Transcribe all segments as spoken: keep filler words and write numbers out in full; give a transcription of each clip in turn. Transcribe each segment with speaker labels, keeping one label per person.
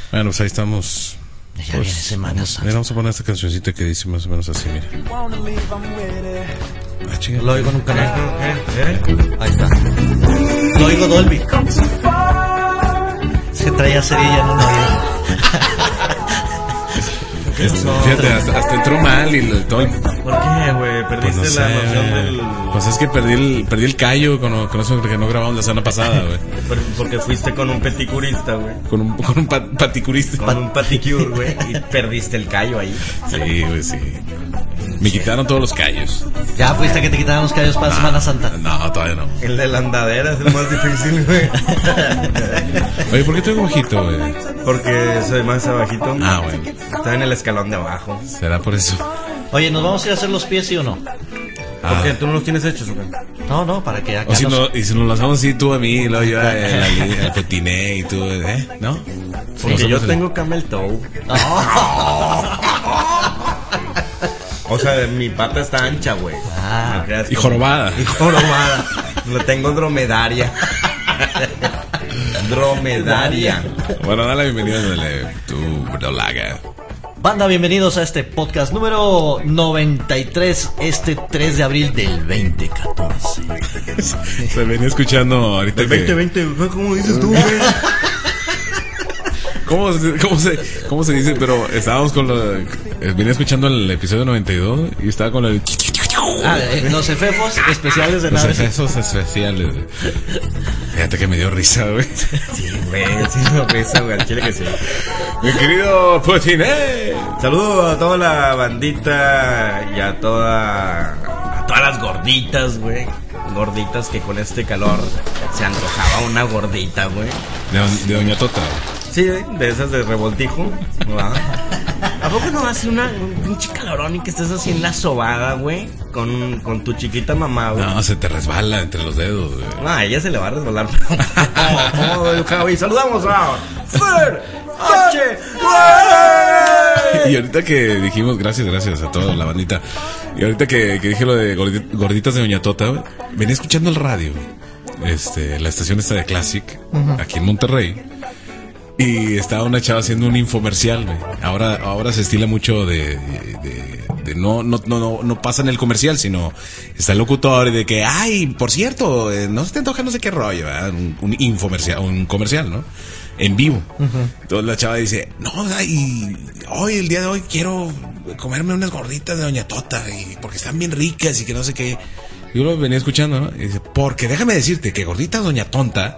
Speaker 1: Bueno, pues ahí estamos.
Speaker 2: Ya
Speaker 1: pues,
Speaker 2: viene Semana Santa.
Speaker 1: Mira, vamos a poner esta cancioncita que dice más o menos así, mira. Ah, chinga.
Speaker 2: Lo oigo en un canal. ¿Eh? ¿Eh? Ahí está. Lo oigo Dolby. Se traía cerilla en un oído.
Speaker 1: Este, fíjate, hasta, hasta entró mal y lo, todo el...
Speaker 3: ¿Por qué, güey? Perdiste
Speaker 1: Pues no
Speaker 3: la
Speaker 1: sé,
Speaker 3: noción del...
Speaker 1: Pues es que perdí el, perdí el callo con, con eso que no grabamos la semana pasada, güey.
Speaker 3: Porque fuiste con un peticurista, güey.
Speaker 1: Con un, con un pat, paticurista.
Speaker 3: Con un paticure, güey. Y perdiste el callo ahí.
Speaker 1: Sí, güey, sí. Me quitaron todos los callos.
Speaker 2: Ya fuiste a que te quitaran los callos para
Speaker 1: Ah,
Speaker 2: Semana Santa.
Speaker 1: No, todavía no.
Speaker 3: El de la andadera es el más difícil, güey.
Speaker 1: Oye, ¿por qué tengo bajito, güey?
Speaker 3: Porque soy más abajito.
Speaker 1: Ah, bueno.
Speaker 3: Está en el escalón de abajo.
Speaker 1: ¿Será por eso?
Speaker 2: Oye, ¿nos vamos a ir a hacer los pies, sí o no?
Speaker 1: Ah.
Speaker 3: ¿Por qué? ¿Tú no los tienes hechos, güey?
Speaker 2: No, no, para que acá
Speaker 1: O si
Speaker 2: nos...
Speaker 1: no, y si nos lanzamos así tú a mí y luego yo al potiné y tú, ¿eh? ¿No?
Speaker 3: Porque
Speaker 1: Sí,
Speaker 3: yo
Speaker 1: somos-
Speaker 3: tengo camel toe. O sea, mi pata está ancha, güey.
Speaker 2: Ah.
Speaker 3: No creas
Speaker 1: Y
Speaker 3: como-
Speaker 1: jorobada.
Speaker 3: Y jorobada. Lo tengo dromedaria. Dromedaria.
Speaker 1: Bueno, dale la bienvenida, dale tu Brodolaga.
Speaker 2: Banda, bienvenidos a este podcast número noventa y tres, este tres de abril del veinte catorce.
Speaker 1: Se venía escuchando ahorita
Speaker 3: El
Speaker 1: que...
Speaker 3: veinte veinte, fue como dices tú, güey.
Speaker 1: ¿Cómo, se- cómo, se, ¿Cómo se dice? Pero estábamos con lo... eh, Venía escuchando el episodio noventa y dos y estaba con el...
Speaker 2: Ah, eh, los efefos especiales de
Speaker 1: Los
Speaker 2: naves.
Speaker 1: efectos especiales. Fíjate que me dio risa, güey.
Speaker 3: Sí, güey, sí me risa, güey, al chile que sí.
Speaker 1: Mi querido Potiné.
Speaker 3: Saludo a toda la bandita y a toda... a todas las gorditas, güey. Gorditas que con este calor se antojaba una gordita, güey.
Speaker 1: De, don- de Doña Tota.
Speaker 3: Sí, de esas de revoltijo, ¿verdad? ¿A poco no hace una, un pinche calorón y que estés así en la sobada, güey? Con, con tu chiquita mamá, güey.
Speaker 1: No, se te resbala entre los dedos, güey.
Speaker 3: No, a ella se le va a resbalar. ¿Cómo, cómo, Javi? Saludamos a Fer H.
Speaker 1: Y ahorita que dijimos, gracias, gracias a toda la bandita. Y ahorita que, que dije lo de gordi- gorditas de Doña Tota, güey, venía escuchando el radio, güey. Este, la estación esta de Classic, aquí en Monterrey. Y estaba una chava haciendo un infomercial, güey. Ahora, ahora se estila mucho de, de, de no, no, no, no, no pasa en el comercial, sino está el locutor y de que, ay, por cierto, eh, no se te antoja no sé qué rollo, ¿verdad? Un, un infomercial, un comercial, ¿no? En vivo. Entonces la chava dice, no, ay, hoy, el día de hoy quiero comerme unas gorditas de Doña Tota, y porque están bien ricas y que no sé qué. Yo lo venía escuchando, ¿no? Y dice, porque déjame decirte que gordita Doña Tonta.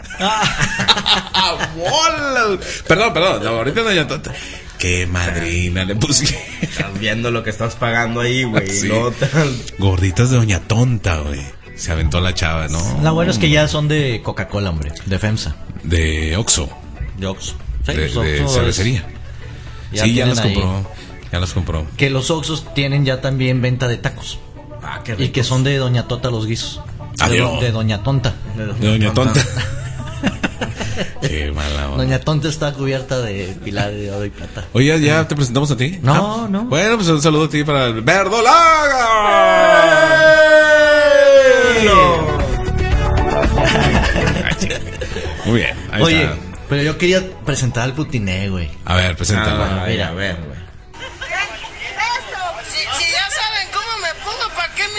Speaker 1: ¡Bola! Perdón, perdón, la gordita Doña Tonta. Qué madrina le puse.
Speaker 3: Estás viendo lo que estás pagando ahí, güey.
Speaker 1: Sí.
Speaker 3: No tal.
Speaker 1: Gorditas de Doña Tonta, güey. Se aventó la chava, ¿no?
Speaker 2: Lo bueno es que ya son de Coca-Cola, hombre. De FEMSA.
Speaker 1: De Oxxo.
Speaker 2: De Oxxo. Sí,
Speaker 1: De,
Speaker 2: pues,
Speaker 1: de
Speaker 2: Oxxo
Speaker 1: cervecería.
Speaker 2: es-
Speaker 1: Sí, ya
Speaker 2: tienen
Speaker 1: las
Speaker 2: ahí.
Speaker 1: compró. Ya las compró.
Speaker 2: Que los Oxxos tienen ya también venta de tacos.
Speaker 3: Ah, qué
Speaker 2: Y
Speaker 3: rico.
Speaker 2: que son de Doña Tota los guisos. De,
Speaker 1: Adiós.
Speaker 2: de Doña Tonta.
Speaker 1: De Doña Tonta. Qué mala onda.
Speaker 2: Doña Tonta está cubierta de pilar de oro y plata.
Speaker 1: Oye, ¿ya, ¿ya te presentamos a ti?
Speaker 2: No,
Speaker 1: Ah,
Speaker 2: no.
Speaker 1: Bueno, pues un saludo a ti para el Verdolaga. Muy bien, ahí
Speaker 2: Oye,
Speaker 1: está.
Speaker 2: pero yo quería presentar al Putiné, güey.
Speaker 1: A ver, preséntala.
Speaker 3: Ay, a ver, güey.
Speaker 4: Si, si ya saben cómo me pongo, ¿para qué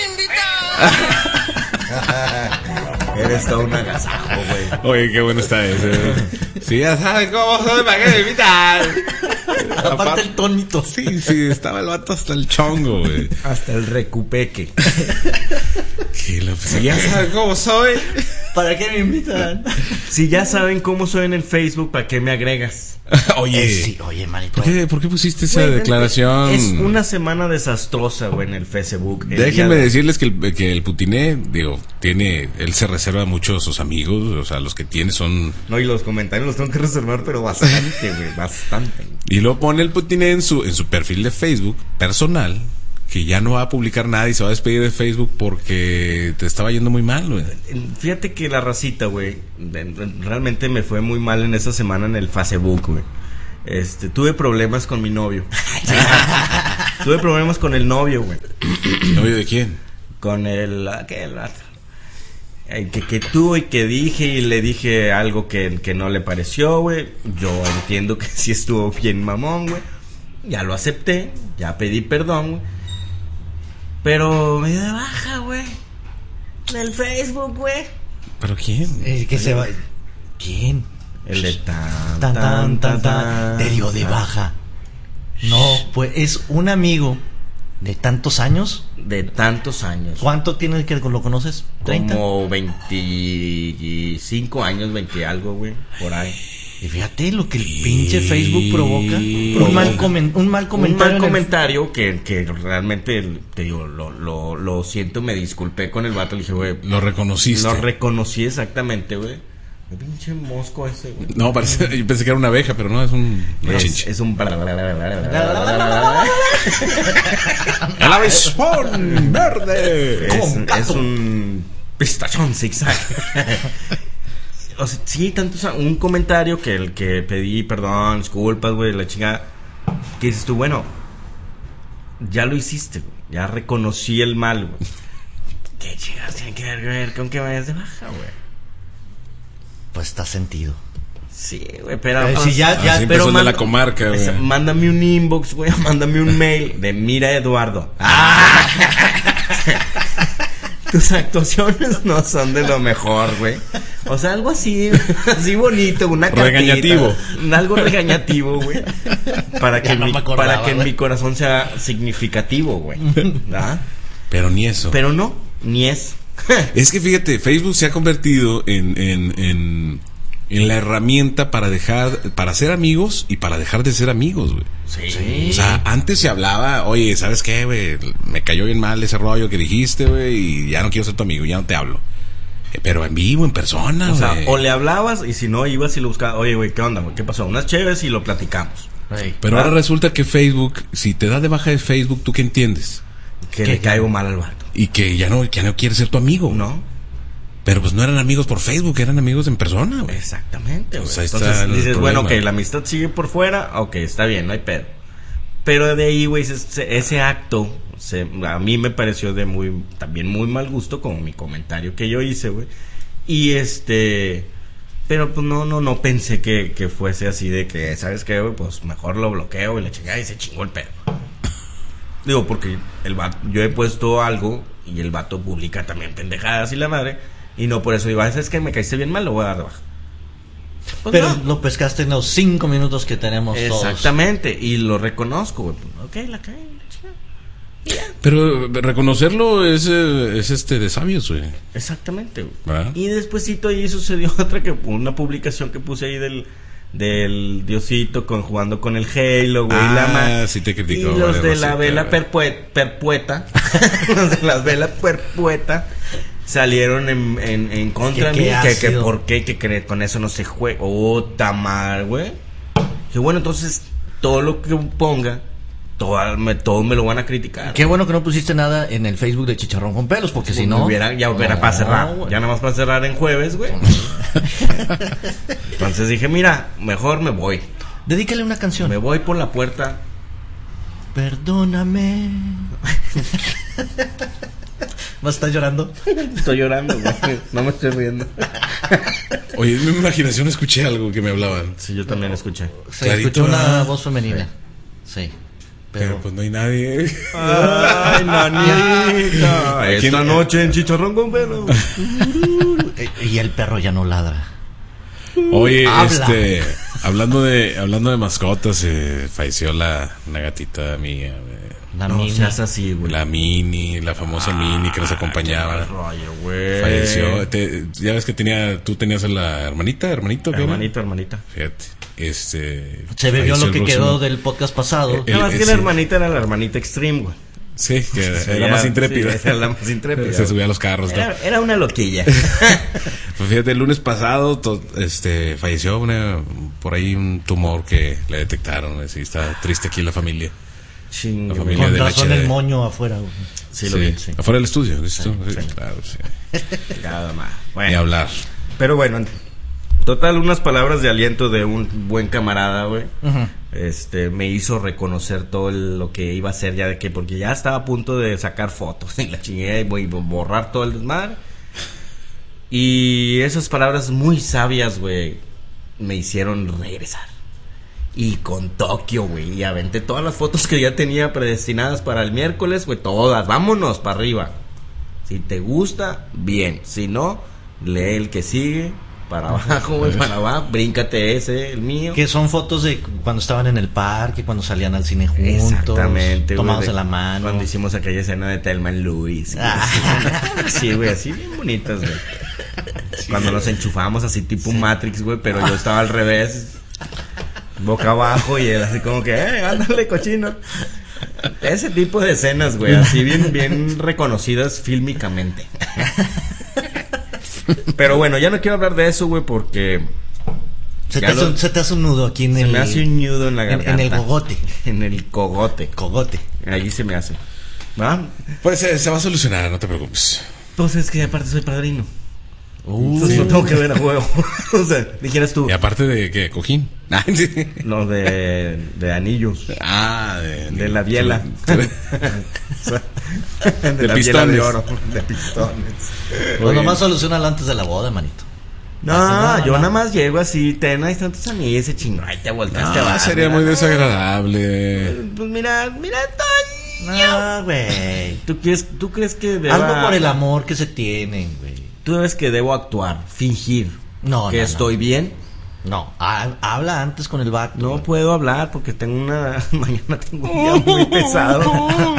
Speaker 4: me invitan?
Speaker 3: Eres todo un agasajo, güey.
Speaker 1: Oye, qué bueno está ese. Sí, ya sabes cómo soy, ¿para qué me invitan?
Speaker 2: Aparte el tonito.
Speaker 1: Sí, sí, estaba el vato hasta el chongo, güey.
Speaker 3: Hasta el recupeque.
Speaker 1: Que lo, si ya sabes cómo soy.
Speaker 2: ¿Para qué me invitan?
Speaker 3: Si ya saben cómo soy en el Facebook, ¿para qué me agregas?
Speaker 1: Oye,
Speaker 2: Eh, sí, oye, manito.
Speaker 1: ¿por qué, ¿por qué pusiste esa
Speaker 3: Güey,
Speaker 1: declaración?
Speaker 3: Es una semana desastrosa, güey, en el Facebook. El
Speaker 1: Déjenme
Speaker 3: día de-
Speaker 1: decirles que el, que el Putiné, digo, tiene, él se reserva mucho a sus amigos, o sea, los que tiene son...
Speaker 3: No, y los comentarios los tengo que reservar, pero bastante, güey, bastante.
Speaker 1: Y lo pone el Putiné en su, en su perfil de Facebook personal, que ya no va a publicar nada y se va a despedir de Facebook porque te estaba yendo muy mal, güey.
Speaker 3: Fíjate que la racita, güey, de- realmente me fue muy mal en esa semana en el Facebook, güey. Este, tuve problemas con mi novio. Tuve problemas con el novio, güey.
Speaker 1: ¿Novio de quién?
Speaker 3: Con el aquel vato. eh, que, que tú y que dije y le dije algo que, que no le pareció, güey. Yo entiendo que sí estuvo bien mamón, güey. Ya lo acepté, ya pedí perdón, güey. Pero me dio de baja, güey. Del Facebook, güey.
Speaker 1: ¿Pero quién?
Speaker 2: Eh, que se va. ¿Quién?
Speaker 3: El de tan,
Speaker 2: Tan, tan, tan, tan. Te dio de baja. No, pues es un amigo de tantos años.
Speaker 3: De tantos años.
Speaker 2: ¿Cuánto tiene que lo conoces? ¿treinta?
Speaker 3: Como veinticinco años, veinte algo, güey. Por ahí.
Speaker 2: Y fíjate lo que el pinche Facebook provoca.
Speaker 3: Provoca.
Speaker 2: Un mal, comen, un mal comentario.
Speaker 3: Un mal
Speaker 2: en el-
Speaker 3: comentario que, que realmente, te digo, lo, lo, lo siento, me disculpé con el vato. Le dije, güey.
Speaker 1: Lo reconociste.
Speaker 3: Lo reconocí exactamente, güey. El pinche mosco ese, güey.
Speaker 1: No, parece, yo pensé que era una abeja, pero no, es un una
Speaker 3: Es,
Speaker 1: chinche.
Speaker 3: es un.
Speaker 1: ¡El avispón verde!
Speaker 3: Es, es un pistachón zigzag. O sea, sí, tanto, o sea, un comentario que el que pedí perdón, disculpas, güey, la chingada. Que dices tú, bueno, ya lo hiciste, güey. Ya reconocí el mal, güey. ¿Qué chingadas tiene que ver con que vayas de baja, güey?
Speaker 2: Pues está sentido.
Speaker 3: Sí, güey, pero.
Speaker 2: Eh,
Speaker 3: pues,
Speaker 2: si ya- ya-
Speaker 1: Así
Speaker 3: pero
Speaker 1: empezó el de
Speaker 3: manda-
Speaker 1: la comarca, güey.
Speaker 3: esa- Mándame un inbox, güey. Mándame un mail de mira Eduardo. ¡Ah! Tus actuaciones no son de lo mejor, güey. O sea, algo así, así bonito, una cartita,
Speaker 1: Regañativo.
Speaker 3: algo regañativo, güey. Para que,
Speaker 2: Ya no
Speaker 3: mi,
Speaker 2: me acordaba,
Speaker 3: para que en
Speaker 2: güey.
Speaker 3: mi corazón sea significativo, güey. ¿Verdad?
Speaker 1: Pero ni eso.
Speaker 3: Pero no, ni es.
Speaker 1: Es que fíjate, Facebook se ha convertido en, en, en, en la herramienta para dejar, para ser amigos y para dejar de ser amigos, güey.
Speaker 3: Sí.
Speaker 1: O sea, antes se hablaba, oye, ¿sabes qué, güey? Me cayó bien mal ese rollo que dijiste, güey, y ya no quiero ser tu amigo, ya no te hablo. Eh, Pero en vivo, en persona,
Speaker 3: O sea,
Speaker 1: güey.
Speaker 3: o le hablabas y si no ibas y lo buscabas, oye, güey, ¿qué onda, güey? ¿Qué pasó? Unas chéves y lo platicamos.
Speaker 2: Ey.
Speaker 1: Pero
Speaker 3: ¿Ah?
Speaker 1: ahora resulta que Facebook, si te da de baja de Facebook, ¿tú qué entiendes?
Speaker 3: Que
Speaker 2: ¿Qué?
Speaker 3: le caigo mal al vato.
Speaker 1: Y que ya no, ya no quiere ser tu amigo.
Speaker 3: ¿No?
Speaker 1: Pero pues no eran amigos por Facebook, eran amigos en persona, güey.
Speaker 3: Exactamente, güey.
Speaker 1: Pues ahí está
Speaker 3: Entonces
Speaker 1: el
Speaker 3: dices, bueno,
Speaker 1: problema.
Speaker 3: ok, la amistad sigue por fuera, ok, está bien, no hay pedo. Pero de ahí, güey, ese, ese acto se, a mí me pareció de muy, también muy mal gusto, como mi comentario que yo hice, güey. Y este, pero pues no, no, no pensé que, que fuese así de que, ¿sabes qué, güey? Pues mejor lo bloqueo y le chingada y se chingó el pedo. Digo, porque el vato, yo he puesto algo y el vato publica también pendejadas y la madre. Y no por eso digo, ah, ¿sabes qué? Me caíste bien mal, lo voy a dar de baja. Pues
Speaker 2: Pero
Speaker 3: no.
Speaker 2: lo pescaste en los cinco minutos que tenemos todos.
Speaker 3: Exactamente, y lo reconozco, güey. Ok, la caí, la chingada. Y ya.
Speaker 1: Pero reconocerlo es, eh, es este de sabios, güey.
Speaker 3: Exactamente, güey.
Speaker 1: ¿Verdad?
Speaker 3: Y despuesito ahí sucedió otra que una publicación que puse ahí del del Diosito con jugando con el Halo, güey,
Speaker 1: Ah,
Speaker 3: la ma-
Speaker 1: sí te criticó,
Speaker 3: y los
Speaker 1: vale,
Speaker 3: de la
Speaker 1: Rosita,
Speaker 3: vela
Speaker 1: güey.
Speaker 3: perpue- perpueta, los de la vela perpueta salieron en, en, en contra
Speaker 2: ¿Qué-
Speaker 3: de mí,
Speaker 2: qué
Speaker 3: que, que
Speaker 2: ácido?
Speaker 3: por qué, que, que con eso no se juega. Oh, tamar, güey. Que bueno, entonces todo lo que ponga, todo me, todo me lo van a criticar.
Speaker 2: Qué bueno que no pusiste nada en el Facebook de Chicharrón con Pelos, porque si no...
Speaker 3: Hubiera, ya hubiera
Speaker 2: No,
Speaker 3: para cerrar.
Speaker 2: güey.
Speaker 3: Ya nada más para cerrar en jueves, güey. Entonces dije, mira, mejor me voy.
Speaker 2: Dedícale una canción.
Speaker 3: Me voy por la puerta.
Speaker 2: Perdóname. ¿Vas a estar llorando?
Speaker 3: Estoy llorando, güey. No me estoy riendo.
Speaker 1: Oye, en mi imaginación escuché algo que me hablaban.
Speaker 3: Sí, yo también escuché.
Speaker 2: Se
Speaker 1: Clarito,
Speaker 2: escuchó una
Speaker 1: ah.
Speaker 2: voz femenina. Sí.
Speaker 1: Pero,
Speaker 2: Pero...
Speaker 1: pues no hay nadie.
Speaker 3: Ay, nanita.
Speaker 1: ¿Quién-
Speaker 3: Esta noche en Chicharrón con Pelo.
Speaker 2: Y el perro ya no ladra.
Speaker 1: Oye,
Speaker 2: Habla.
Speaker 1: este, hablando de, hablando de mascotas, eh, falleció la, una gatita mía, güey.
Speaker 2: La
Speaker 3: No
Speaker 2: mini.
Speaker 3: seas así, güey.
Speaker 1: La Mini, la famosa Mini que nos acompañaba.
Speaker 3: Qué mal rollo, güey.
Speaker 1: Falleció. Te- ya ves que tenía, tú tenías a la hermanita, hermanito, ¿qué era?
Speaker 3: Hermanito, hermanita.
Speaker 1: Fíjate, este.
Speaker 2: Se bebió
Speaker 1: falleció
Speaker 2: lo que
Speaker 1: el
Speaker 2: quedó
Speaker 1: próximo-
Speaker 2: del podcast pasado.
Speaker 1: El-
Speaker 3: Nada más que
Speaker 1: sí.
Speaker 3: la hermanita era la hermanita extreme, güey.
Speaker 1: Sí, que era,
Speaker 3: Sí,
Speaker 1: era
Speaker 3: ya,
Speaker 1: más intrépida.
Speaker 3: sí, era la más intrépida.
Speaker 1: Se subía a los carros, ¿no?
Speaker 3: Era, era una loquilla.
Speaker 1: Pues fíjate, el lunes pasado to- este falleció una, por ahí un tumor que le detectaron. Así está triste aquí la familia.
Speaker 3: Chingo,
Speaker 1: La
Speaker 3: güey.
Speaker 1: familia
Speaker 2: Con
Speaker 1: de
Speaker 2: razón
Speaker 1: leche de-
Speaker 2: el moño afuera. güey.
Speaker 3: Sí, lo vi, sí.
Speaker 1: Afuera del estudio, ¿viste tú? Sí,
Speaker 3: sí.
Speaker 1: claro, sí.
Speaker 3: Nada más.
Speaker 1: Ni
Speaker 3: Bueno,
Speaker 1: hablar.
Speaker 3: pero bueno, total, unas palabras de aliento de un buen camarada, güey.
Speaker 2: Ujú.
Speaker 3: Este, me hizo reconocer todo el- lo que iba a hacer ya de que, porque ya estaba a punto de sacar fotos y la chingada y voy a borrar todo el desmadre. Y esas palabras muy sabias, güey, me hicieron regresar. Y con Tokio, güey, y aventé todas las fotos que ya tenía predestinadas para el miércoles, güey, todas, vámonos para arriba. Si te gusta, bien. Si no, lee el que sigue, para abajo, güey, para abajo, bríncate ese, el mío.
Speaker 2: Que son fotos de cuando estaban en el parque, cuando salían al cine juntos.
Speaker 3: Exactamente,
Speaker 2: tomados
Speaker 3: güey,
Speaker 2: de la mano.
Speaker 3: Cuando hicimos aquella escena de Thelma y Louise.
Speaker 2: Ah.
Speaker 3: Sí, güey, así bien bonitas, güey. Sí, cuando nos enchufamos así tipo
Speaker 2: sí.
Speaker 3: Matrix, güey, pero yo estaba al revés, boca abajo, y él así como que, eh, ándale, cochino. Ese tipo de escenas, güey, así bien, bien reconocidas fílmicamente. Pero bueno, ya no quiero hablar de eso, güey, porque
Speaker 2: se te, hace
Speaker 3: lo,
Speaker 2: un, se te hace un nudo aquí en
Speaker 3: se
Speaker 2: el...
Speaker 3: Se me hace un nudo en la garganta.
Speaker 2: En, en el cogote.
Speaker 3: En el cogote.
Speaker 2: Cogote.
Speaker 3: Ahí se me hace. ¿Va?
Speaker 1: Pues eh, se va a solucionar, no te preocupes.
Speaker 3: Pues es que aparte soy padrino.
Speaker 2: Uh,
Speaker 3: Entonces
Speaker 2: sí.
Speaker 3: no tengo que ver a juego. O sea, dijeras tú.
Speaker 1: Y aparte de que cojín.
Speaker 3: No, de, de anillos.
Speaker 1: Ah, de,
Speaker 3: de la biela.
Speaker 1: De,
Speaker 3: de,
Speaker 1: de
Speaker 3: la
Speaker 1: pistones.
Speaker 3: Biela de oro. De pistones.
Speaker 2: Pues nomás solucionalo antes de la boda, manito.
Speaker 3: No,
Speaker 2: no,
Speaker 3: yo
Speaker 2: no.
Speaker 3: nada más llego así, ten, ahí están tus amigos, ese chingón, ahí te volteaste
Speaker 1: No,
Speaker 3: abajo.
Speaker 1: sería
Speaker 3: mira.
Speaker 1: muy desagradable.
Speaker 3: Pues mira, mira, Toño.
Speaker 2: No, güey.
Speaker 3: ¿Tú crees, tú crees que deba...
Speaker 2: Algo por el amor que se tienen, güey.
Speaker 3: Tú debes que debo actuar, fingir
Speaker 2: No,
Speaker 3: que
Speaker 2: no,
Speaker 3: estoy
Speaker 2: no.
Speaker 3: bien.
Speaker 2: No, ha- habla antes con el vato.
Speaker 3: No
Speaker 2: güey.
Speaker 3: puedo hablar porque tengo una... Mañana tengo un día muy pesado.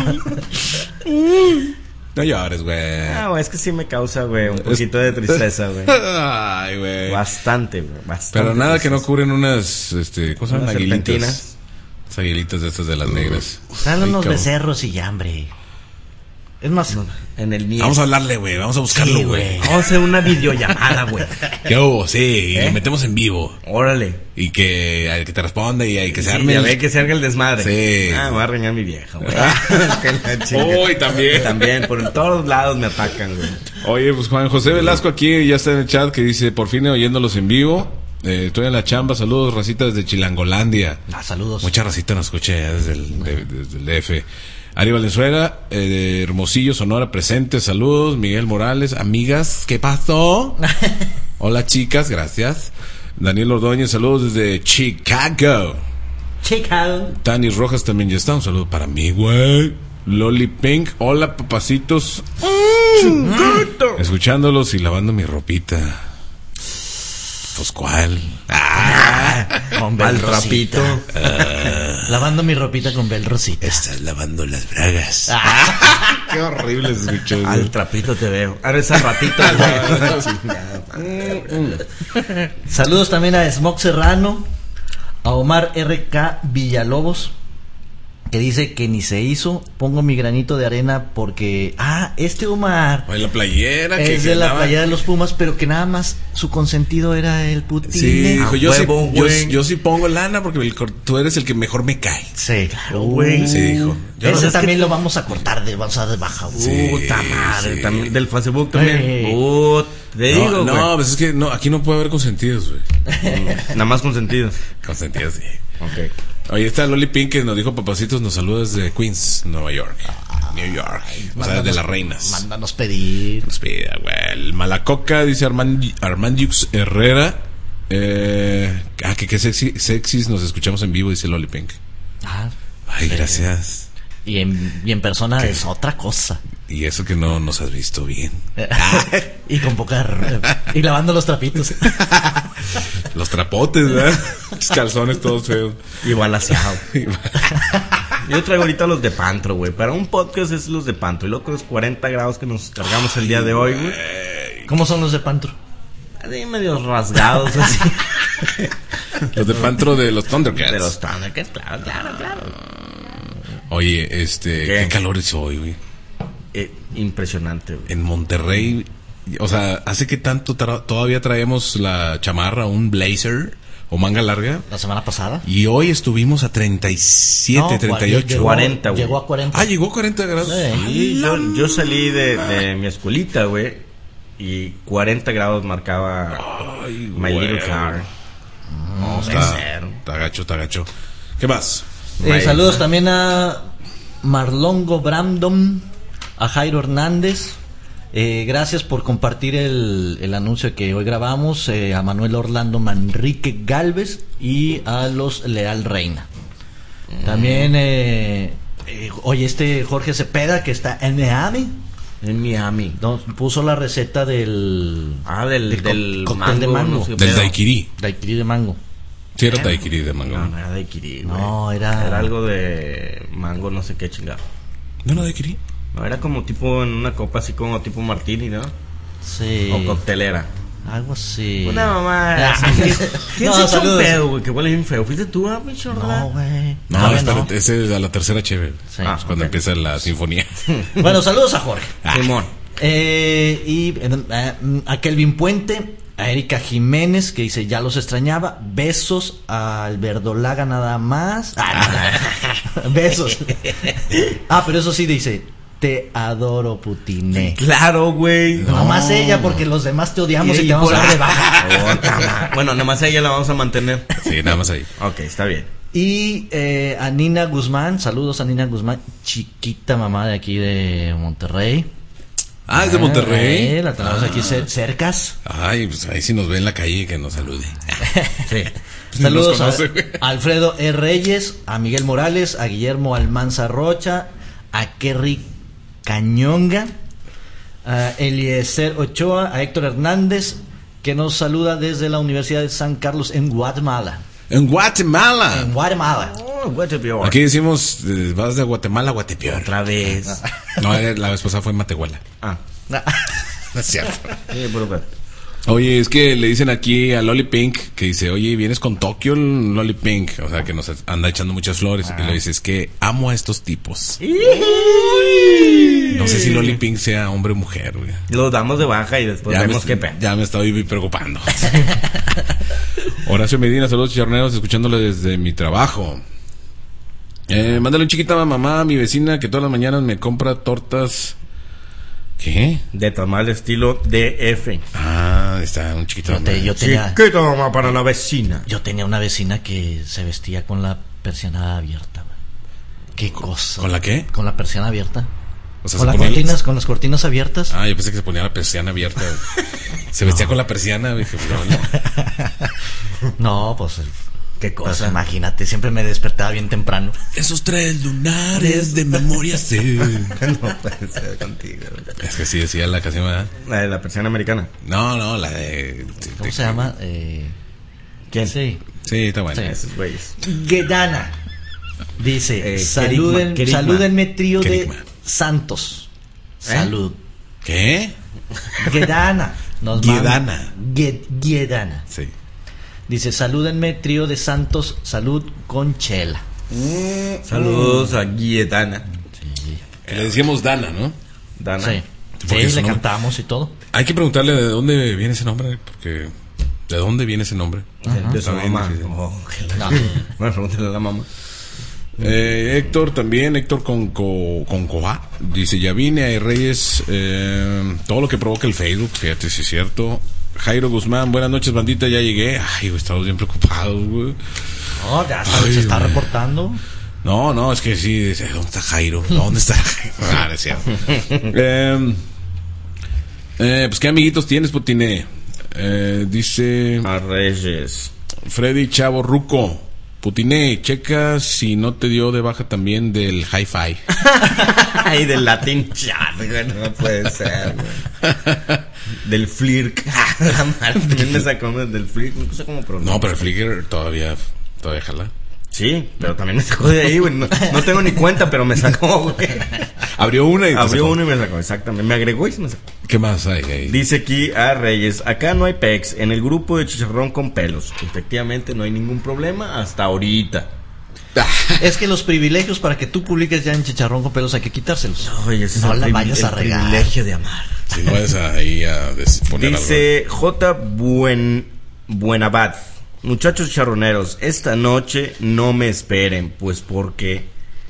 Speaker 1: No llores, güey.
Speaker 3: Ah, güey, es que sí me causa, güey, un poquito de tristeza, güey.
Speaker 1: Ay, güey.
Speaker 3: Bastante, güey, bastante.
Speaker 1: Pero nada que no
Speaker 3: tristeza.
Speaker 1: curen unas, este, ¿cómo se llaman?
Speaker 3: Unas
Speaker 1: Aguilitas.
Speaker 3: serpentinas.
Speaker 1: Las aguilitas de estas de las negras.
Speaker 2: Dale
Speaker 1: Ay,
Speaker 2: unos
Speaker 1: cabrón.
Speaker 2: becerros y ya, hombre. Es más,
Speaker 3: En el mío.
Speaker 1: Vamos a hablarle, güey. Vamos a buscarlo,
Speaker 2: Sí,
Speaker 1: güey.
Speaker 2: güey.
Speaker 3: Vamos a hacer una videollamada, güey.
Speaker 1: ¿Qué hubo? Sí, y
Speaker 3: ¿Eh?
Speaker 1: lo metemos en vivo.
Speaker 3: Órale.
Speaker 1: Y que, que te responda y hay que se
Speaker 3: Sí,
Speaker 1: arme.
Speaker 3: ya
Speaker 1: el-
Speaker 3: ve que se haga el desmadre.
Speaker 1: Sí.
Speaker 3: Ah, me va a reñar mi vieja, güey. Que la chinga.
Speaker 1: Uy, también.
Speaker 3: También, por todos lados me atacan, güey.
Speaker 1: Oye, pues Juan José Velasco aquí ya está en el chat que dice, por fin oyéndolos en vivo. Eh, estoy en la chamba, saludos, racita desde Chilangolandia.
Speaker 2: ah, saludos.
Speaker 1: Mucha racita nos escucha ya desde el, de- desde el D F. Ari Valenzuela, eh, de Hermosillo, Sonora, presente, saludos. Miguel Morales, amigas, ¿qué pasó? Hola chicas, gracias. Daniel Ordóñez, saludos desde Chicago.
Speaker 2: Chicago.
Speaker 1: Tani Rojas también ya está, un saludo para mí, güey. Loli Pink, hola papacitos. Escuchándolos y lavando mi ropita. Pues cuál.
Speaker 2: Con
Speaker 3: Al
Speaker 2: Bel Rosita.
Speaker 3: rapito.
Speaker 2: Lavando mi ropita con Bel Rosita.
Speaker 1: Estás lavando las bragas. Qué horrible se escuchó. güey.
Speaker 3: Al trapito te veo. Ahora es al ratito. güey.
Speaker 2: Saludos también a Smoke Serrano, a Omar R K Villalobos, que dice que ni se hizo. Pongo mi granito de arena porque... Ah, este Omar
Speaker 1: Oye, la playera. que-
Speaker 2: es
Speaker 1: que
Speaker 2: de la
Speaker 1: andaba-
Speaker 2: playa de los Pumas, pero que nada más su consentido era el Putin.
Speaker 1: Sí, dijo, yo, sí,
Speaker 3: huevo,
Speaker 1: yo,
Speaker 3: güey.
Speaker 1: yo sí pongo lana porque el cor- tú eres el que mejor me cae.
Speaker 2: Sí, claro,
Speaker 3: güey.
Speaker 1: Sí, dijo. Yo
Speaker 2: Ese
Speaker 1: no-
Speaker 2: también lo vamos a cortar, de, vamos a dar de baja. güey.
Speaker 1: Sí,
Speaker 3: Puta madre.
Speaker 1: sí.
Speaker 3: También, del Facebook también.
Speaker 2: Ey.
Speaker 3: Put, te
Speaker 1: no,
Speaker 3: digo, güey.
Speaker 1: no, pues es que no, aquí no puede haber consentidos, güey.
Speaker 3: Nada más consentido.
Speaker 1: Consentidos, sí.
Speaker 3: Ok.
Speaker 1: Oye, está Loli Pink que nos dijo papacitos, nos saluda desde Queens, Nueva York. New York. O sea, de las reinas.
Speaker 2: Mándanos pedir.
Speaker 1: Nos pide, güey. El Malacoca, dice Armand, Armandiux Herrera. Eh, ah, que qué sexy, sexys nos escuchamos en vivo, dice Loli Pink.
Speaker 2: Ah,
Speaker 1: Ay, gracias.
Speaker 2: y, en, y en persona es otra cosa.
Speaker 1: Y eso que no nos has visto bien.
Speaker 2: Y con poca... r- y lavando los trapitos.
Speaker 1: Los trapotes, ¿verdad? Los calzones todos feos.
Speaker 3: Y balanceado. Yo traigo ahorita los de Pantro, güey. Para un podcast es los de Pantro. Y luego con los cuarenta grados que nos cargamos el día de hoy, güey.
Speaker 2: ¿Cómo son los de Pantro?
Speaker 3: Así medio rasgados, así.
Speaker 1: Los de Pantro de los Thundercats.
Speaker 3: De los Thundercats, claro, claro, claro.
Speaker 1: Oye, este,
Speaker 3: ¿Qué?
Speaker 1: qué, calor es hoy, güey.
Speaker 3: Eh, impresionante, güey.
Speaker 1: En Monterrey, o sea, hace que tanto tra- todavía traemos la chamarra, un blazer o manga larga.
Speaker 2: La semana pasada.
Speaker 1: Y hoy estuvimos a treinta y siete,
Speaker 2: No,
Speaker 1: treinta y ocho.
Speaker 2: llegó-
Speaker 3: cuarenta, güey.
Speaker 2: Llegó a cuarenta.
Speaker 1: Ah, llegó a cuarenta grados.
Speaker 2: Sí.
Speaker 3: Y yo, yo salí de, de mi escuelita, güey. Y cuarenta grados marcaba
Speaker 1: Ay,
Speaker 3: My
Speaker 1: güey.
Speaker 3: Little Car.
Speaker 1: No,
Speaker 3: puede
Speaker 1: está,
Speaker 3: ser.
Speaker 1: está gacho, está gacho. ¿Qué más?
Speaker 2: Eh,
Speaker 3: My-
Speaker 2: saludos también a Marlongo Brandon, a Jairo Hernández, Eh, gracias por compartir el, el anuncio que hoy grabamos, eh, a Manuel Orlando Manrique Galvez y a los Leal Reina. También, eh, eh, oye, este Jorge Cepeda, que está en Miami,
Speaker 3: En Miami.
Speaker 2: nos puso la receta del...
Speaker 3: Ah, del,
Speaker 2: del
Speaker 3: del
Speaker 2: co- cóctel de mango.
Speaker 3: no sé qué
Speaker 1: Del
Speaker 3: pedo.
Speaker 1: daiquiri.
Speaker 2: Daiquiri de mango.
Speaker 1: Sí, era daiquiri de mango.
Speaker 3: No, no era daiquiri, güey.
Speaker 2: No, era-
Speaker 3: Era algo de mango, no sé qué chingado.
Speaker 1: ¿No era daiquiri?
Speaker 3: No, era como tipo en una copa así como tipo martini, ¿no?
Speaker 2: Sí.
Speaker 3: O coctelera.
Speaker 2: Algo así.
Speaker 3: Una mamá.
Speaker 2: Ah.
Speaker 3: ¿Quién
Speaker 2: No,
Speaker 3: se echó un
Speaker 2: saludos.
Speaker 3: pedo, güey? Que huele bien feo. ¿Fuiste tú, ah, pinche
Speaker 2: No,
Speaker 3: Orla?
Speaker 2: güey.
Speaker 1: No,
Speaker 2: No,
Speaker 1: espérate,
Speaker 2: no.
Speaker 1: ese es a la tercera cheve.
Speaker 2: Sí.
Speaker 3: Ah,
Speaker 1: Es cuando
Speaker 3: ok.
Speaker 1: empieza la sinfonía.
Speaker 2: Bueno, saludos a Jorge.
Speaker 3: Simón.
Speaker 2: Eh, y eh, a Kelvin Puente, a Erika Jiménez, que dice, ya los extrañaba. Besos al Verdolaga nada más. Ah, no. Besos. Ah, pero eso sí dice, te adoro, Putiné.
Speaker 3: Claro, güey.
Speaker 2: No más ella, porque los demás te odiamos y,
Speaker 3: Y
Speaker 2: te vamos a
Speaker 3: por-
Speaker 2: dar de baja.
Speaker 3: Puta madre. Bueno, nada más a ella la vamos a mantener.
Speaker 1: Sí, nada más ahí.
Speaker 3: Ok, está bien.
Speaker 2: Y eh, a Nina Guzmán, saludos a Nina Guzmán, chiquita mamá de aquí de Monterrey.
Speaker 1: Ah, es de Monterrey.
Speaker 2: Eh, la tenemos
Speaker 1: Ah.
Speaker 2: aquí cer- cercas.
Speaker 1: Ay, pues ahí si nos ve en la calle que nos salude.
Speaker 3: Sí.
Speaker 1: Ni
Speaker 2: Saludos
Speaker 1: nos conoce,
Speaker 2: a
Speaker 1: güey.
Speaker 2: Alfredo E. Reyes, a Miguel Morales, a Guillermo Almanza Rocha, a Kerry Cañonga, a Eliezer Ochoa, a Héctor Hernández, que nos saluda desde la Universidad de San Carlos en Guatemala.
Speaker 1: En Guatemala.
Speaker 2: En Guatemala.
Speaker 3: Oh, Guatepeor.
Speaker 1: Aquí decimos, eh, vas de Guatemala a Guatepeor.
Speaker 3: Otra vez.
Speaker 1: No, eh, la vez pasada fue en Matehuala.
Speaker 3: Ah.
Speaker 1: No es cierto.
Speaker 3: Sí, pero pues,
Speaker 1: Oye, es que le dicen aquí a Loli Pink que dice, oye, ¿vienes con Tokio, Loli Pink? O sea, que nos anda echando muchas flores. Y le dices que amo a estos tipos. No sé si Loli Pink sea hombre o mujer, güey.
Speaker 3: Los damos de baja y después
Speaker 1: Ya me,
Speaker 3: vemos qué pedo.
Speaker 1: ya me estoy preocupando. Horacio Medina, saludos chicharroneros, escuchándole desde mi trabajo. Eh, mándale un chiquita a mamá, a mi vecina, que todas las mañanas me compra tortas. ¿Qué?
Speaker 3: De tamal estilo D F.
Speaker 1: Ah, está un chiquito.
Speaker 2: Yo, te- yo tenía,
Speaker 3: Chiquito mamá para la vecina.
Speaker 2: yo tenía una vecina que se vestía con la persiana abierta. güey. ¿Qué cosa?
Speaker 1: ¿Con la qué?
Speaker 2: Con la persiana abierta.
Speaker 1: O sea,
Speaker 2: Con
Speaker 1: se
Speaker 2: las
Speaker 1: ponía-
Speaker 2: cortinas, con las cortinas abiertas.
Speaker 1: Ah, yo pensé que se ponía la persiana abierta. Se vestía con la persiana. Dije, no, no.
Speaker 2: No, pues,
Speaker 3: Qué
Speaker 2: pues
Speaker 3: cosa.
Speaker 2: imagínate, siempre me despertaba bien temprano.
Speaker 1: Esos tres lunares de memoria sé.
Speaker 3: No puede ser contigo.
Speaker 1: Es que sí decía la canción, ¿verdad?
Speaker 3: La de la persiana americana.
Speaker 1: No, no, la de...
Speaker 2: ¿Cómo
Speaker 1: de-
Speaker 2: se llama? Eh,
Speaker 3: ¿Quién?
Speaker 2: Sí.
Speaker 1: Sí, está bueno.
Speaker 2: Sí.
Speaker 3: Esos güeyes.
Speaker 2: Guedana. Dice,
Speaker 3: Eh,
Speaker 2: saluden,
Speaker 3: Kerigma, Kerigma.
Speaker 2: salúdenme trío
Speaker 1: Kerigma.
Speaker 2: de Santos. Salud.
Speaker 1: ¿Qué?
Speaker 2: Guedana. Nos
Speaker 1: Guedana.
Speaker 2: manda- Gue- Guedana.
Speaker 1: Sí.
Speaker 2: Dice, salúdenme trío de Santos, salud con chela.
Speaker 3: Saludos a Guietana.
Speaker 1: Que le decíamos Dana, ¿no?
Speaker 3: Dana.
Speaker 2: Sí.
Speaker 1: Porque
Speaker 2: Sí,
Speaker 1: su
Speaker 2: le
Speaker 1: nombre-
Speaker 2: cantamos y todo.
Speaker 1: Hay que preguntarle de dónde viene ese nombre, porque... ¿De dónde viene ese nombre?
Speaker 3: De, de su
Speaker 1: Está bien
Speaker 3: mamá.
Speaker 1: difícil.
Speaker 3: Oh, qué la-
Speaker 2: No.
Speaker 3: Bueno, pregúntale a la mamá.
Speaker 1: Eh, Héctor también, Héctor con, co, con Coa, dice, ya vine a Reyes, eh, todo lo que provoca el Facebook, fíjate si es cierto. Jairo Guzmán, buenas noches bandita, ya llegué. Ay, güey, estamos bien preocupados, güey.
Speaker 2: No, ya está-
Speaker 1: Ay,
Speaker 2: se está
Speaker 1: güey.
Speaker 2: reportando.
Speaker 1: No, no, es que sí, dice, ¿dónde está Jairo? ¿Dónde está Jairo? Ah, no es cierto. eh, eh, pues qué amiguitos tienes, Putine. Eh, dice
Speaker 3: A Reyes.
Speaker 1: Freddy Chavo Ruco. Putine, checa si no te dio de baja también del hi-fi.
Speaker 3: Ay, del Latin Chat, güey, no puede ser, güey. Del Flirk. La madre, también me sacó del Flirk, no sé cómo pronunciar.
Speaker 1: No, pero el Flickr todavía, todavía jala.
Speaker 3: Sí, pero también me sacó de ahí, güey. No, no tengo ni cuenta, pero me sacó, güey.
Speaker 1: Abrió una y te
Speaker 3: Abrió
Speaker 1: sacó.
Speaker 3: uno y me sacó, exactamente. Me agregó y se me sacó.
Speaker 1: ¿Qué más hay ahí?
Speaker 3: Dice aquí a Reyes, acá no hay pex, en el grupo de chicharrón con pelos. Efectivamente no hay ningún problema hasta ahorita.
Speaker 2: Es que los privilegios para que tú publiques ya en Chicharrón con pelos hay que quitárselos.
Speaker 3: Oye, ese
Speaker 2: No
Speaker 3: es el
Speaker 2: la
Speaker 3: privi-
Speaker 2: vayas a
Speaker 3: el
Speaker 2: regar.
Speaker 3: privilegio de amar.
Speaker 1: Si no vas ahí a des- poner
Speaker 3: Dice J. Buen, Buenabad. Muchachos charroneros, esta noche no me esperen, pues porque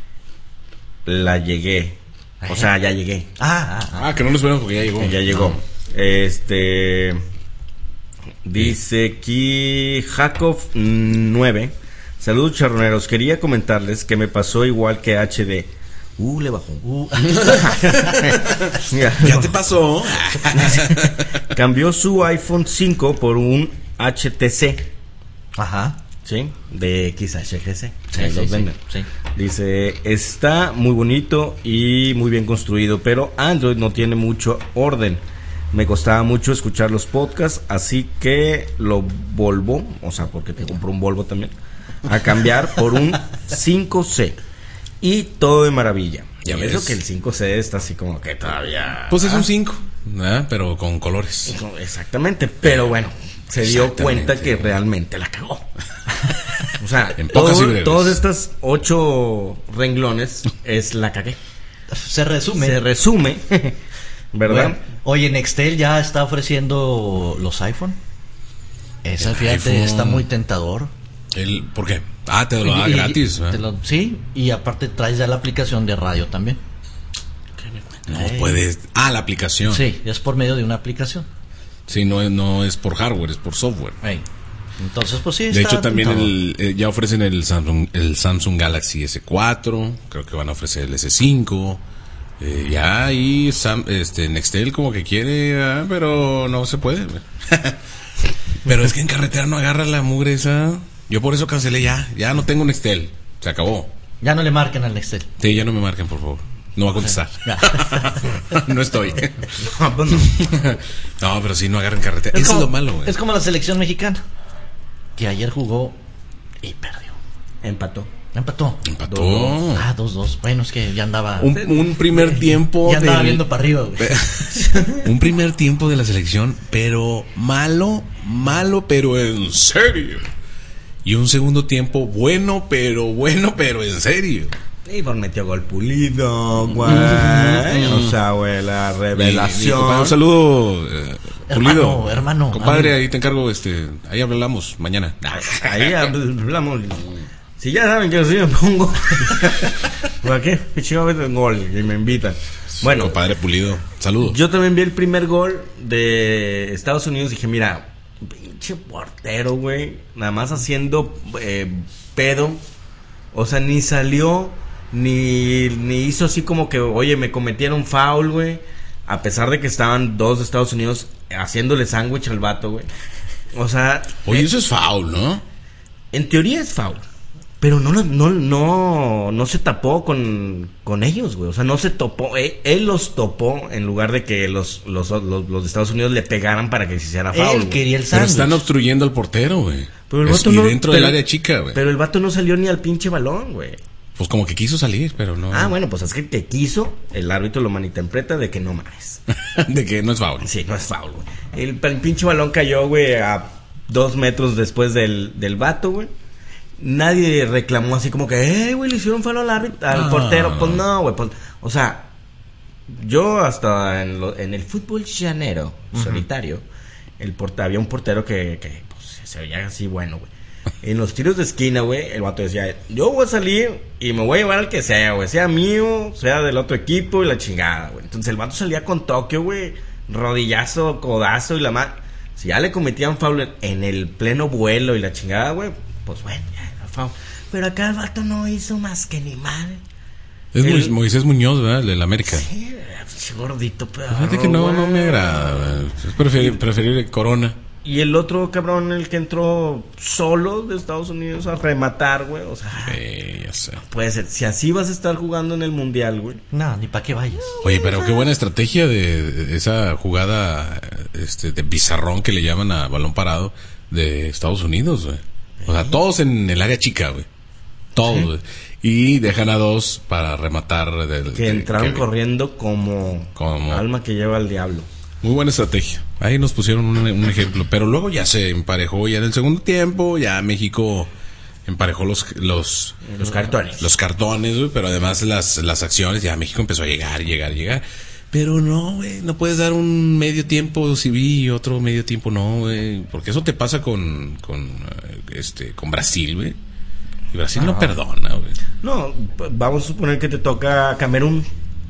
Speaker 3: la llegué. O sea, ya llegué.
Speaker 2: Ah, ah,
Speaker 1: algo.
Speaker 2: ah.
Speaker 1: Ah, que no lo esperamos porque ya llegó.
Speaker 3: Ya llegó. Este. Dice aquí Jacob nueve. Saludos charroneros. Quería comentarles que me pasó igual que H D. Uh, le bajó.
Speaker 2: Uh.
Speaker 1: Ya te pasó.
Speaker 3: Cambió su iPhone cinco por un H T C.
Speaker 2: Ajá.
Speaker 3: Sí, de X H G C.
Speaker 2: Sí,
Speaker 3: Ahí
Speaker 2: sí,
Speaker 3: los
Speaker 2: sí,
Speaker 3: venden.
Speaker 2: sí.
Speaker 3: Dice, está muy bonito y muy bien construido, pero Android no tiene mucho orden. Me costaba mucho escuchar los podcasts, así que lo volvo, o sea, porque te compro un Volvo también, a cambiar por un cinco C. Y todo de maravilla.
Speaker 1: Ya
Speaker 3: Ya ves
Speaker 1: ves.
Speaker 3: que el cinco C está así como que todavía...
Speaker 1: Pues es un cinco, ¿verdad? Pero con colores.
Speaker 3: Exactamente, pero bueno, se dio
Speaker 1: Exactamente.
Speaker 3: cuenta que realmente la cagó. O sea,
Speaker 1: En pocas y
Speaker 3: todo,
Speaker 1: breves.
Speaker 3: todos estos ocho renglones es la cagué.
Speaker 2: Se resume.
Speaker 3: Se resume, ¿verdad?
Speaker 2: Bueno, oye, Nextel ya está ofreciendo los iPhone. Esa,
Speaker 1: El
Speaker 2: fíjate,
Speaker 1: iPhone.
Speaker 2: está muy tentador.
Speaker 1: El, ¿Por qué? Ah, te lo da
Speaker 2: Y- y-
Speaker 1: gratis.
Speaker 2: te
Speaker 1: ¿verdad?
Speaker 2: lo- sí, y aparte traes ya la aplicación de radio también.
Speaker 1: No
Speaker 2: Ey.
Speaker 1: puedes. Ah, la aplicación.
Speaker 2: Sí, es por medio de una aplicación.
Speaker 1: Sí, no, es- no es por hardware, es por software.
Speaker 2: Ey. Entonces, pues sí.
Speaker 1: De
Speaker 2: está
Speaker 1: hecho, también
Speaker 2: tentador.
Speaker 1: el, eh, ya ofrecen el Samsung, el Samsung Galaxy S cuatro. Creo que van a ofrecer el S cinco. Eh, ya ahí Sam, este, Nextel como que quiere, ah, pero no se puede. Pero es que en carretera no agarra la mugre esa. Yo por eso cancelé ya. Ya no tengo Nextel. Se acabó.
Speaker 2: Ya no le marquen al Nextel.
Speaker 1: Sí, ya no me marquen, por favor. No va a contestar. No estoy.
Speaker 3: No, pues no.
Speaker 1: No, pero sí, no agarran carretera.
Speaker 2: Es
Speaker 1: Eso
Speaker 2: como,
Speaker 1: es lo malo, güey.
Speaker 2: es como la selección mexicana, que ayer jugó y perdió.
Speaker 3: Empató.
Speaker 2: Empató.
Speaker 1: Empató.
Speaker 2: Ah, dos dos. Bueno, es que ya andaba.
Speaker 1: Un, un primer tiempo.
Speaker 2: ya andaba
Speaker 1: del-
Speaker 2: viendo para arriba, güey.
Speaker 1: Un primer tiempo de la selección, pero malo, malo, pero en serio. Y un segundo tiempo bueno, pero bueno, pero en serio.
Speaker 3: Y pues metió gol Pulido, güey. O sea, güey, la
Speaker 1: Mi- mi
Speaker 3: revelación.
Speaker 1: compadre, un saludo, eh,
Speaker 2: Hermano,
Speaker 1: Pulido.
Speaker 2: hermano,
Speaker 1: Compadre,
Speaker 2: amigo.
Speaker 1: ahí te encargo, este, ahí hablamos mañana.
Speaker 3: Ahí hablamos. Si ya saben que yo sí me pongo. ¿Para qué? ¿Qué chingado ves el gol? Y me invitan. Bueno,
Speaker 1: Compadre Pulido, saludos.
Speaker 3: yo también vi el primer gol de Estados Unidos y dije, mira, pinche portero, güey. Nada más haciendo eh, pedo. O sea, ni salió, ni, ni hizo así como que, oye, me cometieron foul, güey. A pesar de que estaban dos de Estados Unidos haciéndole sándwich al vato, güey. O sea,
Speaker 1: Oye,
Speaker 3: eh,
Speaker 1: eso es foul, ¿no?
Speaker 3: en teoría es foul. Pero no, no, no, no se tapó con, con ellos, güey. O sea, no se topó. Él, él los topó en lugar de que los, los, los, los de Estados Unidos le pegaran para que se hiciera foul.
Speaker 2: Él
Speaker 3: güey.
Speaker 2: quería el
Speaker 1: Pero
Speaker 2: sándwich.
Speaker 1: están obstruyendo al portero, güey.
Speaker 3: Pero el
Speaker 1: Es-
Speaker 3: vato
Speaker 1: y
Speaker 3: no-
Speaker 1: dentro
Speaker 3: pero-
Speaker 1: del área chica, güey.
Speaker 3: Pero el vato no salió ni al pinche balón, güey.
Speaker 1: Pues como que quiso salir, pero no.
Speaker 3: Ah, bueno, pues es que te quiso, el árbitro lo malinterpreta de que no mames.
Speaker 1: De que no es foul.
Speaker 3: Sí, no es foul, güey. El, el pinche balón cayó, güey, a dos metros después del, del vato, güey. Nadie reclamó así como que, eh, güey, le hicieron foul al árbitro, al
Speaker 1: Ah.
Speaker 3: portero. Pues no, güey, pues, o sea, yo hasta en, lo- en el fútbol llanero, solitario, el porte, había un portero que, que pues, se veía así bueno, güey. En los tiros de esquina, güey, el vato decía, yo voy a salir y me voy a llevar al que sea, güey, sea mío, sea del otro equipo y la chingada, güey. Entonces el vato salía con Tokio, güey, rodillazo, codazo y la más. Si ya le cometían foul en el pleno vuelo y la chingada, güey, pues bueno, ya era foul. Pero acá el vato no hizo más que ni mal.
Speaker 1: Es
Speaker 3: El-
Speaker 1: Mois- Moisés Muñoz, ¿verdad? El del América.
Speaker 3: Sí, era pinche gordito, pero.
Speaker 1: Fíjate que no, no me agrada, güey. Es preferir, preferible Corona.
Speaker 3: Y el otro cabrón, el que entró solo de Estados Unidos a rematar, güey, o sea.
Speaker 1: Sí, ya sé.
Speaker 3: Puede ser, si así vas a estar jugando en el mundial, güey.
Speaker 2: No, ni para qué vayas.
Speaker 1: Oye, pero qué buena estrategia de, de esa jugada este, de pizarrón que le llaman a balón parado de Estados Unidos, güey. O sea, todos en el área chica, güey. Todos, güey. Y dejan a dos para rematar. Del,
Speaker 3: Que
Speaker 1: de-
Speaker 3: entraron
Speaker 1: que-
Speaker 3: corriendo como,
Speaker 1: Como-
Speaker 3: alma que lleva al diablo.
Speaker 1: Muy buena estrategia. Ahí nos pusieron un, un ejemplo. Pero luego ya se emparejó. Ya en el segundo tiempo, ya México emparejó los los,
Speaker 3: Los cartones.
Speaker 1: los cartones, güey. Pero además las, las acciones. Ya México empezó a llegar, llegar, llegar. Pero no, güey. No puedes dar un medio tiempo sí vi y otro medio tiempo no, güey. Porque eso te pasa con, con, eh, este, con Brasil, güey. Y Brasil no perdona, güey.
Speaker 3: No, p- vamos a suponer que te toca Camerún.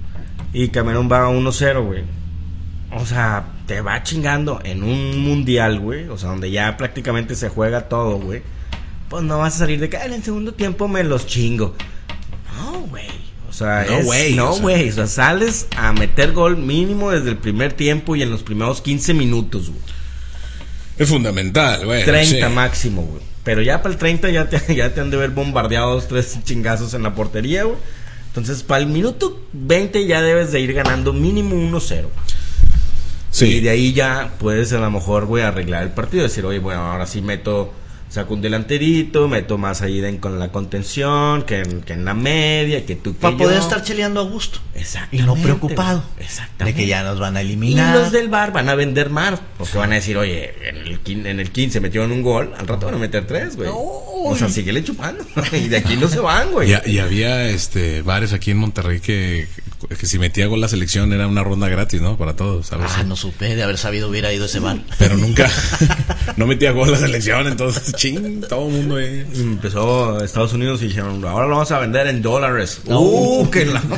Speaker 3: Y Camerún va a uno cero, güey. O sea, te va chingando en un mundial, güey. O sea, donde ya prácticamente se juega todo, güey. Pues no vas a salir de que "Ah, en el segundo tiempo me los chingo". No, güey. O sea,
Speaker 1: No,
Speaker 3: es-
Speaker 1: güey,
Speaker 3: no,
Speaker 1: o sea.
Speaker 3: güey. O sea, sales a meter gol mínimo desde el primer tiempo y en los primeros quince minutos, güey.
Speaker 1: Es fundamental, güey.
Speaker 3: treinta
Speaker 1: sí.
Speaker 3: máximo, güey. Pero ya para el treinta ya te, ya te han de ver bombardeado dos, tres chingazos en la portería, güey. Entonces, para el minuto veinte ya debes de ir ganando mínimo uno cero.
Speaker 1: Sí.
Speaker 3: Y de ahí ya puedes a lo mejor, güey, arreglar el partido. Decir, oye, bueno, ahora sí meto, saco un delanterito, meto más ahí en, con la contención, que en, que en la media, que tú que
Speaker 2: Para
Speaker 3: yo.
Speaker 2: poder estar cheleando a gusto. Y
Speaker 3: Exactamente,
Speaker 2: no preocupado.
Speaker 3: güey. Exactamente.
Speaker 2: De que ya nos van a
Speaker 3: Y
Speaker 2: eliminar.
Speaker 3: los del bar van a vender más, porque van a decir, oye, en el, quin- en el quince metieron un gol, al rato van a meter tres, güey. O sea, síguele chupando. Y de aquí no se van, güey.
Speaker 1: Y, y había este bares aquí en Monterrey que, que si metía gol la selección era una ronda gratis, ¿no? Para todos, ¿sabes?
Speaker 2: Ah, no supe. De haber sabido hubiera ido a ese bar.
Speaker 1: Pero nunca, no metía gol la selección, entonces, ching, todo el mundo ahí.
Speaker 3: Empezó Estados Unidos y dijeron, ahora lo vamos a vender en dólares.
Speaker 2: No.
Speaker 3: Uh, que la...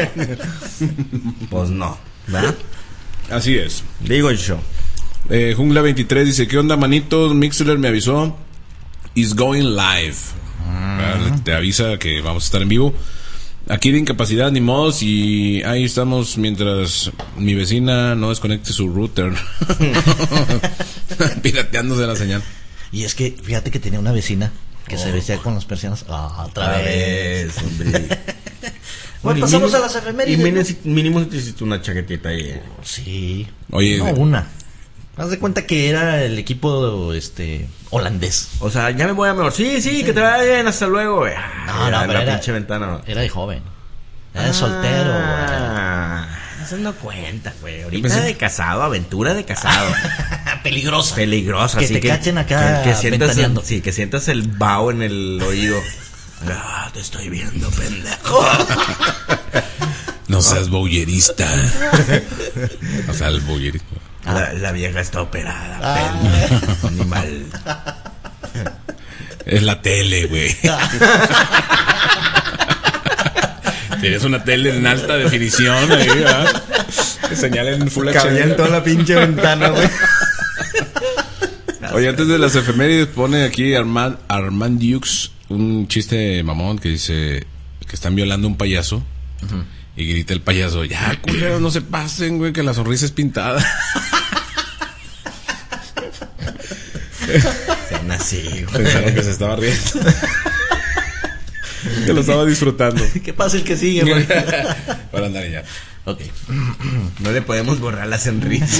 Speaker 3: Pues no, ¿verdad?
Speaker 1: Así es.
Speaker 3: Digo yo.
Speaker 1: Eh, Jungla veintitrés dice, ¿qué onda, manitos? Mixler me avisó, is going live. ¿Verdad? Te avisa que vamos a estar en vivo. Aquí de incapacidad, ni modos, y ahí estamos mientras mi vecina no desconecte su router. Pirateándose la señal.
Speaker 2: Y es que, fíjate que tenía una vecina que se vestía con las persianas. Ah, otra
Speaker 3: Otra
Speaker 2: vez.
Speaker 3: vez, hombre.
Speaker 2: Bueno,
Speaker 3: y
Speaker 2: pasamos
Speaker 3: mínimo-
Speaker 2: a las efemérides,
Speaker 3: Y
Speaker 2: ¿no?
Speaker 3: mínimo, mínimo te hiciste una chaquetita ahí. eh.
Speaker 2: Sí.
Speaker 1: Oye,
Speaker 2: No,
Speaker 1: de-
Speaker 2: una. Haz de cuenta que era el equipo este holandés.
Speaker 3: O sea, ya me voy a mejor. Sí, sí, que te vaya bien, hasta luego, güey.
Speaker 2: No, no,
Speaker 3: en
Speaker 2: pero
Speaker 3: la
Speaker 2: era-
Speaker 3: pinche ventana.
Speaker 2: Era de joven. Era de soltero, güey.
Speaker 3: Ah, eso no cuenta, güey. Ahorita
Speaker 1: pensé-
Speaker 3: de casado, aventura de casado.
Speaker 2: Peligrosa.
Speaker 3: Peligrosa,
Speaker 2: Que
Speaker 3: así
Speaker 2: te cachen acá
Speaker 3: que, que sientas el,
Speaker 2: ventaneando.
Speaker 3: sí, que sientas el vaho en el oído. Ah, te estoy viendo, pendejo.
Speaker 1: no seas bowlerista. O sea, el bowlerismo.
Speaker 3: La, la vieja está operada,
Speaker 2: Ah.
Speaker 3: pendejo. Animal.
Speaker 1: Es la tele, güey. Tienes una tele en alta definición ahí, ¿verdad? Que señala en Full H D.
Speaker 3: Cabía en toda la pinche ventana, güey.
Speaker 1: Oye, antes de las efemérides pone aquí Armand, Armand Dukes un chiste mamón que dice que están violando a un payaso. Y grita el payaso, ya, culeros, no se pasen, güey, que la sonrisa es pintada.
Speaker 3: Sean así, güey.
Speaker 1: Pensaron que se estaba riendo. Que lo estaba disfrutando.
Speaker 2: ¿Qué pasa el que sigue, güey?
Speaker 1: Para andar ya.
Speaker 2: Ok.
Speaker 3: No le podemos borrar la sonrisa.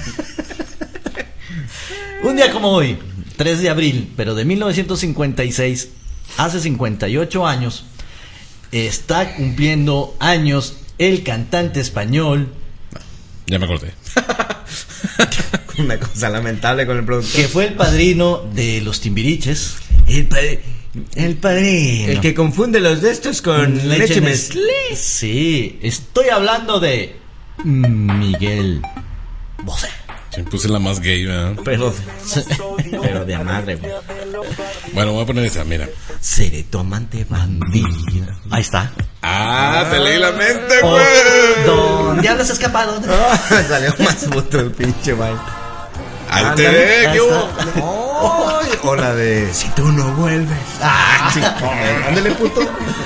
Speaker 2: Un día como hoy, tres de abril, pero de mil novecientos cincuenta y seis, hace cincuenta y ocho años, está cumpliendo años el cantante español
Speaker 1: Ya me acordé.
Speaker 3: Una cosa lamentable con el productor.
Speaker 2: que fue el padrino de los Timbiriches.
Speaker 3: El padre.
Speaker 2: El padrino.
Speaker 3: El que confunde los de estos con leche, mezclé.
Speaker 2: Sí, estoy hablando de Miguel Bosé.
Speaker 1: Se me puse la más gay, ¿verdad?
Speaker 3: Pero, pero de a madre, güey.
Speaker 1: Bueno, voy a poner esa, mira.
Speaker 3: Seré tu amante bandida.
Speaker 2: Ahí está.
Speaker 1: Ah, te leí la mente,
Speaker 2: Oh,
Speaker 1: güey.
Speaker 2: ¿Dónde hablas escapado?
Speaker 3: Salió más puto el pinche baile.
Speaker 1: Ahí te
Speaker 3: Ándale,
Speaker 1: ve,
Speaker 2: ahí
Speaker 1: ¿qué
Speaker 2: está.
Speaker 1: hubo?
Speaker 3: Ay, o la de si tú no vuelves.
Speaker 2: Ah, sí.
Speaker 3: Ándale, puto.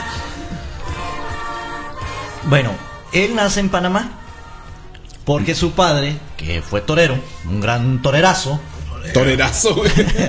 Speaker 2: Bueno, él nace en Panamá porque su padre, que fue torero, un gran torerazo,
Speaker 1: Torerazo, güey.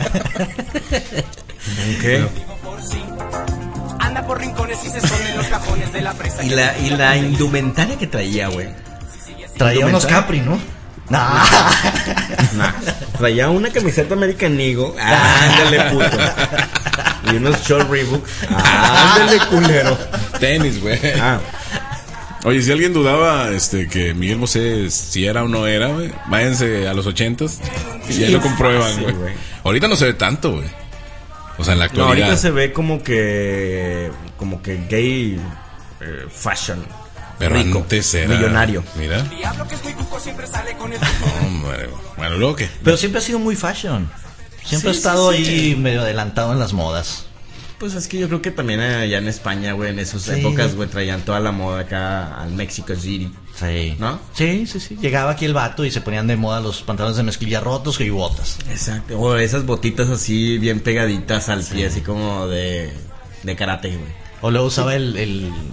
Speaker 3: ¿Qué?
Speaker 5: Anda por rincones y se esconde en los cajones de la presa.
Speaker 3: Y la, y la indumentaria que traía, güey.
Speaker 2: traía unos
Speaker 3: ¿Indumentaria?
Speaker 2: Capri, ¿no? Nah.
Speaker 3: Nah, traía una camiseta American Eagle. Ándale, puto. Y unos short Reebok. Ándale, culero.
Speaker 1: Tenis, güey.
Speaker 3: Ah,
Speaker 1: Oye, si alguien dudaba este que Miguel Bosé si era o no era, güey, váyanse a los ochentas y ya
Speaker 3: Sí,
Speaker 1: lo comprueban,
Speaker 3: fácil,
Speaker 1: güey.
Speaker 3: güey.
Speaker 1: Ahorita no se ve tanto, güey. O sea, en la
Speaker 3: no,
Speaker 1: actualidad.
Speaker 3: ahorita se ve como que. Como que gay eh, fashion.
Speaker 1: Pero
Speaker 3: rico,
Speaker 1: antes era.
Speaker 3: millonario.
Speaker 1: Mira.
Speaker 5: Diablo que es muy cuco siempre sale con el...
Speaker 1: Hombre, bueno, luego qué.
Speaker 2: Pero siempre ha sido muy fashion. Siempre
Speaker 3: Sí,
Speaker 2: ha estado
Speaker 3: sí, sí.
Speaker 2: ahí medio adelantado en las modas.
Speaker 3: Pues es que yo creo que también allá en España, güey, en esas
Speaker 2: Sí.
Speaker 3: épocas, güey, traían toda la moda acá al Mexico City.
Speaker 2: Sí.
Speaker 3: ¿No?
Speaker 2: Sí, sí, sí. Llegaba aquí el vato y se ponían de moda los pantalones de mezclilla rotos y botas.
Speaker 3: Exacto. O esas botitas así bien pegaditas al pie, así como de, de karate, güey.
Speaker 2: O luego usaba el, el,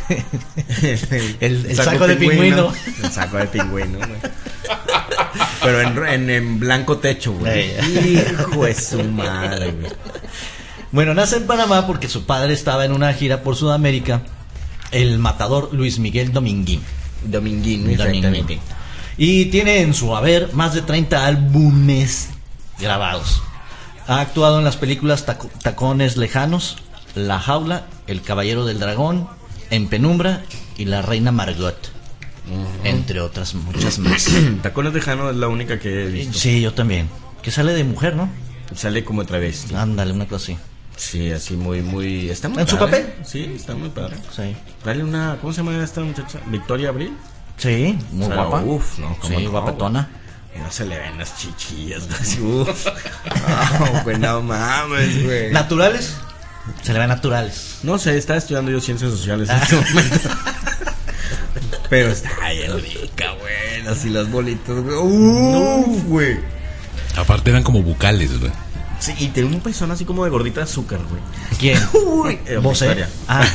Speaker 3: el,
Speaker 2: El- el saco de pingüino.
Speaker 3: El saco de pingüino, güey. Pero en, en, en blanco techo, güey. Hijo de su madre, güey.
Speaker 2: Bueno, nace en Panamá porque su padre estaba en una gira por Sudamérica, el matador Luis Miguel Dominguín.
Speaker 3: Dominguín,
Speaker 2: Dominguín.
Speaker 3: exactamente.
Speaker 2: Y tiene en su haber más de treinta álbumes grabados. Ha actuado en las películas Taco- Tacones Lejanos, La Jaula, El Caballero del Dragón, En Penumbra y La Reina Margot, uh-huh. entre otras muchas más.
Speaker 3: Tacones Lejano es la única que he visto.
Speaker 2: Sí, yo también. Que sale de mujer, ¿no?
Speaker 3: Sale como travesti.
Speaker 2: Ándale, una cosa así.
Speaker 3: Sí, así muy, muy... Está muy
Speaker 2: ¿En su
Speaker 3: padre.
Speaker 2: papel?
Speaker 3: Sí, está muy padre.
Speaker 2: Sí.
Speaker 3: Dale una... ¿Cómo se llama esta muchacha? ¿Victoria Abril?
Speaker 2: Sí, muy
Speaker 3: O sea,
Speaker 2: guapa.
Speaker 3: Uf, no, cómo
Speaker 2: Sí,
Speaker 3: no,
Speaker 2: guapetona.
Speaker 3: güey. No se le ven las chichillas, güey. Uf. No, güey, no mames, güey.
Speaker 2: ¿Naturales? Se le ven naturales.
Speaker 3: No sé, estaba estudiando yo ciencias sociales en este momento. Pero está bien rica, güey. Así las bolitas, güey. Uf, güey.
Speaker 1: Aparte eran como bucales, güey.
Speaker 3: Sí, y tiene un pezón así como de gordita de azúcar, güey.
Speaker 2: ¿Quién?
Speaker 3: Uy, eh,
Speaker 2: ¿Vos, eh?
Speaker 3: Victoria.
Speaker 2: Ah,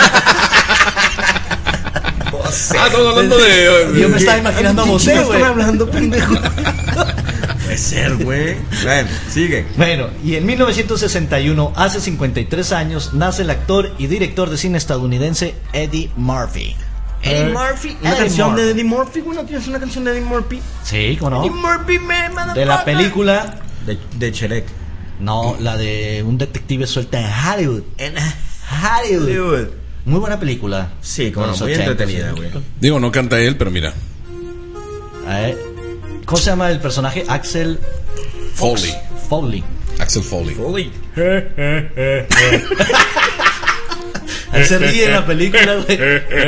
Speaker 3: Bosé.
Speaker 1: Ah, estamos hablando de...
Speaker 2: yo me estaba imaginando a Bosé,
Speaker 3: ¿Qué
Speaker 2: güey.
Speaker 3: están hablando, pendejo? Puede ser, güey. Bueno, sigue.
Speaker 2: Bueno, y en mil novecientos sesenta y uno, hace cincuenta y tres años, nace el actor y director de cine estadounidense Eddie Murphy.
Speaker 3: Eddie Murphy. Una
Speaker 2: Eddie
Speaker 3: canción
Speaker 2: Murphy.
Speaker 3: de Eddie Murphy, güey. ¿No tienes una canción de Eddie Murphy?
Speaker 2: Sí, ¿cómo
Speaker 3: Eddie
Speaker 2: no?
Speaker 3: Murphy, man, motherfucker.
Speaker 2: De la película,
Speaker 3: De, de Shrek.
Speaker 2: no, la de un detective suelta en Hollywood. En Hollywood.
Speaker 3: Hollywood.
Speaker 2: Muy buena película.
Speaker 3: Sí, como
Speaker 2: De
Speaker 3: no,
Speaker 2: los
Speaker 3: muy
Speaker 2: ochentas,
Speaker 3: entretenida,
Speaker 2: sí.
Speaker 3: güey.
Speaker 1: Digo, no canta él, pero mira.
Speaker 2: Eh, ¿Cómo se llama el personaje? Axel Fox.
Speaker 1: Foley.
Speaker 2: Foley.
Speaker 1: Axel Foley.
Speaker 3: Holy.
Speaker 2: Él se ríe en la película, güey.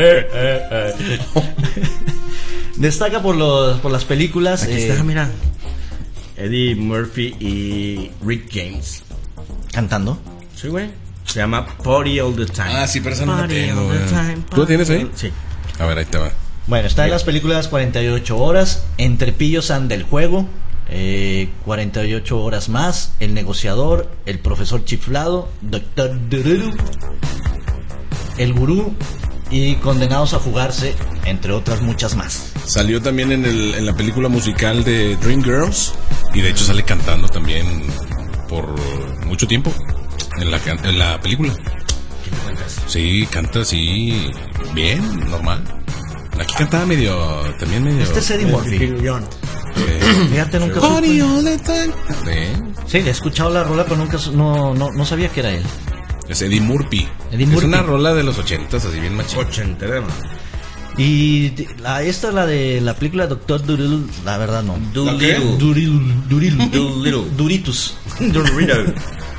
Speaker 2: Destaca por los por las películas.
Speaker 3: Aquí
Speaker 2: eh,
Speaker 3: está, mira. Eddie Murphy y Rick James.
Speaker 2: Cantando.
Speaker 3: Sí, güey. Se llama Party All the Time.
Speaker 1: Ah, sí, pero esa no la
Speaker 3: Party
Speaker 1: tengo,
Speaker 3: all the
Speaker 1: güey.
Speaker 3: time,
Speaker 1: ¿Tú la tienes ahí?
Speaker 3: Sí.
Speaker 1: A ver, ahí te va.
Speaker 2: Bueno, está en las películas cuarenta y ocho horas, Entre pillos anda el juego, eh, cuarenta y ocho horas más, El negociador, El profesor chiflado, Doctor Dururu, El gurú y Condenados a fugarse, entre otras muchas más.
Speaker 1: Salió también en, el, en la película musical de Dreamgirls. Y de hecho sale cantando también por mucho tiempo en la, can- en la película.
Speaker 3: ¿Qué me cuentas?
Speaker 1: Sí, canta así, bien, normal. Aquí cantaba medio, también medio...
Speaker 2: Este es Eddie Murphy.
Speaker 1: eh,
Speaker 2: Fíjate, nunca
Speaker 1: Party
Speaker 2: supe.
Speaker 1: all the time. Sí,
Speaker 2: Sí, le he escuchado la rola, pero nunca su- no, no, no sabía que era él.
Speaker 1: es Eddie Murphy.
Speaker 2: Eddie
Speaker 1: Es
Speaker 2: Murphy.
Speaker 1: una rola de los ochentas, así bien machín.
Speaker 3: Ochentera, ¿no?
Speaker 2: Y de- la, esta, la de la película Doctor Dururu, la verdad no.
Speaker 3: Doolittle.
Speaker 2: Durilu, Durilu.
Speaker 3: Doolittle.
Speaker 2: Duritus.
Speaker 3: Dorito.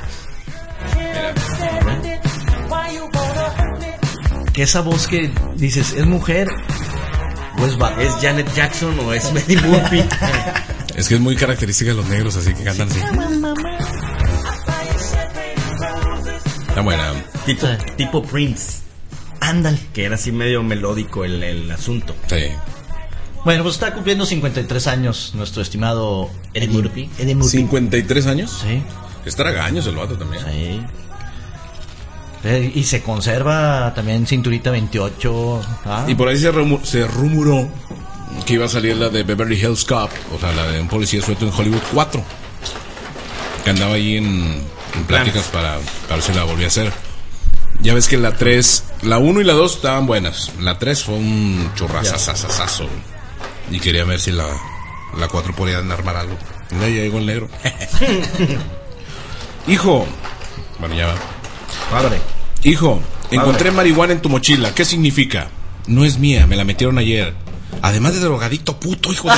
Speaker 2: Que esa voz que dices, ¿es mujer o es vato?
Speaker 3: ¿Es Janet Jackson o es Eddie Murphy?
Speaker 1: Es que es muy característica de los negros, así que cantan así. Está buena.
Speaker 3: tipo,
Speaker 2: Sí.
Speaker 3: tipo Prince.
Speaker 2: Ándale.
Speaker 3: Que era así medio melódico el, el asunto.
Speaker 1: Sí.
Speaker 2: Bueno, pues está cumpliendo cincuenta y tres años nuestro estimado
Speaker 3: Eddie Murphy.
Speaker 2: Eddie Murphy.
Speaker 1: ¿cincuenta y tres años?
Speaker 2: Sí,
Speaker 1: Estará gaños el vato también.
Speaker 2: sí. Eh, Y se conserva también cinturita veintiocho. Ah.
Speaker 1: Y por ahí se, rumu- se rumoró que iba a salir la de Beverly Hills Cop, o sea, la de un policía suelto en Hollywood cuatro. Que andaba ahí en, en pláticas para, para ver si la volvía a hacer. Ya ves que la tres, la uno y la dos estaban buenas. La tres fue un churrazazazazo. Y quería ver si la, la cuatro podían armar algo. Mira, ya llegó el negro. Hijo. Bueno, ya va.
Speaker 3: Padre.
Speaker 1: Hijo, encontré marihuana en tu mochila. ¿Qué significa? No es mía, me la metieron ayer. Además de drogadicto puto, hijo de...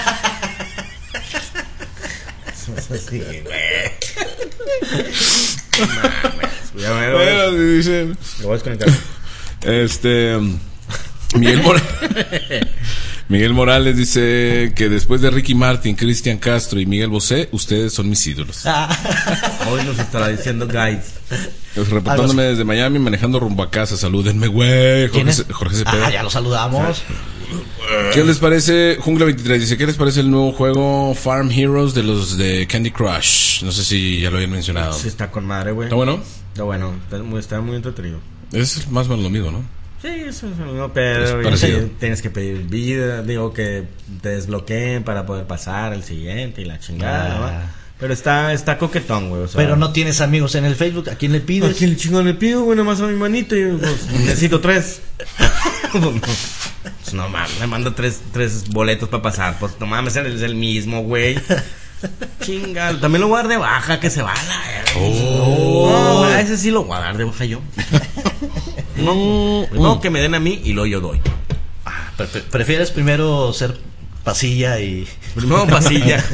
Speaker 3: Ya me voy a-
Speaker 1: Bueno, dice...
Speaker 3: lo voy a desconectar.
Speaker 1: Este... Miguel Morales... Miguel Morales dice que después de Ricky Martin, Cristian Castro y Miguel Bosé, ustedes son mis ídolos.
Speaker 3: Hoy nos estará diciendo guys.
Speaker 1: Pues, reportándome desde Miami, manejando rumbo a casa. Salúdenme, güey.
Speaker 2: ¿Quién
Speaker 1: Jorge,
Speaker 2: es?
Speaker 1: Ce- Jorge Cepeda.
Speaker 2: Ah, ya lo saludamos.
Speaker 1: ¿Qué les parece? Jungla veintitrés dice, ¿qué les parece el nuevo juego Farm Heroes de los de Candy Crush? No sé si ya lo habían mencionado.
Speaker 3: Sí, está con madre, güey.
Speaker 1: ¿Está bueno?
Speaker 3: Está bueno. Está muy, está muy entretenido.
Speaker 1: Es más o menos lo mismo, ¿no?
Speaker 3: Sí, eso es no, pero
Speaker 1: Es parecido.
Speaker 3: sí, tienes que pedir vida, digo que te desbloqueen para poder pasar al siguiente y la chingada,
Speaker 2: Ah.
Speaker 3: ¿va? Pero está, está coquetón, güey. O sea,
Speaker 2: Pero no tienes amigos en el Facebook, ¿a quién le
Speaker 3: ¿a
Speaker 2: pides?
Speaker 3: quién chingón le pido, güey? Nomás a mi manito y pues, necesito tres. Pues, no mames, me manda tres, tres boletos para pasar. Pues no mames, es el mismo, güey. Chinga, también lo voy a dar de baja, que se va a la verga.
Speaker 1: Oh.
Speaker 3: No, a ese sí lo voy a dar de baja yo. No, primero que me den a mí y luego yo doy.
Speaker 2: Pre- pre- ¿Prefieres primero ser pasilla y...
Speaker 3: Primero pasilla.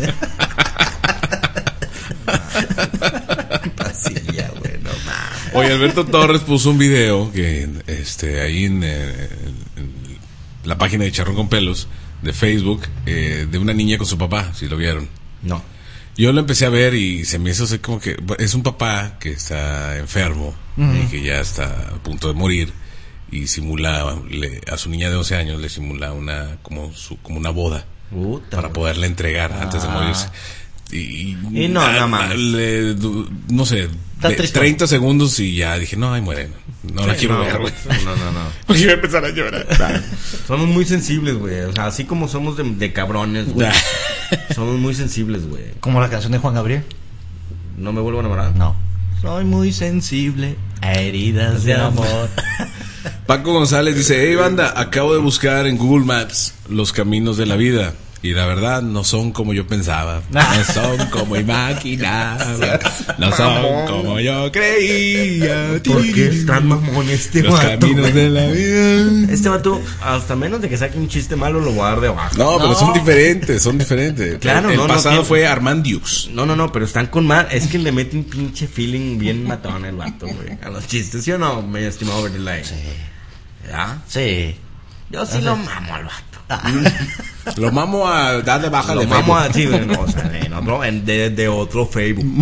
Speaker 3: Pasilla, güey, no mames.
Speaker 1: Oye, Alberto Torres puso un video que este ahí en, eh, en la página de Charrón con Pelos de Facebook eh, de una niña con su papá, si lo vieron.
Speaker 3: No.
Speaker 1: Yo lo empecé a ver y se me hizo así como que es un papá que está enfermo y que ya está a punto de morir y simula le- a su niña de once años le simula una como su, como una boda
Speaker 3: Puta,
Speaker 1: para
Speaker 3: güey.
Speaker 1: poderla entregar antes de morirse. Y,
Speaker 3: Y no, no mames.
Speaker 1: le- du- no sé,
Speaker 2: Está
Speaker 1: de-
Speaker 2: triste.
Speaker 1: treinta segundos y ya dije, no, ay, muere. No la
Speaker 3: Sí,
Speaker 1: quiero
Speaker 3: no,
Speaker 1: ver, güey.
Speaker 3: No, no, no.
Speaker 1: Porque iba a empezar a llorar.
Speaker 3: Somos muy sensibles, güey. O sea, así como somos de, de cabrones, güey. Somos muy sensibles, güey.
Speaker 2: como la canción de Juan Gabriel?
Speaker 3: No me vuelvo a enamorar.
Speaker 2: No. Soy muy sensible a heridas de amor.
Speaker 1: Paco González dice, hey banda, acabo de buscar en Google Maps los caminos de la vida y la verdad no son como yo pensaba, no son como imaginaba, no son como yo creía.
Speaker 3: ¿Por qué es tan mamón este
Speaker 1: Los
Speaker 3: vato,
Speaker 1: caminos
Speaker 3: güey?
Speaker 1: de la vida.
Speaker 3: Este vato, hasta menos de que saque un chiste malo, lo voy a dar de baja.
Speaker 1: No, pero
Speaker 2: No.
Speaker 1: son diferentes, son diferentes.
Speaker 3: Claro,
Speaker 1: el, el
Speaker 3: no, no
Speaker 1: pasado
Speaker 3: tiene-
Speaker 1: fue Armandius.
Speaker 3: No, no, no, pero están con mal. Es que le mete un pinche feeling bien matón el vato, güey. A los chistes, ¿sí o no, mi estimado Verdelay? Sí. ¿Ya?
Speaker 2: Sí.
Speaker 3: Yo sí lo mamo al vato.
Speaker 1: Lo mamo a dar de baja
Speaker 3: Lo
Speaker 1: de
Speaker 3: mamo
Speaker 1: Facebook.
Speaker 3: a sí, güey, no, o sea, en otro, en- de, de otro Facebook.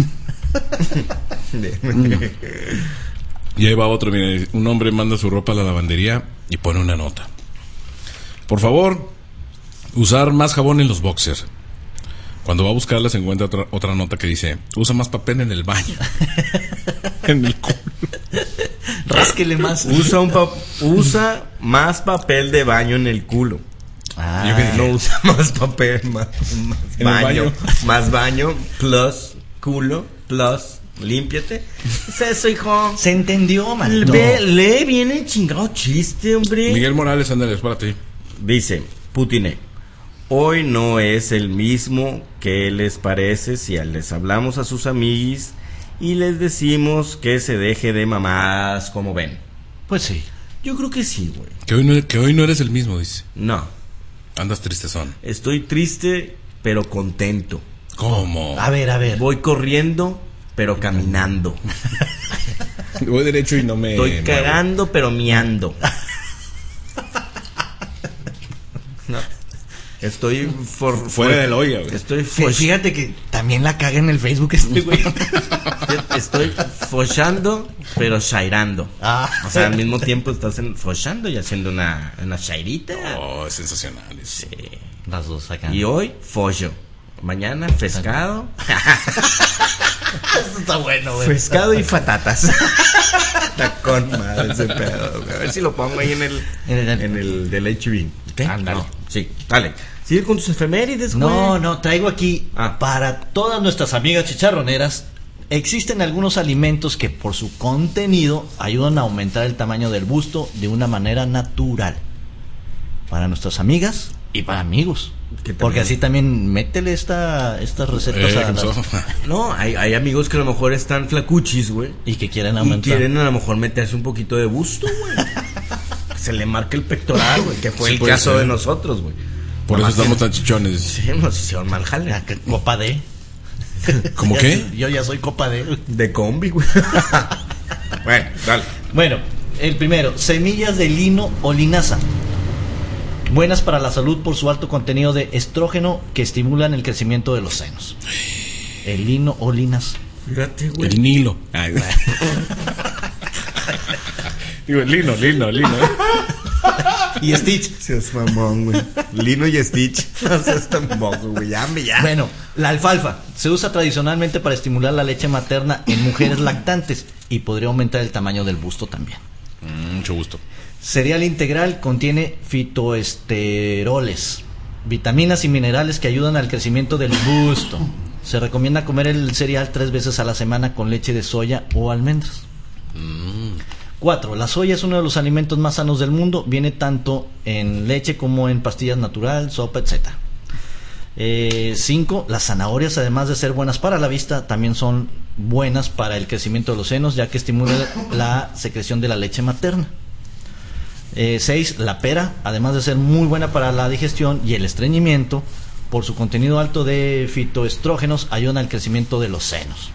Speaker 3: De-
Speaker 1: Y ahí va otro, mire, un hombre manda su ropa a la lavandería y pone una nota. Por favor, usar más jabón en los boxers. Cuando va a buscarla se encuentra otra, otra nota que dice, usa más papel en el baño. En el culo.
Speaker 2: Rásquele más.
Speaker 3: Usa un pa- usa más papel de baño en el culo.
Speaker 2: Ah,
Speaker 1: Yo que dije,
Speaker 3: No usa más papel, más, más
Speaker 1: En el
Speaker 3: baño,
Speaker 1: baño.
Speaker 3: más baño, plus culo, plus límpiate. Es eso, hijo.
Speaker 2: se entendió, man.
Speaker 3: Ve, lee bien el chingado chiste, hombre.
Speaker 1: Miguel Morales, ándale, es para ti.
Speaker 3: Dice, Putine, hoy no es el mismo. ¿Qué les parece si les hablamos a sus amiguis y les decimos que se deje de mamadas, como ven?
Speaker 2: Pues sí.
Speaker 3: Yo creo que sí, güey.
Speaker 1: Que hoy, no, que hoy no eres el mismo, dice.
Speaker 3: No,
Speaker 1: Andas tristezón.
Speaker 3: estoy triste, pero contento.
Speaker 1: ¿Cómo?
Speaker 2: A ver, a ver.
Speaker 3: Voy corriendo, pero caminando.
Speaker 1: Voy derecho y no me...
Speaker 3: Estoy
Speaker 1: muevo.
Speaker 3: cagando, pero miando. No. Estoy for-
Speaker 1: Fuera del olla, güey.
Speaker 3: Estoy
Speaker 2: Fí-
Speaker 3: foch-
Speaker 2: Fíjate que también la caga en el Facebook este güey.
Speaker 3: Estoy fochando, pero shairando.
Speaker 2: Ah.
Speaker 3: O sea, al mismo tiempo estás en, fochando y haciendo una, una shairita.
Speaker 1: Oh, es sensacional. es-
Speaker 3: Sí.
Speaker 2: Las dos acá.
Speaker 3: Y hoy, follo. Mañana, pescado.
Speaker 2: Esto está bueno, güey.
Speaker 3: Pescado y patatas. Está con madre ese pedo, güey. A ver si lo pongo ahí en el,
Speaker 2: En el-
Speaker 3: en el del H B. ¿Qué?
Speaker 2: Ándale.
Speaker 3: No, sí, dale. Sigue con tus efemérides, güey.
Speaker 2: No, no, traigo aquí
Speaker 3: Ah.
Speaker 2: para todas nuestras amigas chicharroneras. Existen algunos alimentos que por su contenido ayudan a aumentar el tamaño del busto de una manera natural. Para nuestras amigas y para amigos.
Speaker 3: Que también-
Speaker 2: Porque así también métele esta, estas recetas
Speaker 1: Eh,
Speaker 2: a
Speaker 1: ¿qué
Speaker 2: las-
Speaker 1: pasó?
Speaker 3: No, hay, hay amigos que a lo mejor están flacuchis, güey.
Speaker 2: y que quieren
Speaker 3: Y
Speaker 2: aumentar.
Speaker 3: quieren a lo mejor meterse un poquito de busto, güey. Se le marca el pectoral, güey. Que fue
Speaker 1: Sí,
Speaker 3: el
Speaker 1: puede
Speaker 3: caso
Speaker 1: ser.
Speaker 3: de nosotros, güey.
Speaker 1: Por eso
Speaker 3: Nomás
Speaker 1: estamos
Speaker 3: que-
Speaker 1: tan chichones.
Speaker 3: Sí, nos hicieron mal jale.
Speaker 2: Ah, que Copa D.
Speaker 1: ¿Cómo
Speaker 2: Ya
Speaker 1: qué?
Speaker 2: soy- Yo ya soy Copa D.
Speaker 3: De combi, güey. Bueno, dale.
Speaker 2: Bueno, el primero, semillas de lino o linaza. Buenas para la salud por su alto contenido de estrógeno que estimulan el crecimiento de los senos. El lino o linaza.
Speaker 3: Fíjate, güey.
Speaker 1: El Nilo. Ay, güey. Digo, el lino, lino, lino.
Speaker 2: Y Stitch.
Speaker 3: Seas mamón, güey. Lino y Stitch. No seas tan boco, güey. Ya, me ya.
Speaker 2: Bueno, la alfalfa se usa tradicionalmente para estimular la leche materna en mujeres lactantes y podría aumentar el tamaño del busto también.
Speaker 1: Mm, mucho gusto.
Speaker 2: Cereal integral contiene fitoesteroles, vitaminas y minerales que ayudan al crecimiento del busto. Se recomienda comer el cereal tres veces a la semana con leche de soya o almendras. Cuatro, la soya es uno de los alimentos más sanos del mundo. Viene tanto en leche como en pastillas natural, sopa, etcétera. Eh, cinco, las zanahorias, además de ser buenas para la vista, también son buenas para el crecimiento de los senos, ya que estimulan la secreción de la leche materna. Eh, seis, la pera, además de ser muy buena para la digestión y el estreñimiento, por su contenido alto de fitoestrógenos, ayudan al crecimiento de los senos.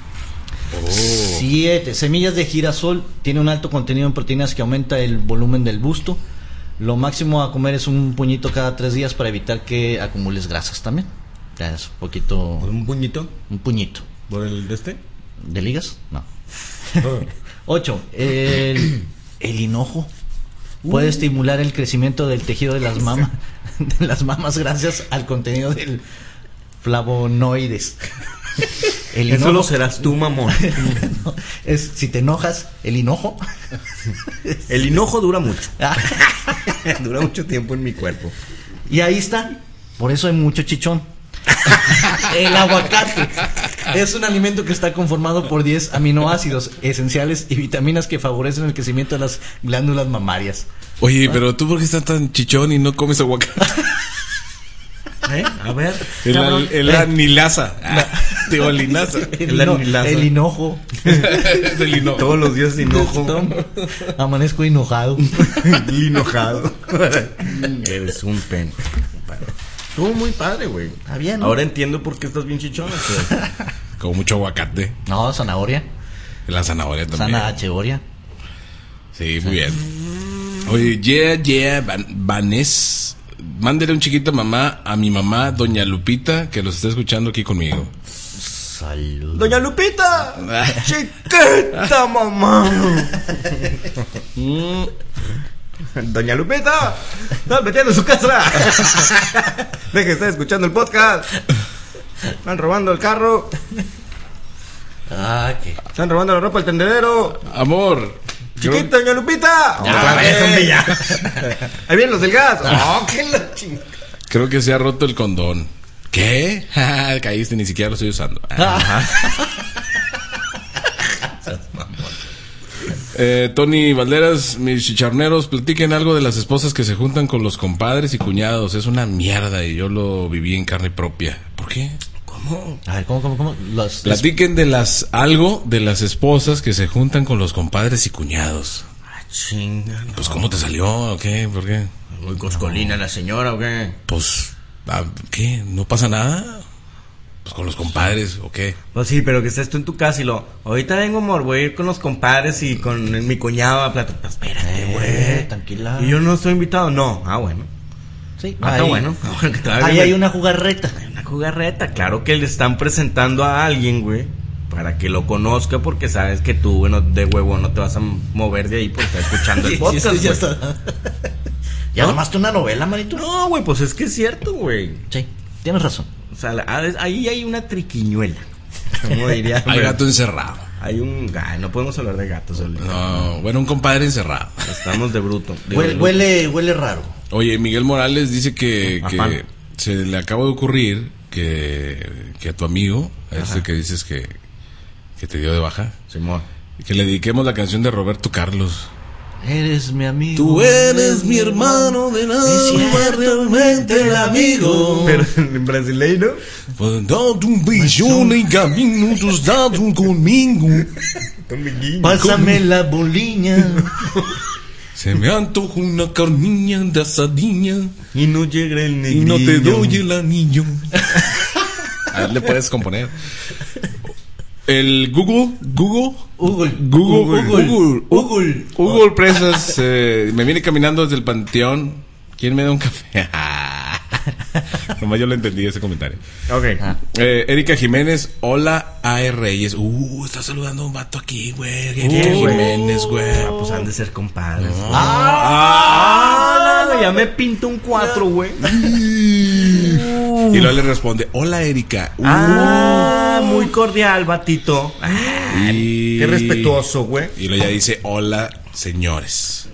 Speaker 2: Siete, semillas de girasol, tiene un alto contenido en proteínas que aumenta el volumen del busto. Lo máximo a comer es un puñito cada tres días para evitar que acumules grasas también. Ya es un poquito...
Speaker 3: ¿Un puñito?
Speaker 2: Un puñito.
Speaker 3: ¿Por el de este?
Speaker 2: ¿De ligas? No. Ocho, el, el hinojo puede uh. estimular el crecimiento del tejido de las mamas, de las mamas gracias al contenido del flavonoides.
Speaker 3: El Eso lo serás tú, mamón.
Speaker 2: No, es, si te enojas, el hinojo.
Speaker 3: El hinojo dura mucho. Dura mucho tiempo en mi cuerpo.
Speaker 2: Y ahí está. Por eso hay mucho chichón. El aguacate es un alimento que está conformado por diez aminoácidos esenciales y vitaminas que favorecen el crecimiento de las glándulas mamarias.
Speaker 1: Oye, ¿Ah? pero tú ¿por qué estás tan chichón y no comes aguacate?
Speaker 3: ¿Eh? A ver.
Speaker 1: El, el, el anilaza. Ah, digo, linaza.
Speaker 2: El, el, anilaza. El hinojo.
Speaker 1: Es el hinojo.
Speaker 3: Todos los días hinojo.
Speaker 2: Amanezco hinojado.
Speaker 3: Hinojado. Eres un pen. Estuvo muy padre, güey.
Speaker 2: Está bien, ¿no?
Speaker 3: Ahora entiendo por qué estás bien chichón.
Speaker 1: Como mucho aguacate.
Speaker 2: No, zanahoria.
Speaker 1: La zanahoria también.
Speaker 2: Zanahoria.
Speaker 1: Sí, muy bien. Oye, yeah, yeah, Van, Vanés. Mándele un chiquito mamá a mi mamá, doña Lupita, que los está escuchando aquí conmigo.
Speaker 2: Salud.
Speaker 3: Doña Lupita. Chiquita mamá. Doña Lupita, están metiendo en su casa. Deje de estar escuchando el podcast. Están robando el carro.
Speaker 2: Ah, ¿qué?
Speaker 3: Están robando la ropa al tendedero.
Speaker 1: Amor.
Speaker 3: Chiquita, doña Lupita.
Speaker 2: Ya,
Speaker 3: vez, ya. Ahí vienen los del gas. Oh, qué la ching...
Speaker 1: Creo que se ha roto el condón. ¿Qué? Caíste, ni siquiera lo estoy usando. Ajá. Eh, Tony Valderas, mis chicharneros, platiquen algo de las esposas que se juntan con los compadres y cuñados. Es una mierda y yo lo viví en carne propia. ¿Por qué? ¿Cómo?
Speaker 2: A ver, ¿cómo, cómo, cómo? Los...
Speaker 1: Platiquen de las algo de las esposas que se juntan con los compadres y cuñados.
Speaker 3: Ah, chinga. No.
Speaker 1: Pues, ¿cómo te salió? ¿O qué? ¿Por qué?
Speaker 3: ¿Muy coscolina no. la señora o qué?
Speaker 1: Pues, ¿qué? ¿No pasa nada? Pues con los compadres, ¿o qué?
Speaker 3: Pues sí, pero que estés tú en tu casa y lo... Ahorita vengo, amor, voy a ir con los compadres y con mi cuñado a platicar. Pues espérate, güey.
Speaker 2: Eh, tranquila.
Speaker 3: ¿Y yo no estoy invitado? No. Ah, bueno.
Speaker 2: Sí.
Speaker 3: Ah, está bueno.
Speaker 2: Ahí hay una jugarreta.
Speaker 3: Hay una jugarreta. Claro que le están presentando a alguien, güey, para que lo conozca, porque sabes que tú, bueno, de huevo no te vas a mover de ahí porque estás escuchando el podcast,
Speaker 2: sí, sí, ya
Speaker 3: güey.
Speaker 2: está. ¿Ya ¿No? armaste una novela, manito?
Speaker 3: No, güey, pues es que es cierto, güey.
Speaker 2: Sí, tienes razón.
Speaker 3: O sea, ahí hay una triquiñuela. Como diría.
Speaker 1: Hay gato encerrado.
Speaker 3: Hay un... Ay, no podemos hablar de gatos.
Speaker 1: No, bueno, un compadre encerrado.
Speaker 3: Estamos de bruto. De
Speaker 2: huele,
Speaker 3: bruto.
Speaker 2: huele huele raro.
Speaker 1: Oye, Miguel Morales dice que,
Speaker 3: Ajá.
Speaker 1: que se le acaba de ocurrir que, que a tu amigo, a este que dices que, que te dio de baja,
Speaker 3: Simón,
Speaker 1: que le dediquemos la canción de Roberto Carlos.
Speaker 2: Eres mi amigo.
Speaker 1: Tú eres mi hermano de la realmente el amigo.
Speaker 3: Pero en brasileño.
Speaker 1: Dado un billón y caminos dado conmigo.
Speaker 2: Pásame la boliña.
Speaker 1: Se me antoja una carniña de asadilla.
Speaker 3: Y no llega el negrillo.
Speaker 1: Y no te doy el anillo. A ver, le puedes componer. El Google, Google,
Speaker 2: Google,
Speaker 1: Google,
Speaker 2: Google,
Speaker 1: Google,
Speaker 2: Google,
Speaker 1: Google Presas, eh, me viene caminando desde el panteón. ¿Quién me da un café? Nomás yo lo entendí ese comentario.
Speaker 3: Ok.
Speaker 1: Eh, Erika Jiménez, hola A R Reyes. Uh, está saludando a un vato aquí, güey. Erika uh, Jiménez, güey.
Speaker 3: Ah, pues han de ser compadres. No. Ah, ah, ya me pinto un cuatro, güey.
Speaker 1: Y luego le responde, hola Erika. Uh.
Speaker 3: Ah, muy cordial, batito. Ah,
Speaker 1: y...
Speaker 3: Qué respetuoso, güey.
Speaker 1: Y luego ya dice, hola señores.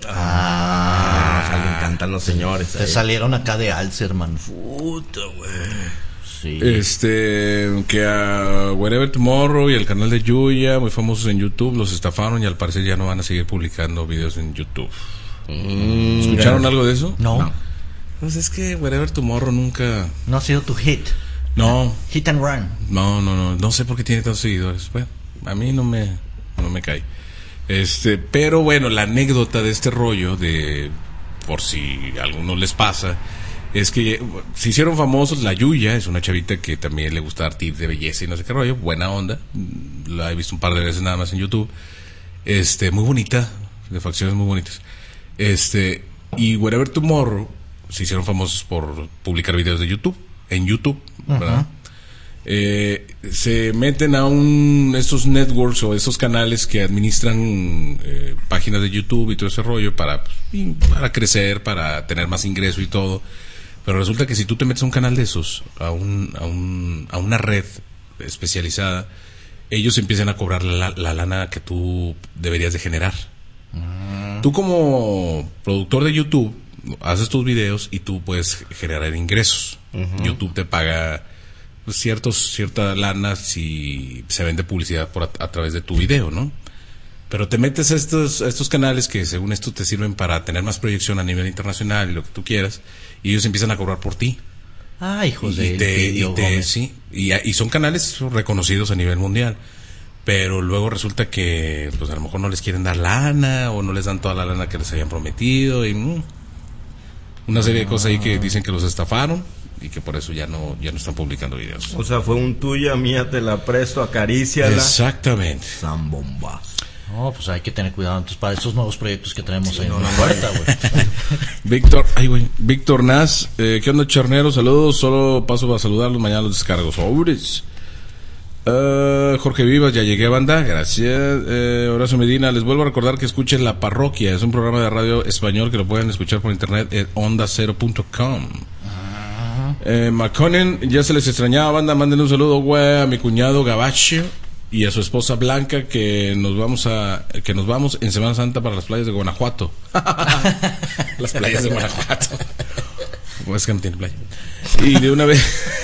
Speaker 3: Ah, o sea, le encantan los señores.
Speaker 2: Te
Speaker 3: ahí.
Speaker 2: salieron acá de alce, hermano.
Speaker 3: Puta, güey.
Speaker 2: Sí.
Speaker 1: Este, que a Wherever Tomorrow y el canal de Yuya, muy famosos en YouTube, los estafaron y al parecer ya no van a seguir publicando videos en YouTube.
Speaker 3: Mm,
Speaker 1: ¿Escucharon
Speaker 3: ya.
Speaker 1: algo de eso?
Speaker 2: No,
Speaker 3: No.
Speaker 2: no,
Speaker 1: Pues es que Wherever Tomorrow nunca...
Speaker 2: ha sido tu hit.
Speaker 1: No,
Speaker 2: Hit and run.
Speaker 1: no, no, no, no sé por qué tiene tantos seguidores. Bueno, a mí no me, no me cae. Este, pero bueno, la anécdota de este rollo, de por si a algunos les pasa, es que se hicieron famosos. La Yuya es una chavita que también le gusta dar tips de belleza y no sé qué rollo, buena onda, la he visto un par de veces nada más en YouTube. Este, muy bonita, de facciones muy bonitas. Este, y Wherever Tomorrow se hicieron famosos por publicar videos de YouTube, en YouTube, ¿verdad? Uh-huh. Eh, se meten a un estos networks o esos canales que administran eh, páginas de YouTube y todo ese rollo para, para crecer, para tener más ingreso y todo. Pero resulta que si tú te metes a un canal de esos, a un, a un, a una red especializada, ellos empiezan a cobrar la, la lana que tú deberías de generar. Uh-huh. Tú como productor de YouTube haces tus videos y tú puedes generar ingresos. Uh-huh. YouTube te paga ciertos cierta lana si se vende publicidad por a, a través de tu video, ¿no? Pero te metes a estos a estos canales que según esto te sirven para tener más proyección a nivel internacional y lo que tú quieras, y ellos empiezan a cobrar por ti.
Speaker 2: Ah, hijos de
Speaker 1: y te, y te, sí, y, y son canales reconocidos a nivel mundial. Pero luego resulta que pues a lo mejor no les quieren dar lana o no les dan toda la lana que les habían prometido y mm, una serie de cosas ahí que dicen que los estafaron y que por eso ya no ya no están publicando videos.
Speaker 3: O sea, fue un tuya, mía, te la presto, acaríciala.
Speaker 1: Exactamente.
Speaker 3: Zambomba.
Speaker 2: No, pues hay que tener cuidado entonces para estos nuevos proyectos que tenemos sí, ahí no, en la no, puerta, güey.
Speaker 1: Víctor, ay güey, Víctor Nas, eh, ¿qué onda, charnero? Saludos, solo paso para saludarlos, mañana los descargo. Sobres. Uh, Jorge Vivas, ya llegué, banda, gracias. uh, Horacio Medina, les vuelvo a recordar que escuchen La Parroquia, es un programa de radio español que lo pueden escuchar por internet en onda cero punto com. uh-huh. eh, Maconen, ya se les extrañaba, banda, manden un saludo, güey, a mi cuñado Gabacho y a su esposa Blanca, que nos vamos a que nos vamos en Semana Santa para las playas de Guanajuato. Las playas de Guanajuato. Es que no tiene playa. Y de una vez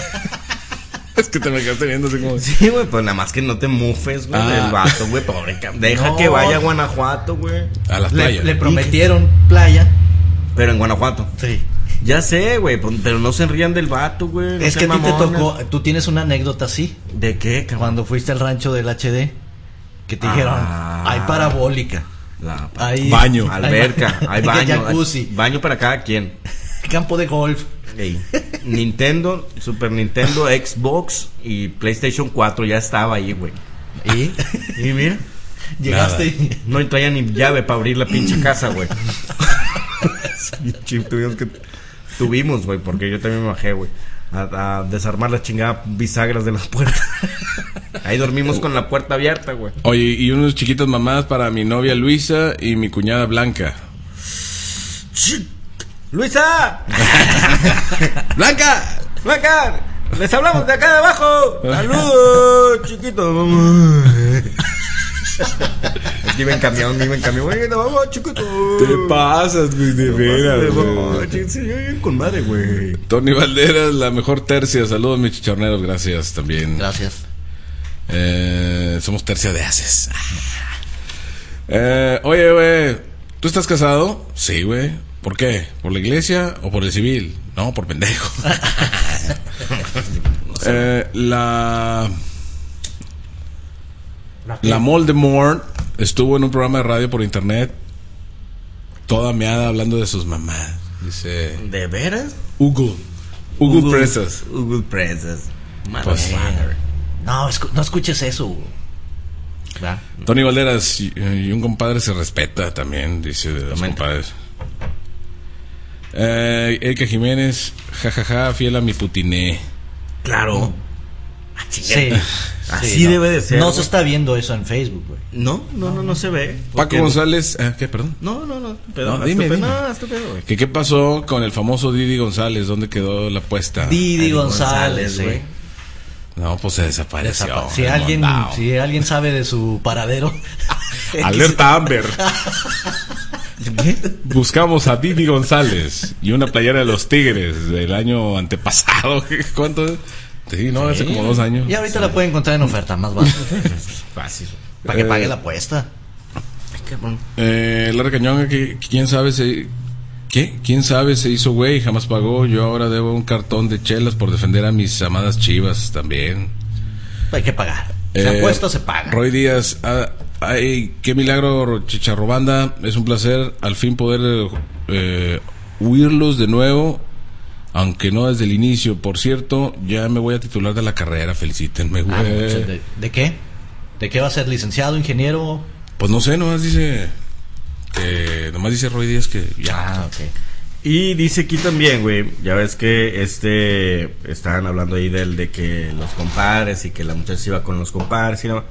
Speaker 1: es que te me quedaste viendo así como...
Speaker 3: Sí, güey, pues nada más que no te mufes, güey, ah. del vato, güey, pobre cam... Deja no. que vaya a Guanajuato, güey.
Speaker 1: A las playas.
Speaker 2: Le, le prometieron playa.
Speaker 3: Pero en Guanajuato.
Speaker 2: Sí.
Speaker 3: Ya sé, güey, pero no se rían del vato, güey. No
Speaker 2: es que a ti te tocó... Tú tienes una anécdota así.
Speaker 3: ¿De qué, cabrón?
Speaker 2: Cuando fuiste al rancho del H D, que te ah. dijeron, hay parabólica.
Speaker 3: La...
Speaker 2: Hay
Speaker 1: baño.
Speaker 3: Alberca, hay baño.
Speaker 2: Jacuzzi.
Speaker 3: Hay baño para cada quien.
Speaker 2: Campo de golf.
Speaker 3: Hey. Nintendo, Super Nintendo, Xbox y PlayStation cuatro ya estaba ahí, güey.
Speaker 2: ¿Y?
Speaker 3: ¿Y mira?
Speaker 2: Llegaste y...
Speaker 3: No traía ni llave para abrir la pinche casa, güey. Tuvimos que... Tuvimos, güey, porque yo también me bajé, güey, a, a desarmar las chingadas bisagras de las puertas. Ahí dormimos con la puerta abierta, güey.
Speaker 1: Oye, y unos chiquitos mamás para mi novia Luisa y mi cuñada Blanca.
Speaker 3: ¡Luisa!
Speaker 1: ¡Blanca!
Speaker 3: ¡Blanca! ¡Les hablamos de acá de abajo! ¡Saludos, chiquito! Aquí iba en camión, iba en camión. ¡Güey, vamos, chiquito!
Speaker 1: Te pasas, güey, de veras.
Speaker 3: Sí, con madre, güey.
Speaker 1: Tony Valderas, la mejor tercia. Saludos, mis chicharneros, gracias también.
Speaker 2: Gracias.
Speaker 1: Eh, somos tercia de haces. Eh, oye, güey, ¿tú estás casado? Sí, güey. ¿Por qué? ¿Por la iglesia o por el civil? No, por pendejo. No sé. eh, la La Moldemort estuvo en un programa de radio por internet, toda meada hablando de sus mamás. Dice,
Speaker 3: ¿de veras?
Speaker 1: Google Google Presas.
Speaker 3: Google Presas.
Speaker 1: Pues,
Speaker 2: no, escu- no escuches eso. ¿verdad?
Speaker 1: Tony Valderas y, y un compadre se respeta también, dice de los compadres. Eh, Erika Jiménez, jajaja, ja, ja, fiel a mi putiné.
Speaker 3: Claro.
Speaker 2: Ah, sí,
Speaker 3: así
Speaker 2: sí,
Speaker 3: debe
Speaker 2: no,
Speaker 3: de ser.
Speaker 2: No
Speaker 3: güey.
Speaker 2: se está viendo eso en Facebook, güey.
Speaker 3: No, no, no, no se ve.
Speaker 1: Paco González, eh, ¿qué? Perdón.
Speaker 3: No, no, no. Pero,
Speaker 1: no dime, dime.
Speaker 3: No, estúpido, güey.
Speaker 1: ¿Qué, ¿Qué pasó con el famoso Didi González? ¿Dónde quedó la apuesta?
Speaker 2: Didi González, güey.
Speaker 1: No, pues se desapareció.
Speaker 2: Desapa- si alguien,
Speaker 1: Mondao.
Speaker 2: si alguien sabe de su paradero.
Speaker 1: Alerta Amber. Buscamos a Didi González y una playera de los Tigres del año antepasado. ¿Cuánto es? Sí, no, hace como dos años.
Speaker 2: Y ahorita la puede encontrar en oferta, más baja.
Speaker 3: Fácil.
Speaker 2: Para que
Speaker 1: Eh,
Speaker 2: pague la apuesta.
Speaker 3: Ay, cabrón.
Speaker 1: Eh, Larry Cañón, que quién sabe si... ¿Qué? ¿Quién sabe? Se hizo güey, jamás pagó. Yo ahora debo un cartón de chelas por defender a mis amadas Chivas también.
Speaker 2: Hay que pagar. Si
Speaker 1: Eh,
Speaker 2: apuesta, se paga.
Speaker 1: Roy Díaz, ah, ay, qué milagro, Chicharrobanda. Es un placer al fin poder eh, huirlos de nuevo, aunque no desde el inicio. Por cierto, ya me voy a titular de la carrera. Felicítenme, güey.
Speaker 2: Ah, ¿de, ¿De qué? ¿De qué va a ser? ¿Licenciado, ingeniero?
Speaker 1: Pues no sé, nomás dice que nomás dice Roy Díaz que ya.
Speaker 2: Ah, ok.
Speaker 3: Y dice aquí también, güey, ya ves que este estaban hablando ahí del de que los compadres y que la muchacha se iba con los compadres y no.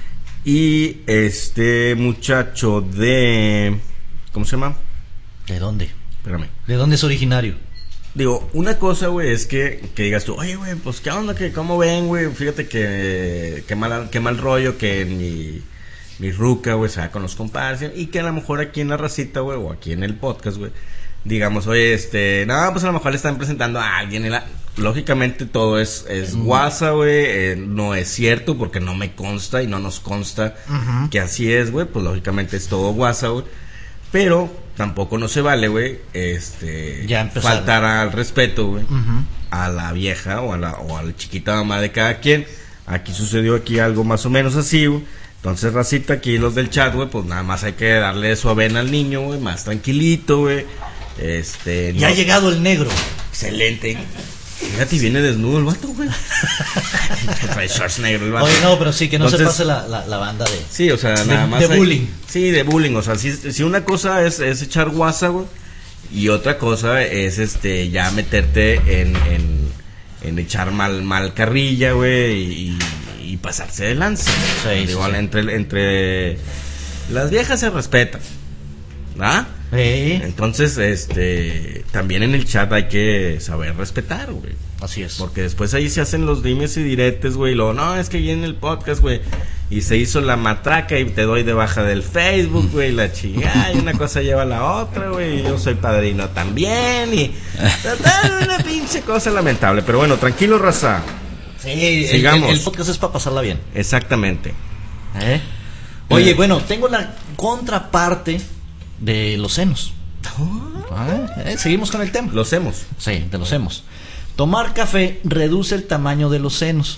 Speaker 3: Y este muchacho de ¿cómo se llama?
Speaker 2: ¿De dónde?
Speaker 3: Espérame.
Speaker 2: ¿De dónde es originario?
Speaker 3: Digo, una cosa, güey, es que, que digas tú, oye, güey, pues qué onda, que cómo ven, güey, fíjate que qué mal, qué mal rollo que mi, mi ruca, güey, se va con los compadres, y que a lo mejor aquí en la racita, güey, o aquí en el podcast, güey, digamos, oye, este, no, pues a lo mejor le están presentando a alguien, y la, lógicamente todo es, es guasa, güey, eh, no es cierto, porque no me consta y no nos consta uh-huh. que así es, güey, pues lógicamente es todo guasa, güey, pero tampoco no se vale, güey, este,
Speaker 2: ya
Speaker 3: faltar al respeto, güey, uh-huh. a la vieja o a la, o a la chiquita mamá de cada quien. Aquí sucedió aquí algo más o menos así, güey. Entonces, racita, aquí los del chat, güey, pues nada más hay que darle su avena al niño, güey, más tranquilito, güey. Este,
Speaker 2: ya
Speaker 3: no.
Speaker 2: ha llegado el negro.
Speaker 3: Excelente. Fíjate, viene desnudo el vato, güey. Trae shorts negros el vato.
Speaker 2: Oye, no, pero sí, que no
Speaker 3: Entonces,
Speaker 2: se pase la, la, la banda de...
Speaker 3: Sí, o sea,
Speaker 2: de,
Speaker 3: nada más...
Speaker 2: De
Speaker 3: hay,
Speaker 2: bullying.
Speaker 3: Sí, de bullying, o sea, si, si una cosa es, es echar guasa, güey, y otra cosa es, este, ya meterte en, en, en echar mal, mal carrilla, güey, y, y pasarse de lanza.
Speaker 2: Sí,
Speaker 3: Igual,
Speaker 2: sí, sí.
Speaker 3: entre, entre... Las viejas se respetan, ¿ah?
Speaker 2: Sí.
Speaker 3: Entonces, este, también en el chat hay que saber respetar, güey.
Speaker 2: Así es.
Speaker 3: Porque después ahí se hacen los dimes y diretes, güey. Y luego, no, es que ahí en el podcast, güey. Y se hizo la matraca y te doy de baja del Facebook, güey. La chingada, y una cosa lleva a la otra, güey. Y yo soy padrino también. Y total, una pinche cosa lamentable. Pero bueno, tranquilo, raza.
Speaker 2: Sí,
Speaker 3: sigamos.
Speaker 2: El, el podcast es para pasarla bien.
Speaker 3: Exactamente.
Speaker 2: ¿Eh? Oye,
Speaker 1: Eh.
Speaker 2: bueno, tengo la contraparte de los senos. Ah, eh, seguimos con el tema.
Speaker 3: Lo hacemos.
Speaker 2: Sí, de los senos. Tomar café reduce el tamaño de los senos.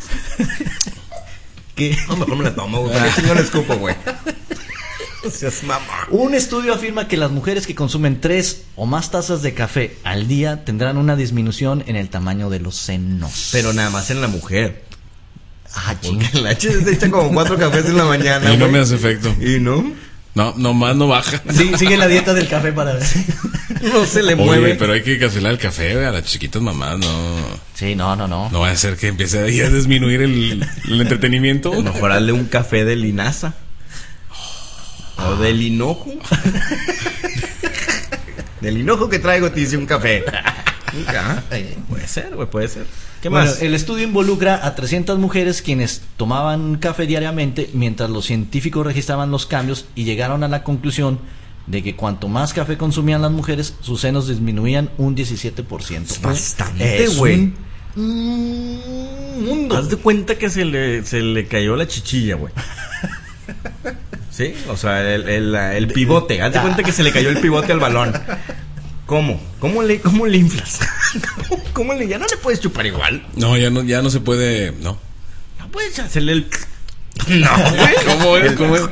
Speaker 2: ¿Qué?
Speaker 3: No, mejor me la tomo, güey. ¿Para qué no le escupo, güey? Seas mamá.
Speaker 2: Un estudio afirma que las mujeres que consumen tres o más tazas de café al día tendrán una disminución en el tamaño de los senos.
Speaker 3: Pero nada más en la mujer.
Speaker 2: Ah,
Speaker 3: Porque
Speaker 2: ching.
Speaker 3: la H se echa como cuatro cafés en la mañana.
Speaker 1: Y no
Speaker 3: güey.
Speaker 1: me hace efecto.
Speaker 3: ¿Y no?
Speaker 1: No, nomás no baja.
Speaker 2: Sí, sigue la dieta del café para ver.
Speaker 3: No se le
Speaker 1: Oye,
Speaker 3: mueve.
Speaker 1: pero hay que cancelar el café, güey, a las chiquitas mamás, no.
Speaker 2: Sí, no, no, no.
Speaker 1: No vaya a ser que empiece ahí a disminuir el, el entretenimiento.
Speaker 3: Mejor hazle un café de linaza. O del hinojo. Del hinojo que traigo te hice un café. Nunca. Puede ser, güey, puede ser. ¿Qué
Speaker 2: Bueno,
Speaker 3: más?
Speaker 2: el estudio involucra a trescientas mujeres quienes tomaban café diariamente mientras los científicos registraban los cambios y llegaron a la conclusión de que cuanto más café consumían las mujeres, sus senos disminuían un diecisiete por ciento.
Speaker 3: Es bastante,
Speaker 2: Es
Speaker 3: güey.
Speaker 2: un mm, mundo.
Speaker 3: Haz de cuenta que se le, se le cayó la chichilla, güey. ¿Sí? O sea, el, el, el pivote. Haz de cuenta que se le cayó el pivote al balón. ¿Cómo? ¿Cómo le, cómo le inflas? ¿Cómo, cómo le, ya no le puedes chupar igual?
Speaker 1: No, ya no, ya no se puede, no.
Speaker 3: No puedes hacerle el... No, güey.
Speaker 1: ¿Cómo es? ¿Cómo es?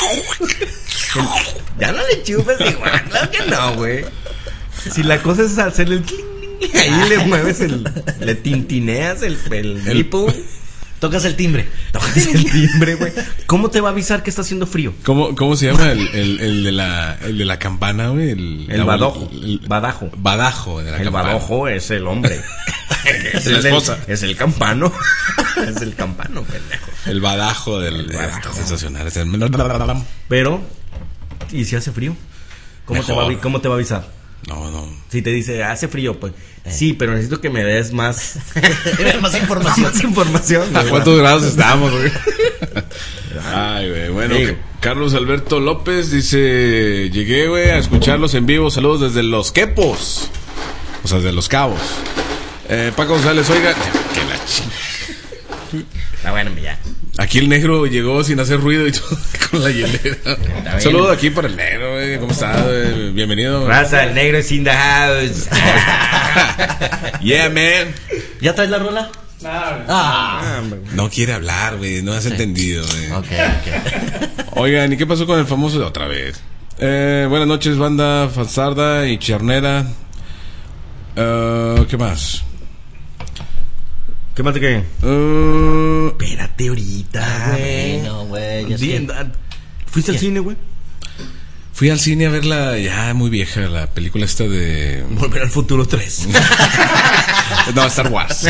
Speaker 3: Ya no le chupes igual. Claro que no, güey. Si la cosa es hacerle el... cling, cling, ahí le mueves el... Le tintineas el... El,
Speaker 1: El-
Speaker 3: nipple.
Speaker 2: Tocas el timbre.
Speaker 3: Tocas el timbre, güey. ¿Cómo te va a avisar que está haciendo frío?
Speaker 1: ¿Cómo, cómo se llama el, el, el de la el de la campana, güey? El,
Speaker 3: El
Speaker 1: la-
Speaker 3: badojo.
Speaker 1: el-
Speaker 3: Badajo.
Speaker 1: Badajo de la
Speaker 3: El
Speaker 1: campana.
Speaker 3: badojo es el hombre. Es
Speaker 1: La
Speaker 3: el-
Speaker 1: esposa.
Speaker 3: Es el campano. Es el campano, pendejo.
Speaker 1: El badajo del
Speaker 3: El badajo.
Speaker 1: está sensacional. Es el-
Speaker 3: Pero, ¿y si hace frío? ¿Cómo te, va a,
Speaker 1: Mejor.
Speaker 3: avi- ¿Cómo te va a avisar?
Speaker 1: No, no.
Speaker 3: Si te dice, hace frío, pues eh. sí, pero necesito que me des más.
Speaker 2: más información.
Speaker 3: Más información.
Speaker 1: ¿A cuántos grados estamos, güey? Ay, güey. Bueno, sí. Carlos Alberto López dice: llegué, güey, a escucharlos en vivo. Saludos desde Los Quepos. O sea, desde Los Cabos. Eh, Paco González, oiga. Que la chingada.
Speaker 3: Ah, bueno, ya.
Speaker 1: Aquí el negro llegó sin hacer ruido y todo con la hielera. Saludo aquí para el negro, güey. ¿Cómo estás? Wey? Bienvenido.
Speaker 3: Raza, el negro es in the house.
Speaker 1: Yeah, man.
Speaker 2: ¿Ya traes la rola?
Speaker 5: No,
Speaker 2: ah.
Speaker 1: No quiere hablar, güey. No has sí. entendido, güey.
Speaker 2: Ok, ok.
Speaker 1: Oigan, ¿y qué pasó con el famoso? Otra vez. Eh, buenas noches, banda Fansarda y Charnera. Uh, ¿Qué más?
Speaker 3: ¿Qué más de qué?
Speaker 1: Uh,
Speaker 3: Espérate ahorita.
Speaker 2: Bueno, güey. Que...
Speaker 3: ¿Fuiste al cine, güey?
Speaker 1: Fui al cine a ver la ya muy vieja, la película esta de...
Speaker 3: Volver al futuro tres.
Speaker 1: No, Star Wars.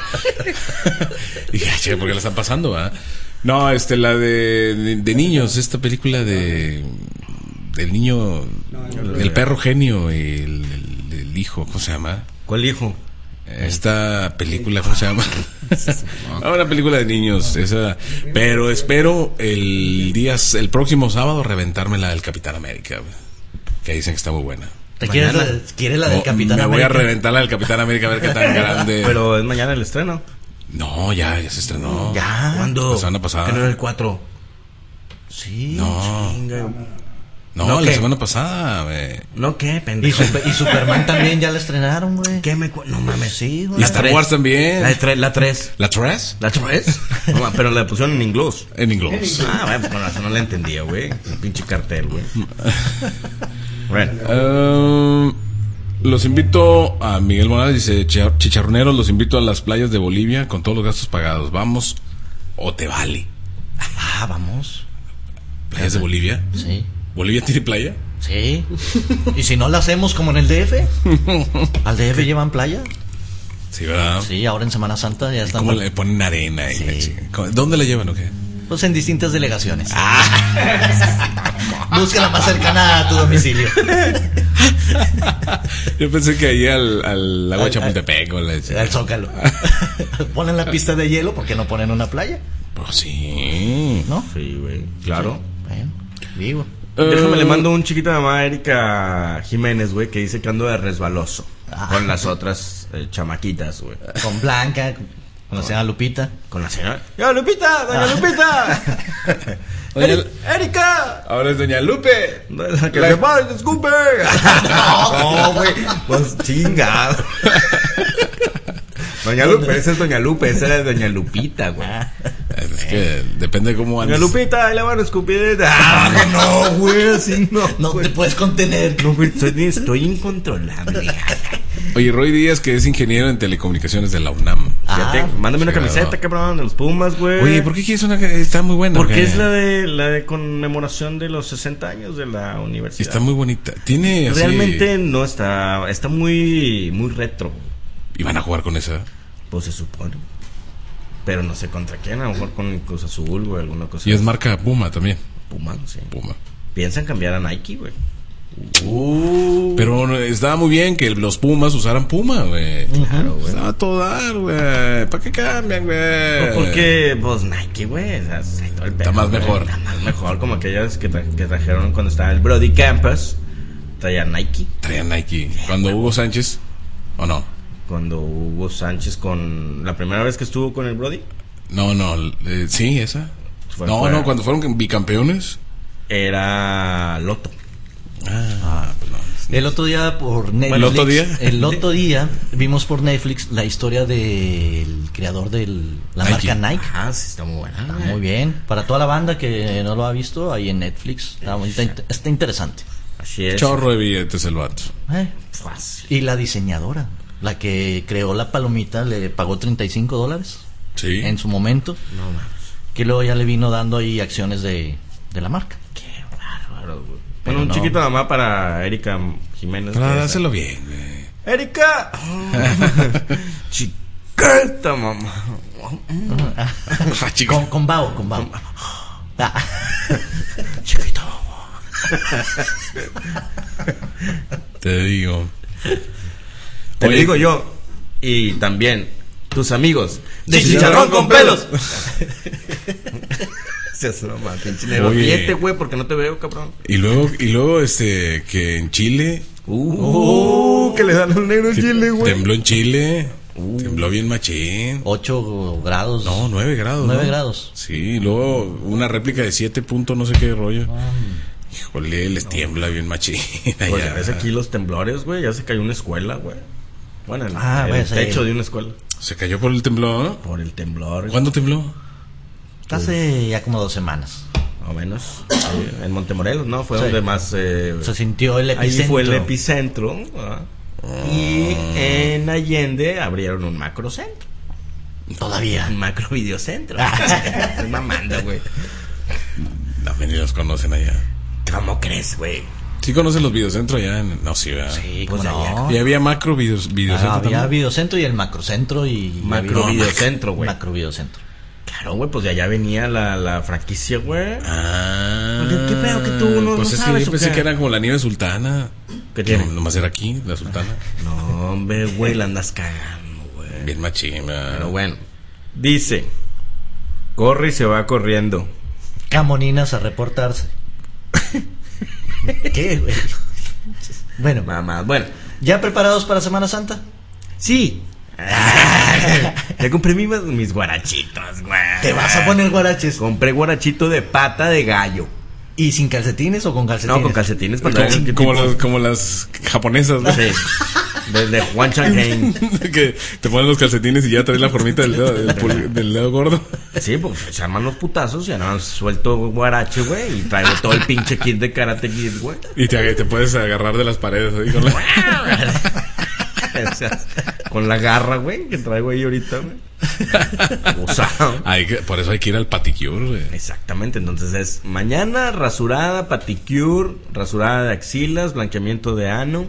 Speaker 1: Dije, che, ¿por qué la están pasando, va? No, este, la de, de, de niños, esta película de... Del niño... El perro genio y el, el, el hijo, ¿cómo se llama?
Speaker 3: ¿Cuál hijo?
Speaker 1: Esta película, ¿cómo se llama? No, una película de niños, esa. Pero espero el día, el próximo sábado reventármela del Capitán América, que dicen que está muy buena.
Speaker 2: ¿Te quieres la, quieres la del Capitán
Speaker 1: me
Speaker 2: América?
Speaker 1: Me voy a reventar la del Capitán América a ver qué tan grande.
Speaker 3: Pero es mañana el estreno.
Speaker 1: No, ya, ya se estrenó.
Speaker 2: ¿Ya?
Speaker 3: ¿Cuándo?
Speaker 1: La semana pasada.
Speaker 3: ¿En el cuatro?
Speaker 2: Sí.
Speaker 1: No.
Speaker 3: Chinga.
Speaker 1: No,
Speaker 3: ¿No
Speaker 1: la
Speaker 3: qué?
Speaker 1: semana pasada, güey.
Speaker 3: ¿No qué,
Speaker 2: Y,
Speaker 3: pendejo?
Speaker 2: super, y Superman también ya la estrenaron, güey.
Speaker 3: ¿Qué me cu- No mames.
Speaker 2: Sí, güey.
Speaker 1: Y Star Wars también.
Speaker 3: La tres. La tres.
Speaker 1: ¿La tres?
Speaker 3: ¿La tres? No, pero la pusieron en inglés.
Speaker 1: En inglés.
Speaker 3: Ah, bueno, pues con razón no la entendía, güey. Un pinche cartel, güey. Bueno.
Speaker 1: Uh, los invito a Miguel Morales, dice chicharroneros, los invito a las playas de Bolivia con todos los gastos pagados. Vamos o te vale.
Speaker 2: Ah, vamos.
Speaker 1: ¿Playas de Bolivia?
Speaker 2: Sí.
Speaker 1: ¿Bolivia tiene playa?
Speaker 2: Sí. ¿Y si no la hacemos como en el D F? ¿Al D F llevan playa?
Speaker 1: Sí, ¿verdad?
Speaker 2: Sí, ahora en Semana Santa ya están.
Speaker 1: ¿Cómo le ponen arena? Y
Speaker 2: Sí.
Speaker 1: la chica? ¿Dónde la llevan o qué?
Speaker 2: Pues en distintas delegaciones.
Speaker 1: Ah.
Speaker 2: Busca la más cercana a tu domicilio.
Speaker 1: Yo pensé que ahí al, al lago de
Speaker 2: Al-
Speaker 1: Chapultepec o la...
Speaker 2: Al Zócalo. Ponen la pista de hielo, ¿por qué no ponen una playa?
Speaker 1: Pues sí.
Speaker 2: ¿No?
Speaker 3: Sí, güey. Claro.
Speaker 2: Bueno, digo.
Speaker 3: Déjame,
Speaker 1: Uh,
Speaker 3: le mando un chiquito a mamá Erika Jiménez, güey, que dice que ando de resbaloso.
Speaker 2: Ah.
Speaker 3: Con las otras eh, chamaquitas, güey.
Speaker 2: Con Blanca, con la señora Lupita.
Speaker 3: Con la señora. ¡Ya, Lupita! ¡Doña Lupita!
Speaker 1: Doña-
Speaker 3: ¡Erika!
Speaker 1: Ahora es Doña Lupe.
Speaker 3: ¡Que
Speaker 1: La-
Speaker 3: se pare, se escupe! No, güey. Pues chingado. Doña Lupe, esa es Doña Lupe, esa era Doña Lupita, güey.
Speaker 1: Es que depende de cómo
Speaker 3: Doña
Speaker 1: andes.
Speaker 3: Lupita, ahí le van a escupir. Ah, no, güey, así no.
Speaker 2: No
Speaker 3: güey.
Speaker 2: te puedes contener.
Speaker 3: No, güey, estoy, estoy incontrolable.
Speaker 1: Oye, Roy Díaz, que es ingeniero en telecomunicaciones de la UNAM.
Speaker 3: Fíjate,
Speaker 2: Ah,
Speaker 3: mándame una
Speaker 1: sí,
Speaker 3: camiseta,
Speaker 1: claro.
Speaker 3: cabrón, de los Pumas, güey.
Speaker 1: Oye, ¿por qué quieres una que está muy buena?
Speaker 3: Porque
Speaker 1: ¿o qué?
Speaker 3: es la de la de conmemoración de los sesenta años de la universidad.
Speaker 1: Está muy bonita. Tiene así...
Speaker 3: Realmente no está, está muy muy retro.
Speaker 1: ¿Y van a jugar con esa?
Speaker 3: Pues se supone. Pero no sé contra quién, a lo mejor con Cruz Azul o alguna cosa.
Speaker 1: Y es marca Puma también.
Speaker 3: Puma, sí.
Speaker 1: Puma.
Speaker 3: Piensan cambiar a Nike, güey.
Speaker 1: Pero estaba muy bien que los Pumas usaran Puma, güey.
Speaker 3: Claro, güey.
Speaker 1: Estaba a todo dar, güey. ¿Para qué cambian, güey?
Speaker 3: Porque, pues, Nike, güey, o sea, sí, todo el pedo,
Speaker 1: Está más
Speaker 3: güey.
Speaker 1: mejor.
Speaker 3: Está más mejor, como aquellas que, tra- que trajeron cuando estaba el Brody Campus. Traía Nike.
Speaker 1: Traía Nike. Cuando Hugo Sánchez, ¿o no?
Speaker 3: Cuando Hugo Sánchez con... La primera vez que estuvo con el Brody.
Speaker 1: No, no. eh, sí, esa.
Speaker 3: Fue-
Speaker 1: no,
Speaker 3: fue-
Speaker 1: no, cuando fueron bicampeones.
Speaker 3: Era Loto.
Speaker 1: Ah, pues no.
Speaker 2: El otro día por Netflix.
Speaker 1: ¿El otro día?
Speaker 2: El otro día vimos por Netflix la historia del creador de la
Speaker 1: Nike.
Speaker 2: marca Nike.
Speaker 3: Ah, sí, está muy buena.
Speaker 2: Está muy bien. Para toda la banda que no lo ha visto, ahí en Netflix. Está, muy, está, está interesante.
Speaker 3: Así es.
Speaker 1: Chorro de billetes el vato.
Speaker 2: Eh,
Speaker 3: Fácil.
Speaker 2: Y la diseñadora, la que creó la palomita, le pagó treinta y cinco dólares
Speaker 1: Sí.
Speaker 2: en su momento.
Speaker 3: No mames.
Speaker 2: Que luego ya le vino dando ahí acciones de, de la marca.
Speaker 3: Qué bárbaro, güey.
Speaker 2: Pero
Speaker 3: Bueno, un
Speaker 2: no.
Speaker 3: chiquito nada más para Erika Jiménez.
Speaker 1: Para
Speaker 3: que-
Speaker 1: dárselo bien, güey.
Speaker 3: ¡Erika! Chiquita, mamá.
Speaker 1: Ah, chico.
Speaker 2: Con, con Bao, con Bao. Ah.
Speaker 3: Chiquita,
Speaker 1: Te digo.
Speaker 3: Te
Speaker 1: Oye,
Speaker 3: digo yo. Y también tus amigos
Speaker 2: De
Speaker 3: de
Speaker 2: chicharrón
Speaker 3: chicharrón
Speaker 2: con
Speaker 3: con pelos. Seas nomás, pinche negro.
Speaker 1: Oye.
Speaker 3: Ríete, güey, porque no te veo, cabrón.
Speaker 1: Y luego, y luego, este, que en Chile,
Speaker 3: Uh, que le dan al negro
Speaker 1: que
Speaker 3: chile, güey.
Speaker 1: tembló en Chile, tembló bien machín.
Speaker 2: ocho grados.
Speaker 1: No, nueve grados.
Speaker 2: nueve
Speaker 1: ¿no?
Speaker 2: grados.
Speaker 1: Sí, y luego una réplica de siete puntos, no sé qué rollo. Híjole, les tiembla bien machín.
Speaker 3: Pues
Speaker 1: allá.
Speaker 3: ya ves aquí los temblores, güey. Ya se cayó una escuela, güey. Bueno, el,
Speaker 2: Ah,
Speaker 3: el
Speaker 2: pues,
Speaker 3: techo
Speaker 2: sí.
Speaker 3: de una escuela.
Speaker 1: Se cayó por el temblor.
Speaker 3: Por el temblor.
Speaker 1: ¿Cuándo tembló?
Speaker 2: Hace ya como dos semanas.
Speaker 3: Más o menos. Sí, en Montemorelos, ¿no? Fue
Speaker 2: Sí.
Speaker 3: donde más... Eh,
Speaker 2: Se sintió el
Speaker 3: ahí
Speaker 2: epicentro.
Speaker 3: fue el epicentro. ¿verdad? Y en Allende abrieron un macrocentro.
Speaker 2: Todavía.
Speaker 3: Un macro videocentro. Estoy mamando, güey.
Speaker 1: También ni los conocen allá.
Speaker 3: ¿Cómo crees, güey?
Speaker 1: ¿Sí conocen los videocentros allá? En... No, sí, ¿verdad?
Speaker 2: Sí,
Speaker 3: Pues
Speaker 2: cómo no.
Speaker 1: Y había macro videos, videocentro
Speaker 2: Ah, había
Speaker 1: también.
Speaker 2: videocentro y el macrocentro y
Speaker 3: Macro
Speaker 2: había-
Speaker 3: videocentro, güey.
Speaker 2: Macro videocentro.
Speaker 3: Claro, güey, pues de allá venía la, la franquicia, güey.
Speaker 1: Ah.
Speaker 3: ¿Qué- qué pedo que tú no-
Speaker 1: Pues
Speaker 3: no
Speaker 1: es que
Speaker 3: sabes
Speaker 1: yo
Speaker 3: o
Speaker 1: pensé
Speaker 3: qué?
Speaker 1: que era como la nieve sultana.
Speaker 3: ¿Qué tiene?
Speaker 1: No, nomás era aquí, la sultana.
Speaker 3: No, hombre, güey, la andas cagando, güey.
Speaker 1: Bien machina.
Speaker 3: Pero bueno, dice, corre y se va corriendo.
Speaker 2: Camoninas a reportarse. ¿Qué, güey? Bueno,
Speaker 3: Mamá, bueno,
Speaker 2: ¿ya preparados para Semana Santa?
Speaker 3: sí. Ya compré mis, mis guarachitos, güey.
Speaker 2: ¿Te vas a poner guaraches?
Speaker 3: Compré guarachito de pata de gallo.
Speaker 2: ¿Y sin calcetines o con calcetines?
Speaker 3: No, con calcetines para
Speaker 1: Como,
Speaker 3: ver qué
Speaker 1: como
Speaker 3: tipo-
Speaker 1: las, como las japonesas, ¿no?
Speaker 3: Sí, desde Juan Changhain.
Speaker 1: Que te ponen los calcetines y ya traes la formita del dedo, del, pul- del dedo gordo.
Speaker 3: Sí, pues se arman los putazos y ahora suelto guarache, güey. Y traigo todo el pinche kit de Karate Kid, güey.
Speaker 1: Y te, te puedes agarrar de las paredes ahí con la...
Speaker 3: O sea, con la garra, güey, que traigo ahí ahorita, güey. Usado.
Speaker 1: Hay que, por eso hay que ir al paticure, güey.
Speaker 3: Exactamente, entonces es mañana rasurada, paticure, rasurada de axilas, blanqueamiento de ano.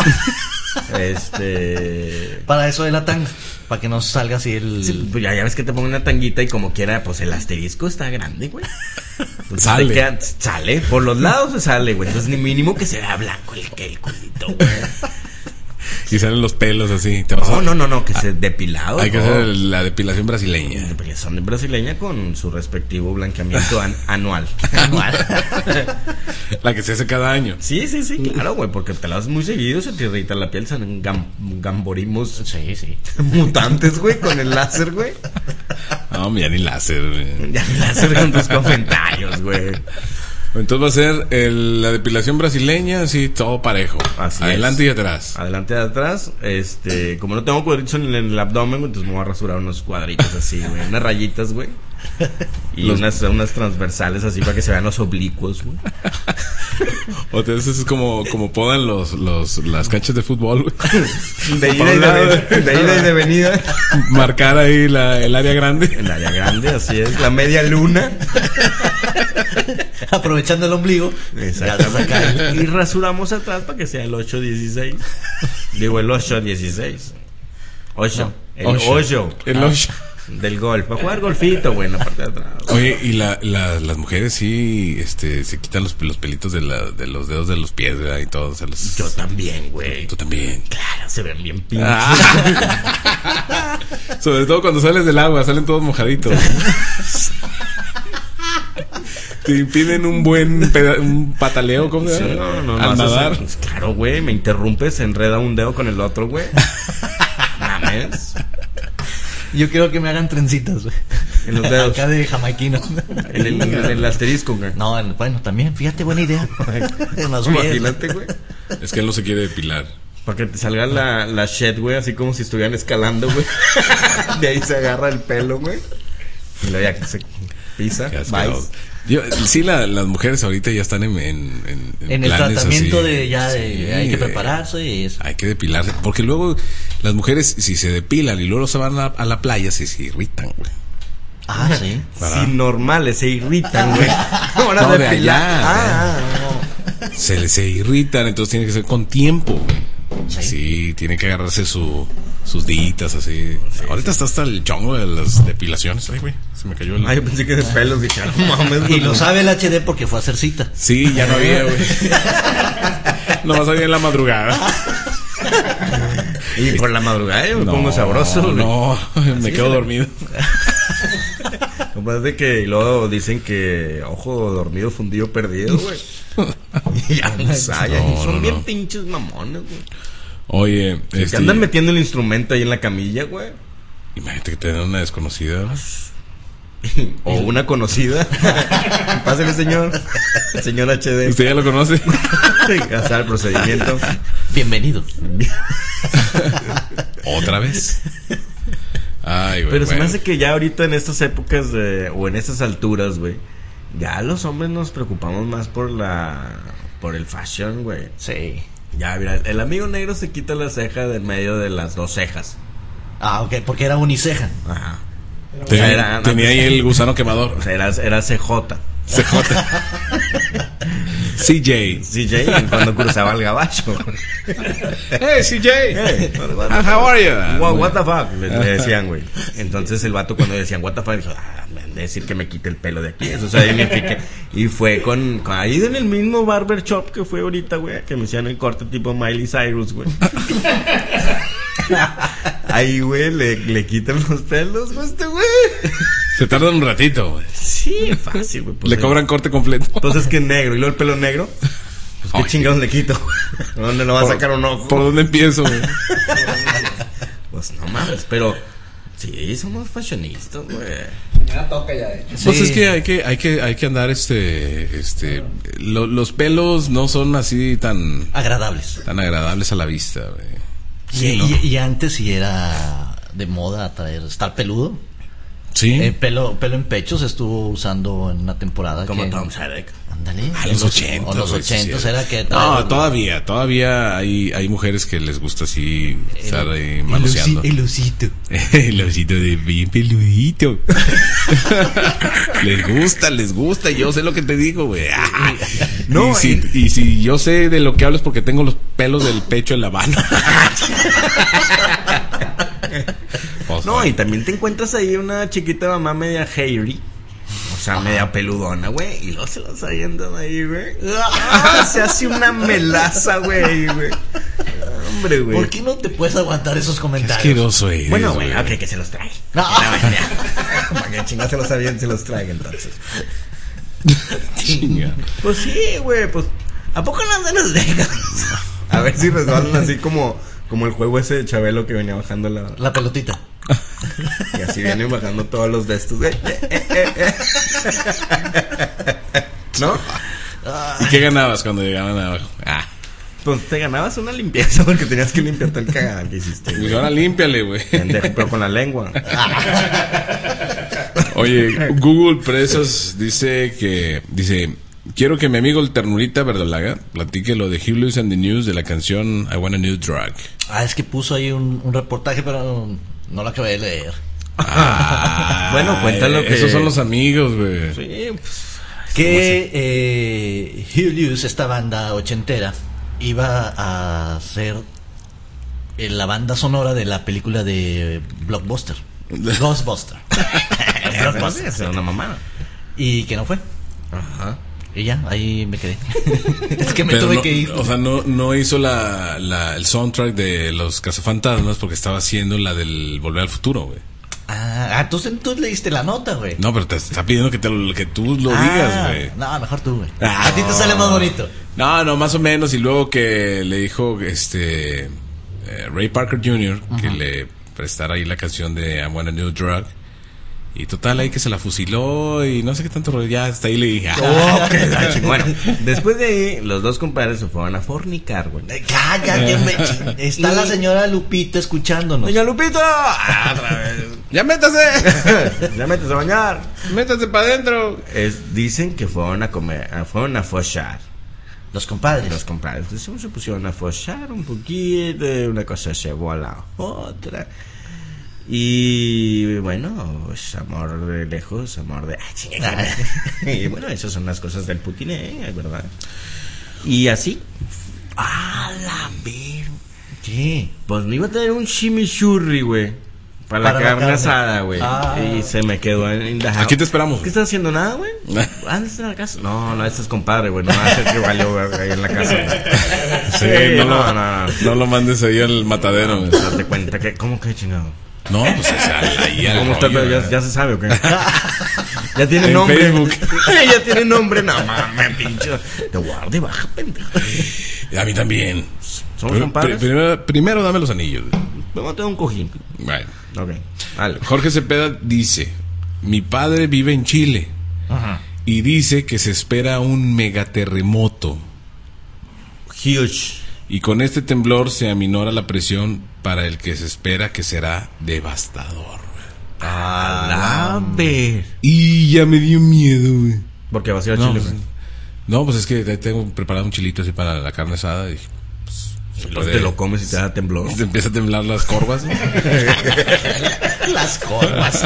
Speaker 3: Este.
Speaker 2: Para eso de la tanga, para que no salga así el...
Speaker 3: Sí, pues ya, ya ves que te pongo una tanguita y como quiera, pues el asterisco está grande, güey. Entonces
Speaker 1: Sale.
Speaker 3: te queda- sale, por los lados se sale, güey. Entonces ni mínimo que se vea blanco el, el culito, güey.
Speaker 1: Y salen los pelos así. Te vas a-
Speaker 3: No, no, no, no, que se depilado.
Speaker 1: Hay que
Speaker 3: no.
Speaker 1: hacer la depilación brasileña.
Speaker 3: Depilación de brasileña con su respectivo blanqueamiento an- anual.
Speaker 1: La que se hace cada año.
Speaker 3: Sí, sí, sí, claro, güey, porque te la das muy seguido, se te irrita la piel, salen gam- gamborimos
Speaker 2: Sí, sí.
Speaker 3: mutantes, güey, con el láser, güey.
Speaker 1: No, ya ni láser, güey.
Speaker 3: Ya el láser con tus comentarios, güey.
Speaker 1: Entonces va a ser el- la depilación brasileña, así todo parejo.
Speaker 3: Así
Speaker 1: Adelante
Speaker 3: es.
Speaker 1: y atrás.
Speaker 3: Adelante y atrás, este, como no tengo cuadritos en el, en el abdomen, güey, entonces me voy a rasurar unos cuadritos así, güey, unas rayitas, güey. Y
Speaker 1: Los-
Speaker 3: unas, unas transversales así para que se vean los oblicuos, güey.
Speaker 1: O te es como, como podan los, los, las canchas de fútbol, güey.
Speaker 3: De
Speaker 1: Para
Speaker 3: ida y
Speaker 1: un
Speaker 3: de,
Speaker 1: lado.
Speaker 3: ven- de ida y de venida.
Speaker 1: Marcar ahí la, el área grande.
Speaker 3: El área grande, así es, la media luna.
Speaker 2: Aprovechando el ombligo.
Speaker 3: Exactamente. Y rasuramos atrás para que sea el ocho dieciséis. Digo, el ocho dieciséis. ocho. El
Speaker 1: Ocho.
Speaker 3: ocho.
Speaker 1: El
Speaker 3: Ah,
Speaker 1: ocho.
Speaker 3: Del golf. Para jugar golfito, güey, en la parte de atrás.
Speaker 1: Oye, y la, la, las mujeres sí, este, se quitan los, los pelitos de, la, de los dedos de los pies, ¿verdad? Y todo. Se los...
Speaker 3: Yo también, güey.
Speaker 1: Tú también.
Speaker 3: Claro, se ven bien pinches.
Speaker 1: Ah. Sobre todo cuando sales del agua, salen todos mojaditos. Te impiden un buen peda- un pataleo, ¿cómo se
Speaker 3: Sí,
Speaker 1: llama?
Speaker 3: no, no, no,
Speaker 1: Al
Speaker 3: no,
Speaker 1: nadar.
Speaker 3: haces- Claro, güey, me interrumpes, se enreda un dedo con el otro, güey. Mames.
Speaker 2: Yo quiero que me hagan trencitas, güey.
Speaker 3: En los dedos.
Speaker 2: Acá de jamaiquino.
Speaker 3: En el, en el asterisco, güey.
Speaker 2: No, en- bueno, también, fíjate, buena idea. En los pies.
Speaker 3: Imagínate, güey.
Speaker 1: Es que él no se quiere depilar.
Speaker 3: Para que te salga la, la shed, güey, así como si estuvieran escalando, güey. De ahí se agarra el pelo, güey. Y luego ya que se pisa,
Speaker 1: Qué
Speaker 3: vais.
Speaker 1: asqueroso. Yo, sí, la, las mujeres ahorita ya están en, en, en,
Speaker 2: En el
Speaker 1: planes
Speaker 2: tratamiento
Speaker 1: así.
Speaker 2: de ya de
Speaker 1: Sí,
Speaker 2: hay que
Speaker 1: de-
Speaker 2: prepararse y eso.
Speaker 1: Hay que depilarse. Porque luego las mujeres, si se depilan y luego se van a, a la playa, se, se irritan, güey.
Speaker 2: Ah, sí.
Speaker 1: ¿Verdad?
Speaker 3: Sí, normales, se irritan, güey. Ahora
Speaker 1: No, de
Speaker 3: depilar.
Speaker 1: allá,
Speaker 3: Ah,
Speaker 1: Se, le- se irritan, entonces tiene que ser con tiempo, güey.
Speaker 2: Sí.
Speaker 1: Sí, tiene que agarrarse su, sus ditas así. Sí, ahorita sí. Está hasta el chongo de las depilaciones. Ay, güey, se me cayó el...
Speaker 3: Ay, yo pensé que de pelos, dije, no mames.
Speaker 2: Y lo sabe el H D porque fue a hacer cita.
Speaker 1: Sí, ya no había, güey. Nomás había en la madrugada.
Speaker 3: Y por la madrugada yo me
Speaker 1: no,
Speaker 3: pongo sabroso.
Speaker 1: No, güey. Me quedo dormido.
Speaker 3: Lo más de que luego dicen que ojo dormido fundido perdido, güey. Y ya no saben, no, son no, bien no. pinches mamones, güey.
Speaker 1: Oye,
Speaker 3: este... que andan metiendo el instrumento ahí en la camilla, güey.
Speaker 1: Imagínate que te den una desconocida.
Speaker 3: O una conocida. Pásale, señor. El señor H D.
Speaker 1: ¿Usted ya lo conoce?
Speaker 3: Hasta el procedimiento.
Speaker 2: Bienvenido.
Speaker 1: ¿Otra vez? Ay, güey.
Speaker 3: Pero
Speaker 1: bueno.
Speaker 3: se me hace que ya ahorita en estas épocas de, o en estas alturas, güey, ya los hombres nos preocupamos más por la por el fashion, güey.
Speaker 2: Sí.
Speaker 3: Ya, mira, el amigo negro se quita la ceja de en medio de las dos cejas.
Speaker 2: Ah, ok, porque era uniceja.
Speaker 3: Ajá.
Speaker 1: Tenía,
Speaker 3: era,
Speaker 1: tenía ahí el gusano quemador.
Speaker 3: O sea, era, era C J.
Speaker 1: C J. C J.
Speaker 3: C J cuando cruzaba el gabacho.
Speaker 1: Hey, C J.
Speaker 3: Hey,
Speaker 1: how are you?
Speaker 3: What, what the fuck? Le, le decían, güey. Entonces el vato cuando le decían what the fuck dijo, ah, me han de decir que me quite el pelo de aquí. Eso significa. Y fue con, con ahí en el mismo barber shop que fue ahorita, güey, que me hicieron el corte tipo Miley Cyrus, güey. Ahí, güey, le, le quitan los pelos, güey, este güey.
Speaker 1: Se tarda un ratito, güey.
Speaker 3: Sí, fácil, güey. Pues
Speaker 1: le cobran corte completo.
Speaker 3: Entonces, que negro. Y luego el pelo negro. Pues, ¿qué Oye. chingados le quito? ¿Dónde lo va a sacar un ojo?
Speaker 1: ¿Por dónde empiezo, güey?
Speaker 3: Pues no mames, pero... Sí, somos fashionistas, güey.
Speaker 5: Ya toca ya, de hecho.
Speaker 1: Pues
Speaker 2: Sí.
Speaker 1: es que hay que, hay que, hay que andar este, este, lo, los pelos no son así tan,
Speaker 2: Agradables.
Speaker 1: tan agradables a la vista, güey.
Speaker 2: Sí,
Speaker 1: Sí, ¿no?
Speaker 2: y, y antes sí era de moda traer, estar peludo.
Speaker 1: Sí.
Speaker 2: Eh, pelo, pelo en pecho se estuvo usando en una temporada.
Speaker 3: Como
Speaker 2: que,
Speaker 3: Tom Selleck.
Speaker 2: Ándale.
Speaker 1: A los ochentas.
Speaker 2: O los
Speaker 1: güey, sí,
Speaker 2: ochentas
Speaker 1: sí.
Speaker 2: era que...
Speaker 1: No, todavía, todavía hay, hay mujeres que les gusta así estar ahí
Speaker 2: el,
Speaker 1: manoseando.
Speaker 2: el osito.
Speaker 1: El osito de bien peludito. Les gusta, les gusta. Yo sé lo que te digo, güey.
Speaker 3: No,
Speaker 1: y, si,
Speaker 3: eh.
Speaker 1: y si yo sé de lo que hablo es porque tengo los pelos del pecho en la mano. Pues,
Speaker 3: No,
Speaker 1: güey.
Speaker 3: y también te encuentras ahí una chiquita mamá media hairy. O sea, media peludona, güey. Y luego se los avientan ahí, güey. Ah, se hace una melaza, güey, güey. Hombre, güey.
Speaker 2: ¿Por qué no te puedes aguantar esos
Speaker 1: Qué
Speaker 2: comentarios?
Speaker 1: asqueroso eres,
Speaker 3: Bueno, güey, ok, que se los trae.
Speaker 2: No.
Speaker 3: Para que chingados se los avienten, se los traiga entonces.
Speaker 1: Chinga.
Speaker 3: Pues sí, güey, pues. ¿A poco no se los dejan? A ver si resbalan así como, como el juego ese de Chabelo que venía bajando la.
Speaker 2: La pelotita.
Speaker 3: Y así vienen bajando todos los de estos, güey. ¿No?
Speaker 1: ¿Y qué ganabas cuando llegaban abajo? Ah,
Speaker 3: Pues te ganabas una limpieza porque tenías que limpiarte el cagada que hiciste.
Speaker 1: pues ahora límpiale, güey.
Speaker 3: Pendejo, pero con la lengua.
Speaker 1: Oye, Google Presas dice que dice, quiero que mi amigo el Ternurita Verdolaga platique lo de Hugh Lewis and the News de la canción I Want a New Drug.
Speaker 2: Ah, es que puso ahí un, un reportaje, pero no, no lo acabé de leer.
Speaker 1: Ah,
Speaker 3: Bueno, cuéntalo que-
Speaker 1: Esos son los amigos, güey.
Speaker 3: Sí, pues.
Speaker 2: Que eh, Hugh Lewis, esta banda ochentera, iba a ser eh, la banda sonora de la película de Blockbuster. Ghostbuster. Blockbuster.
Speaker 3: Es una mamada.
Speaker 2: Y que no fue.
Speaker 3: Ajá.
Speaker 2: Y ya, ahí me quedé. Es que me
Speaker 1: Pero
Speaker 2: tuve
Speaker 1: no,
Speaker 2: que ir.
Speaker 1: o sea, no, no hizo la, la, el soundtrack de Los Cazafantasmas porque estaba haciendo la del Volver al Futuro, güey.
Speaker 2: Ah, entonces tú leíste la nota, güey.
Speaker 1: No, pero te está pidiendo que, te, lo- que tú lo
Speaker 2: Ah,
Speaker 1: digas, güey.
Speaker 2: No, mejor tú, güey.
Speaker 1: Ah,
Speaker 2: A ti te sale más bonito.
Speaker 1: No, no, más o menos. Y luego que le dijo este eh, Ray Parker junior que le prestara ahí la canción de I Want a New Drug. Y total, ahí que se la fusiló y no sé qué tanto rollo. Ya hasta ahí le dije.
Speaker 3: Oh, qué la chingada. Bueno, después de ahí, los dos compadres se fueron a fornicar, güey.
Speaker 2: Eh, Cállate, me ching- Está
Speaker 3: Y-
Speaker 2: la señora Lupita escuchándonos.
Speaker 3: ¡Doña Lupito! Ah, otra vez.
Speaker 1: ¡Ya métase!
Speaker 3: Ya metes a bañar.
Speaker 1: ¡Métase para adentro!
Speaker 3: Es, dicen que fueron a comer, ah, fueron a fochar.
Speaker 2: Los compadres.
Speaker 3: Los compadres Entonces, se pusieron a fochar un poquito, una cosa se llevó a la otra. Y bueno, pues amor de lejos, amor de. Ah, chinga, y bueno, esas son las cosas del Putin, ¿eh? ¿Verdad? Y así. ¡A la ver!
Speaker 2: ¿Qué?
Speaker 3: Pues me iba a traer un chimichurri, güey. Para,
Speaker 2: Para
Speaker 3: la
Speaker 2: la
Speaker 3: carne
Speaker 2: carne.
Speaker 3: asada, güey.
Speaker 2: Ah.
Speaker 3: Y se me quedó en, en the house.
Speaker 1: Aquí te esperamos.
Speaker 3: ¿Qué estás haciendo? Nada, güey. ¿Dónde está la casa? No, no, este es compadre, güey. No va a ser que valió güey, ahí en la casa. Güey.
Speaker 1: Sí, no, lo, no, no, no lo mandes ahí al matadero. güey.
Speaker 3: Date cuenta que, ¿cómo que chingado?
Speaker 1: No, pues o sea, ahí al
Speaker 3: ¿Cómo está?
Speaker 1: rollo,
Speaker 3: Ya,
Speaker 1: ¿verdad?
Speaker 3: ya se sabe, ¿o qué? Ya tiene
Speaker 1: En
Speaker 3: nombre.
Speaker 1: Facebook.
Speaker 3: Ya tiene nombre. No mames, pinche. Te guarda y baja, pendejo.
Speaker 1: A mí también.
Speaker 3: ¿Somos
Speaker 1: Pero,
Speaker 3: compadres?
Speaker 1: pri- primero, primero dame los anillos. güey.
Speaker 3: Me voy a tener un cojín.
Speaker 1: Bueno.
Speaker 3: Ok, dale.
Speaker 1: Jorge Cepeda dice: mi padre vive en Chile
Speaker 2: Ajá.
Speaker 1: y dice que se espera un megaterremoto.
Speaker 3: Huge.
Speaker 1: Y con este temblor se aminora la presión para el que se espera que será devastador.
Speaker 3: A la ver.
Speaker 1: Y ya me dio miedo, güey.
Speaker 3: Porque va a ser a
Speaker 1: No,
Speaker 3: Chile,
Speaker 1: pues,
Speaker 3: güey.
Speaker 1: no, pues es que tengo preparado un chilito así para la carne asada y pues, se
Speaker 3: Entonces
Speaker 1: puede-
Speaker 3: te lo comes y te da temblor.
Speaker 1: te empieza a temblar las corvas. ¿no?
Speaker 2: Las corvas.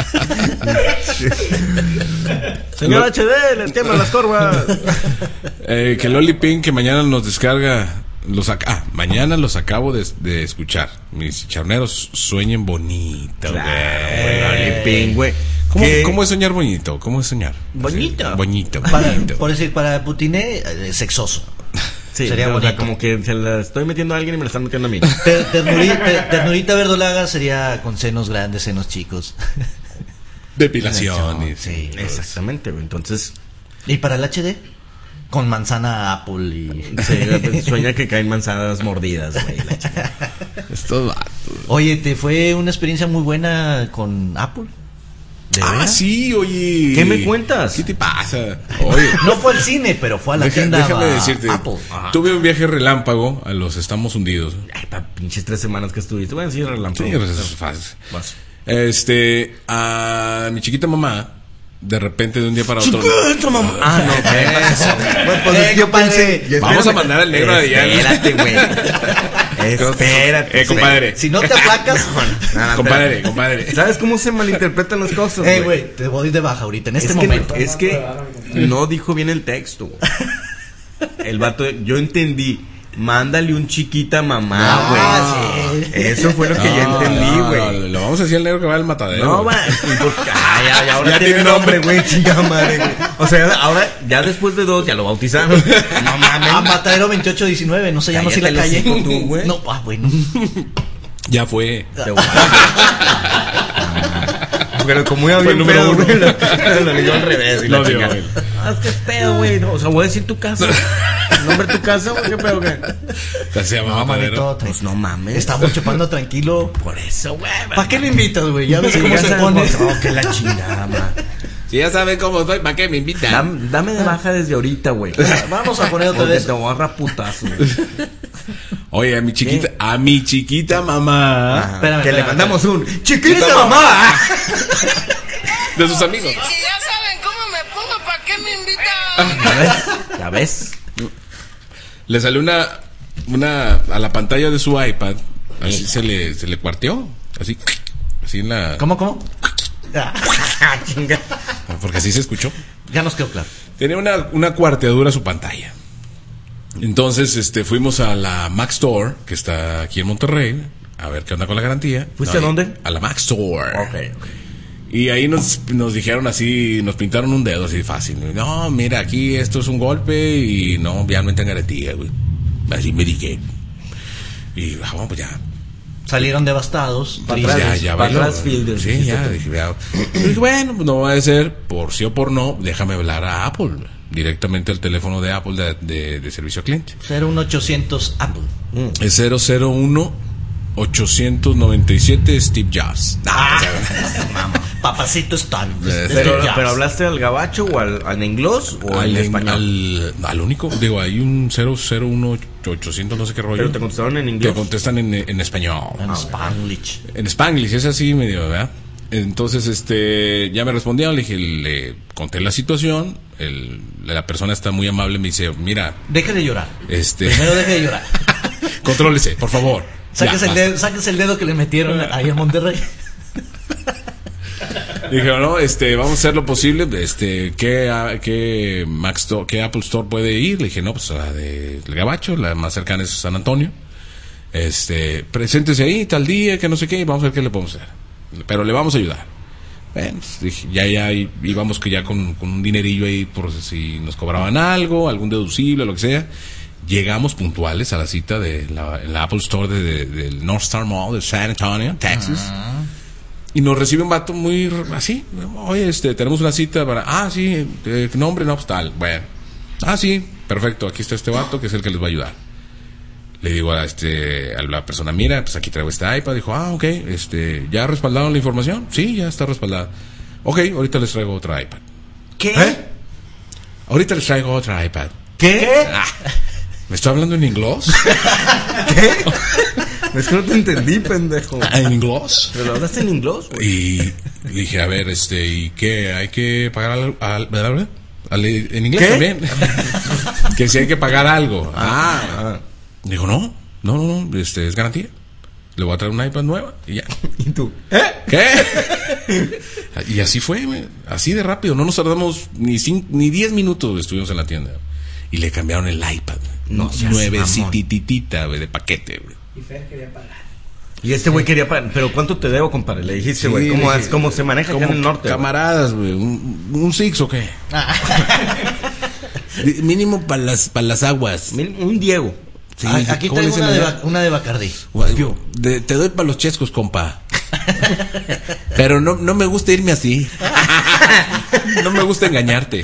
Speaker 3: Señor H D, le tiemblan las corvas.
Speaker 1: Eh, que Loli Pink, que mañana nos descarga. Los ac- ah, mañana los acabo de, de escuchar. Mis chicharroneros sueñen bonito, güey.
Speaker 3: Claro, güey, güey.
Speaker 1: ¿Cómo,
Speaker 3: ¿Qué?
Speaker 1: ¿Cómo es soñar bonito? ¿Cómo es soñar?
Speaker 3: Bonito.
Speaker 1: Sí, bonito,
Speaker 2: Para,
Speaker 1: bonito.
Speaker 2: por decir, para Putiné, eh, sexoso.
Speaker 3: Sí,
Speaker 2: Sería
Speaker 3: o sea,
Speaker 2: bonito.
Speaker 3: como que se la estoy metiendo a alguien y me la están metiendo a mí.
Speaker 2: Ter- ternuri- ter- ternurita verdolaga sería con senos grandes, senos chicos.
Speaker 1: Depilación. y-
Speaker 2: Sí.
Speaker 3: Exactamente, güey. Entonces,
Speaker 2: ¿Y para el H D? Con manzana Apple y...
Speaker 3: sí, sueña que caen manzanas mordidas, güey. la chingada.
Speaker 1: Estos vatos.
Speaker 2: Oye, ¿te fue una experiencia muy buena con Apple? ¿De
Speaker 1: Ah,
Speaker 2: veras?
Speaker 1: sí, oye.
Speaker 3: ¿Qué me cuentas?
Speaker 1: ¿Qué te pasa? Oye.
Speaker 2: No fue al cine, pero fue a la
Speaker 1: Deja-
Speaker 2: tienda
Speaker 1: déjame
Speaker 2: a-
Speaker 1: decirte,
Speaker 2: Apple.
Speaker 1: tuve un viaje relámpago a los Estamos Hundidos.
Speaker 3: Ay, pa' pinches tres semanas que estuviste. Voy a decir relámpago.
Speaker 1: Sí, pues, es fácil.
Speaker 3: Vas.
Speaker 1: Este, a mi chiquita mamá, de repente de un día para otro.
Speaker 3: Entra, mamá. Ah, no, eso. Bueno, pues
Speaker 2: Eh,
Speaker 3: yo
Speaker 2: compadre.
Speaker 3: pensé.
Speaker 1: Vamos a mandar al negro de allá.
Speaker 3: Espérate, güey. Espérate.
Speaker 1: Eh, compadre.
Speaker 2: Si no te aplacas...
Speaker 3: No, no,
Speaker 1: Compadre,
Speaker 3: espérate.
Speaker 1: compadre.
Speaker 3: ¿Sabes cómo se malinterpretan las cosas,
Speaker 2: Eh, güey, te voy de baja ahorita, en este
Speaker 3: es que,
Speaker 2: momento.
Speaker 3: es que no dijo bien el texto. güey. El vato, yo entendí. Mándale un chiquita mamá, güey.
Speaker 2: Ah, sí.
Speaker 3: Eso fue lo que yo
Speaker 1: No,
Speaker 3: entendí,
Speaker 1: no,
Speaker 3: güey.
Speaker 1: no, lo vamos a decir al negro que va al matadero.
Speaker 3: No,
Speaker 1: güey.
Speaker 3: va. Pues, ah, ya, ya, ahora
Speaker 1: Ya
Speaker 3: tiene
Speaker 1: tiene
Speaker 3: nombre, güey, chingada madre, güey. O sea, ahora, ya después de dos, ya lo bautizaron. No mames.
Speaker 2: Ah, Matadero veintiocho diecinueve, no se llama así la
Speaker 3: Cállate
Speaker 2: calle.
Speaker 3: el hocico tú, güey.
Speaker 2: No, ah, bueno.
Speaker 1: Ya fue.
Speaker 3: Te voy a- Pero como iba
Speaker 1: Fue
Speaker 3: bien
Speaker 1: el número
Speaker 3: pedo,
Speaker 1: uno.
Speaker 3: güey, lo, lo leyó al revés y
Speaker 1: Lo
Speaker 3: la
Speaker 1: dio,
Speaker 3: chingada.
Speaker 1: güey.
Speaker 3: Ah, es que es pedo, güey. No, o sea, voy a decir tu casa. ¿El nombre de tu casa, güey? ¿Qué pedo, qué?
Speaker 1: Ya se llama
Speaker 2: No,
Speaker 1: matadero.
Speaker 2: manito,
Speaker 3: Pues no mames.
Speaker 2: estamos chupando tranquilo.
Speaker 3: Por eso, güey.
Speaker 2: ¿Para qué me invitas, güey? Ya ves
Speaker 3: Sí,
Speaker 2: cómo
Speaker 3: ya
Speaker 2: se
Speaker 3: sabes,
Speaker 2: pone.
Speaker 3: no, que la chingada, man.
Speaker 1: Si ya saben cómo soy, ¿para qué me invitan?
Speaker 3: Dame, dame de baja desde ahorita, güey.
Speaker 2: Vamos a poner otra
Speaker 3: Porque
Speaker 2: vez.
Speaker 3: te voy a agarrar putazo, güey.
Speaker 1: Oye, a mi chiquita, a mi chiquita mamá.
Speaker 3: Ajá.
Speaker 2: Espérame,
Speaker 3: que le
Speaker 2: espérame,
Speaker 3: mandamos un chiquita
Speaker 1: Chiquita
Speaker 3: mamá.
Speaker 1: De sus amigos.
Speaker 4: Si ya saben cómo me pongo, ¿para qué me invitan?
Speaker 3: ¿Ya ves? ¿Ya ves?
Speaker 1: Le salió una, una, a la pantalla de su iPad, así se le, se le cuarteó, así, así en la,
Speaker 2: ¿Cómo, cómo? Ah,
Speaker 3: Chinga.
Speaker 1: porque así se escuchó.
Speaker 2: ya nos quedó claro.
Speaker 1: Tenía una, una cuarteadura su pantalla. Entonces, este, fuimos a la Mac Store, que está aquí en Monterrey, a ver qué onda con la garantía.
Speaker 3: ¿Fuiste
Speaker 1: No,
Speaker 3: a dónde?
Speaker 1: A la Mac Store.
Speaker 3: Ok, ok.
Speaker 1: Y ahí nos, nos dijeron así, nos pintaron un dedo así fácil. No, mira, aquí esto es un golpe y no, ya no entra en garantía, güey. Así me dije. Y vamos, pues ya.
Speaker 2: Salieron devastados.
Speaker 3: Pa'
Speaker 2: tristes.
Speaker 3: atrás.
Speaker 1: Ya, ya,
Speaker 3: para
Speaker 1: bailó.
Speaker 3: atrás, Fielder,
Speaker 1: Sí,
Speaker 3: dijiste
Speaker 1: ya.
Speaker 3: tú.
Speaker 1: Dije, ya. Y dije, bueno, pues no va a ser por sí o por no, déjame hablar a Apple. Directamente al teléfono de Apple de, de, de servicio al cliente.
Speaker 2: cero uno ochocientos Apple.
Speaker 1: Es cero cero uno ochocientos noventa y siete Steve Jobs.
Speaker 2: Ah, Papacito está.
Speaker 3: Pero, pero hablaste al gabacho o al, al inglés o al,
Speaker 1: al,
Speaker 3: español.
Speaker 1: al, al único, digo, hay un cero cero uno ochocientos no sé qué rollo.
Speaker 3: Pero te contestaron en inglés.
Speaker 1: Te contestan en, en español.
Speaker 2: En Spanglish.
Speaker 1: En Spanglish, es así medio, ¿verdad? Entonces, este, ya me respondieron, le dije, le conté la situación, el, la persona está muy amable, me dice, mira,
Speaker 2: Deje de llorar.
Speaker 1: este,
Speaker 2: Primero deje de llorar.
Speaker 1: contrólese, por favor.
Speaker 2: Sáquese
Speaker 1: Ya,
Speaker 2: el, dedo, sáquese el dedo que le metieron ahí en Monterrey.
Speaker 1: Dije, no, este, vamos a hacer lo posible, este, ¿qué, a- qué, Mac Store, qué Apple Store puede ir? Le dije, no, pues a la de El Gabacho, la más cercana es San Antonio. Este, preséntese ahí tal día, que no sé qué, y vamos a ver qué le podemos hacer. Pero le vamos a ayudar. Bueno, pues dije, ya, ya íbamos que ya con, con un dinerillo ahí por si nos cobraban algo, algún deducible, lo que sea. Llegamos puntuales a la cita de la, en la Apple Store de, de, del North Star Mall de San Antonio, Texas. Uh-huh. Y nos recibe un vato muy así. Oye, este, tenemos una cita para... Ah, sí, eh, nombre, no, pues tal. Bueno. Ah, sí, perfecto. Aquí está este vato que es el que les va a ayudar. Le digo a, este, a la persona, mira, pues aquí traigo este iPad. Dijo, ah, ok, este, ¿ya respaldaron la información? Sí, ya está respaldada. Ok, ahorita les traigo otra iPad.
Speaker 2: ¿Qué?
Speaker 1: ¿Eh? Ahorita les traigo otra iPad.
Speaker 2: ¿Qué?
Speaker 1: Ah, ¿me estoy hablando en inglés?
Speaker 3: ¿Qué? Es que no te entendí, pendejo.
Speaker 1: ¿En inglés?
Speaker 3: ¿Pero lo hablaste en inglés?
Speaker 1: Y le dije, a ver, este, ¿y qué? ¿Hay que pagar algo? Al, al, al, en inglés
Speaker 3: ¿Qué?
Speaker 1: también. Que si hay que pagar algo.
Speaker 3: Ah, ah.
Speaker 1: Dijo, no, no, no, no, este, es garantía. Le voy a traer una iPad nueva y ya.
Speaker 3: ¿Y tú? ¿Eh?
Speaker 1: ¿Qué? Y así fue, güey, así de rápido. No nos tardamos ni cinco, ni diez minutos estuvimos en la tienda. Y le cambiaron el iPad.
Speaker 3: No seas
Speaker 1: Nuevecititita, güey, de paquete, güey.
Speaker 6: Y Fer quería pagar.
Speaker 3: Y este güey quería pagar. ¿Pero cuánto te debo, compadre? Le dijiste, güey.
Speaker 1: Sí,
Speaker 3: ¿Cómo,
Speaker 1: le
Speaker 3: es-
Speaker 1: dije,
Speaker 3: ¿Cómo se maneja acá en el norte?
Speaker 1: Camaradas, güey. ¿Un, un six o qué? Di- Mínimo para las, para las aguas.
Speaker 3: güey? Un Diego.
Speaker 1: Sí,
Speaker 2: Ah, aquí
Speaker 1: ¿cómo le
Speaker 2: traigo
Speaker 1: dicen
Speaker 2: una de,
Speaker 1: allá?
Speaker 2: Ba- una de Bacardí.
Speaker 1: Guay, de- te doy para los chescos, compa. Pero no, no me gusta irme así. No me gusta engañarte.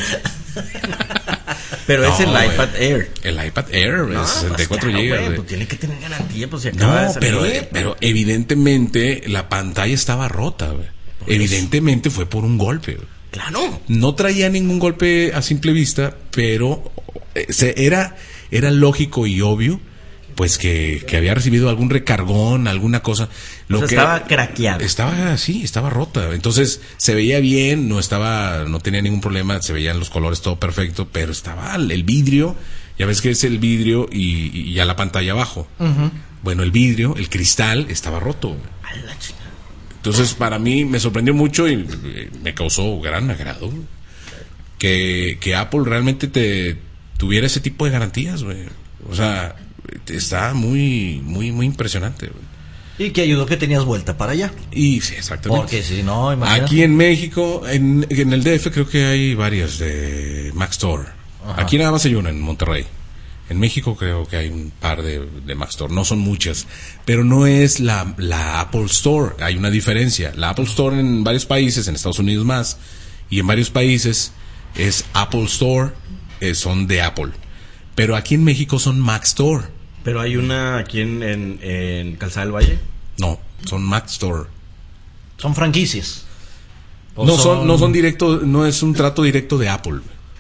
Speaker 3: Pero es
Speaker 1: No,
Speaker 3: el
Speaker 1: güey.
Speaker 3: iPad Air.
Speaker 1: El iPad Air, güey,
Speaker 3: No,
Speaker 1: sesenta y cuatro
Speaker 3: pues, claro,
Speaker 1: gigas.
Speaker 3: güey,
Speaker 1: güey.
Speaker 3: pues tiene que tener garantía, pues si acaba
Speaker 1: No,
Speaker 3: de salir.
Speaker 1: pero, eh, pero evidentemente la pantalla estaba rota, güey. Evidentemente fue por un golpe, güey.
Speaker 3: Claro.
Speaker 1: No traía ningún golpe a simple vista, pero eh, se, era, era lógico y obvio, pues que, que había recibido algún recargón, alguna cosa. Lo
Speaker 3: O sea,
Speaker 1: que
Speaker 3: estaba craqueada.
Speaker 1: Estaba así, estaba rota. Entonces se veía bien, no estaba, no tenía ningún problema, se veían los colores todo perfecto, pero estaba el, el vidrio, ya ves que es el vidrio y, y ya la pantalla abajo. Uh-huh. Bueno, el vidrio, el cristal estaba roto, güey.
Speaker 3: A la chingada.
Speaker 1: Entonces, para mí me sorprendió mucho y me causó gran agrado que, que Apple realmente te tuviera ese tipo de garantías, güey. O sea, está muy, muy, muy impresionante, güey.
Speaker 2: Y que ayudó que tenías vuelta para allá.
Speaker 1: Y sí, exactamente.
Speaker 2: Porque si no, imagínate.
Speaker 1: Aquí en México, en, en el D F creo que hay varias de Mac Store.
Speaker 2: Ajá.
Speaker 1: Aquí nada más hay una en Monterrey. En México creo que hay un par de, de Mac Store, no son muchas, pero no es la, la Apple Store, hay una diferencia. La Apple Store en varios países, en Estados Unidos más, y en varios países es Apple Store, eh, son de Apple. Pero aquí en México son Mac Store.
Speaker 3: Pero hay una aquí en, en, en Calzada del Valle.
Speaker 1: No, son Mac Store.
Speaker 2: Son franquicias. ¿O
Speaker 1: No son, no son directo, no es un trato directo de Apple.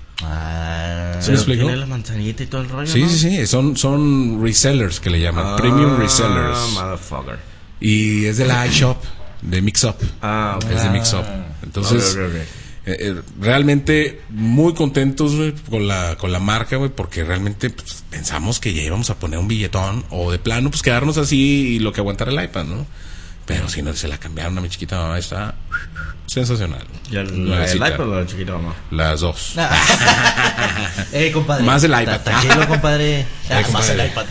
Speaker 2: Ah,
Speaker 1: ¿Sí me
Speaker 3: Pero
Speaker 1: explico?
Speaker 3: tiene la manzanita y todo el rollo,
Speaker 1: Sí,
Speaker 3: ¿no?
Speaker 1: sí, sí, son, son resellers que le llaman,
Speaker 3: Ah,
Speaker 1: premium resellers.
Speaker 3: Motherfucker.
Speaker 1: Y es de la iShop, de Mixup.
Speaker 3: Ah, ok.
Speaker 1: Es de Mixup. Entonces,
Speaker 3: Ok, ok, ok.
Speaker 1: eh, eh, realmente muy contentos, güey, con la, con la marca, güey, porque realmente pues, pensamos que ya íbamos a poner un billetón o de plano, pues quedarnos así y lo que aguantara el iPad, ¿no? Pero si no se la cambiaron a mi chiquita mamá, está sensacional.
Speaker 3: ¿Y el, la, el
Speaker 1: Nuevecita.
Speaker 3: iPad o la chiquita mamá?
Speaker 1: Las dos.
Speaker 2: eh, compadre.
Speaker 1: Más el iPad.
Speaker 2: Ta- Tranquilo, compadre. Ah, más
Speaker 1: compadre.
Speaker 2: el iPad.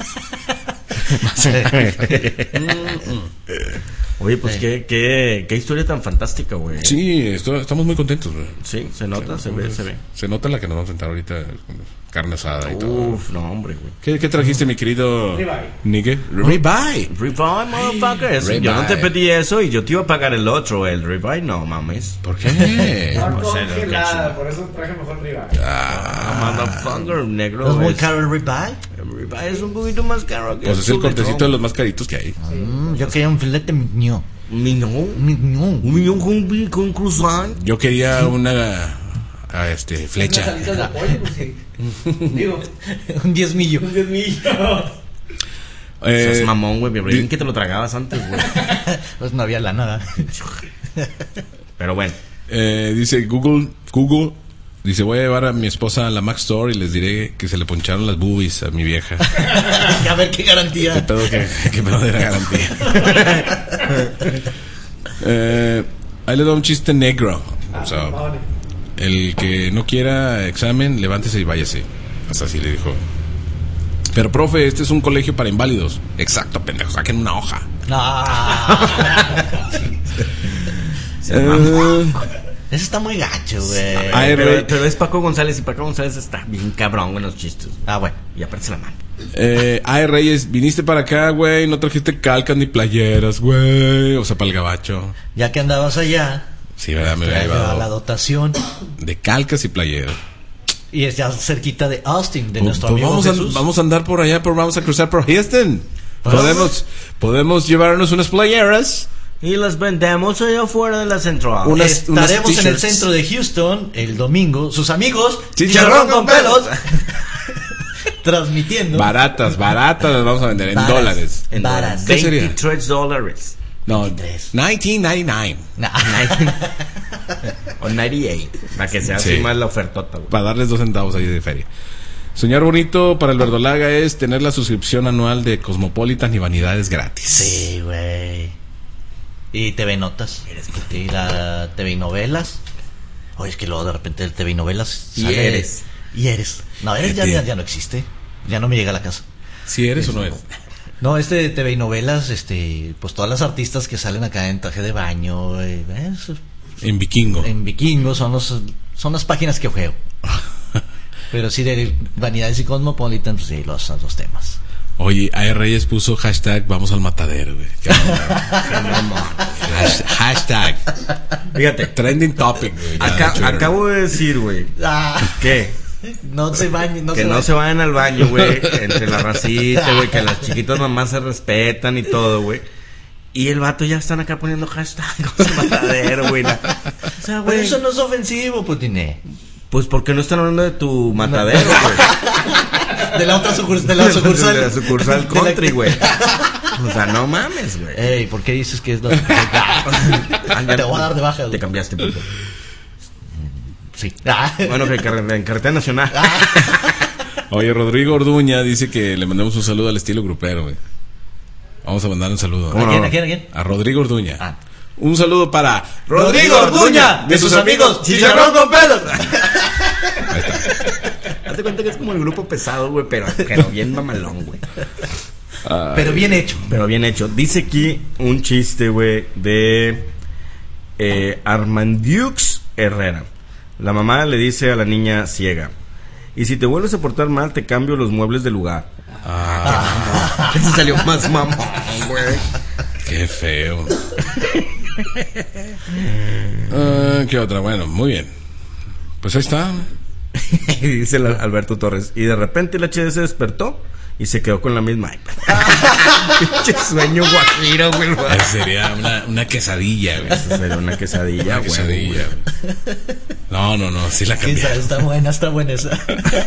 Speaker 3: Oye, pues qué, qué, qué historia tan fantástica, güey.
Speaker 1: Sí, esto- estamos muy contentos, güey.
Speaker 3: Sí, se nota, se ve, se ve.
Speaker 1: Se nota la que nos vamos a sentar ahorita con carne asada y todo.
Speaker 3: Uf, no, hombre, güey.
Speaker 1: ¿Qué, qué trajiste, mi querido
Speaker 6: Ribeye.
Speaker 1: Nique? Ribeye.
Speaker 3: Ribeye, motherfucker. Eso,
Speaker 1: Ribeye.
Speaker 3: yo no te pedí eso y yo te iba a pagar el otro, el ribeye, no mames.
Speaker 1: ¿Por qué?
Speaker 6: Estaba
Speaker 3: no sé,
Speaker 6: congelada,
Speaker 3: no,
Speaker 6: por eso traje mejor rival.
Speaker 3: Ah, motherfucker, negro.
Speaker 2: ¿No es muy
Speaker 3: es-
Speaker 2: caro el ribeye?
Speaker 3: El ribeye es un poquito más caro que
Speaker 1: Pues es el
Speaker 3: chuletón.
Speaker 1: cortecito de los más caritos que hay.
Speaker 2: Mm, yo quería un filete mignon.
Speaker 3: Un millón.
Speaker 2: Mignon.
Speaker 3: Un millón con, bi- con croissant.
Speaker 1: Yo quería una a este
Speaker 6: Unas
Speaker 1: flecha.
Speaker 6: alitas de pollo, pues sí. Digo,
Speaker 2: Un diez millo.
Speaker 6: un diez millos.
Speaker 1: Eh,
Speaker 3: Seas mamón, güey. Bien
Speaker 1: di-
Speaker 3: que te lo tragabas antes, güey.
Speaker 2: Pues no había la nada.
Speaker 3: Pero bueno.
Speaker 1: eh, dice Google, Google, dice voy a llevar a mi esposa a la Mac Store y les diré que se le poncharon las boobies a mi vieja.
Speaker 2: A ver qué
Speaker 1: ¿Qué
Speaker 2: garantía.
Speaker 1: pedo que, que pedo de la garantía? eh, ahí le da un chiste negro. O sea, el que no quiera examen, levántese y váyase. Hasta así le dijo. Pero, profe, este es un colegio para inválidos. Exacto, pendejo, saquen una hoja.
Speaker 2: No.
Speaker 1: Eh,
Speaker 2: Eso está muy gacho, güey.
Speaker 1: Ay,
Speaker 3: pero,
Speaker 1: Rey.
Speaker 3: pero es Paco González y Paco González está bien cabrón en los chistes. güey.
Speaker 2: Ah, bueno.
Speaker 3: Y aparte la mano.
Speaker 1: eh, ay, Reyes, viniste para acá, güey. No trajiste calcas ni playeras, güey. O sea, para el gabacho.
Speaker 2: Ya que andabas allá,
Speaker 1: Sí, verdad, me había
Speaker 2: trae la
Speaker 1: llevado
Speaker 2: dotación.
Speaker 1: de calcas y playeras.
Speaker 2: Y es ya cerquita de Austin, de
Speaker 1: Pues,
Speaker 2: nuestro
Speaker 1: pues
Speaker 2: amigo
Speaker 1: vamos, a,
Speaker 2: Jesús.
Speaker 1: vamos a andar por allá, por, vamos a cruzar por Houston. Podemos, podemos llevarnos unas playeras.
Speaker 3: Y las vendemos allá afuera de la central.
Speaker 1: Unas-
Speaker 2: Estaremos
Speaker 1: unas
Speaker 2: en el
Speaker 1: t-shirts.
Speaker 2: centro de Houston el domingo. Sus amigos,
Speaker 1: Chicharrón con pelos.
Speaker 2: transmitiendo.
Speaker 1: Baratas, baratas las vamos a vender en
Speaker 2: Baratas.
Speaker 1: dólares.
Speaker 3: En
Speaker 2: Varas.
Speaker 1: ¿Qué sería?
Speaker 3: veintitrés dólares.
Speaker 1: No,
Speaker 2: veintitrés.
Speaker 1: diecinueve noventa y nueve.
Speaker 2: Nah.
Speaker 3: O noventa y ocho. Para que sea
Speaker 1: Sí.
Speaker 3: así más la ofertota, güey.
Speaker 1: Para darles dos centavos ahí de feria. Soñar bonito para el verdolaga es tener la suscripción anual de Cosmopolitan y Vanidades gratis.
Speaker 2: Sí, güey. Y T V Notas. Y la T V Novelas. Oye, es que luego de repente el T V Novelas
Speaker 3: Y
Speaker 2: sale-
Speaker 3: Eres.
Speaker 2: Y Eres. No, Eres ya,
Speaker 1: Fíjate.
Speaker 2: ya, ya no existe. Ya no me llega a la casa.
Speaker 1: ¿Si eres o no eres?
Speaker 2: No, este de T V Novelas, este, pues todas las artistas que salen acá en traje de baño, eh, eso,
Speaker 1: En vikingo.
Speaker 2: en vikingo, son los, son las páginas que ojeo. Pero sí de Vanidades y Cosmopolitan, pues sí, los, los temas.
Speaker 1: Oye, A R Reyes puso hashtag vamos al matadero, güey. Qué onda. Hash- Hashtag.
Speaker 3: Fíjate.
Speaker 1: Trending topic, güey. ya,
Speaker 3: Aca-
Speaker 1: Twitter.
Speaker 3: acabo de decir, güey.
Speaker 2: Ah,
Speaker 3: ¿Qué?
Speaker 2: no se bañen, no
Speaker 3: que
Speaker 2: se
Speaker 3: no
Speaker 2: bañen.
Speaker 3: se vayan al baño, güey. Entre la racita, güey. Que las chiquitas mamás se respetan y todo, güey. Y el vato ya están acá poniendo hashtag con su matadero, güey. la- O sea,
Speaker 2: Pero
Speaker 3: güey.
Speaker 2: eso no es ofensivo, Putiné.
Speaker 3: Pues porque no están hablando de tu matadero, güey.
Speaker 2: De la otra sucursal. De la sucursal,
Speaker 3: De la sucursal
Speaker 2: de la-
Speaker 3: country, güey. O sea, no mames, güey.
Speaker 2: Ey, ¿por qué dices que es la sucursal?
Speaker 3: Ah, ya-
Speaker 2: Te voy a dar de baja,
Speaker 3: Te
Speaker 2: güey.
Speaker 3: cambiaste, puto.
Speaker 2: Sí. Ah.
Speaker 3: Bueno, que car- en carretera nacional.
Speaker 1: Oye, Rodrigo Orduña dice que le mandemos un saludo al estilo grupero, güey. Vamos a mandar un saludo.
Speaker 3: ¿Cómo
Speaker 2: ¿A
Speaker 3: no?
Speaker 2: quién, a quién, a quién?
Speaker 1: A Rodrigo Orduña.
Speaker 2: Ah.
Speaker 1: Un saludo para
Speaker 2: Rodrigo Orduña, de sus amigos Chicharrón con pelos.
Speaker 3: Hazte cuenta que es como el grupo pesado, güey, pero, pero bien mamalón, güey.
Speaker 2: Pero bien hecho.
Speaker 3: Pero bien hecho. Dice aquí un chiste, güey, de eh, Armandiux Herrera. La mamá le dice a la niña ciega: y si te vuelves a portar mal, te cambio los muebles de lugar.
Speaker 1: Ah,
Speaker 3: Ese salió más mamón, güey.
Speaker 1: qué feo. Ah, ¿qué otra? Bueno, muy bien. Pues ahí está.
Speaker 3: Y dice el Alberto Torres: y de repente el H D se despertó y se quedó con la misma iPad. Pinche sueño guajiro, güey.
Speaker 1: Esa sería una, una quesadilla, güey.
Speaker 3: Eso sería una quesadilla,
Speaker 1: Una
Speaker 3: güey.
Speaker 1: quesadilla, güey. No, no, no, sí la
Speaker 2: ¿Quién
Speaker 1: cambié.
Speaker 2: sabe? Está buena, está buena esa.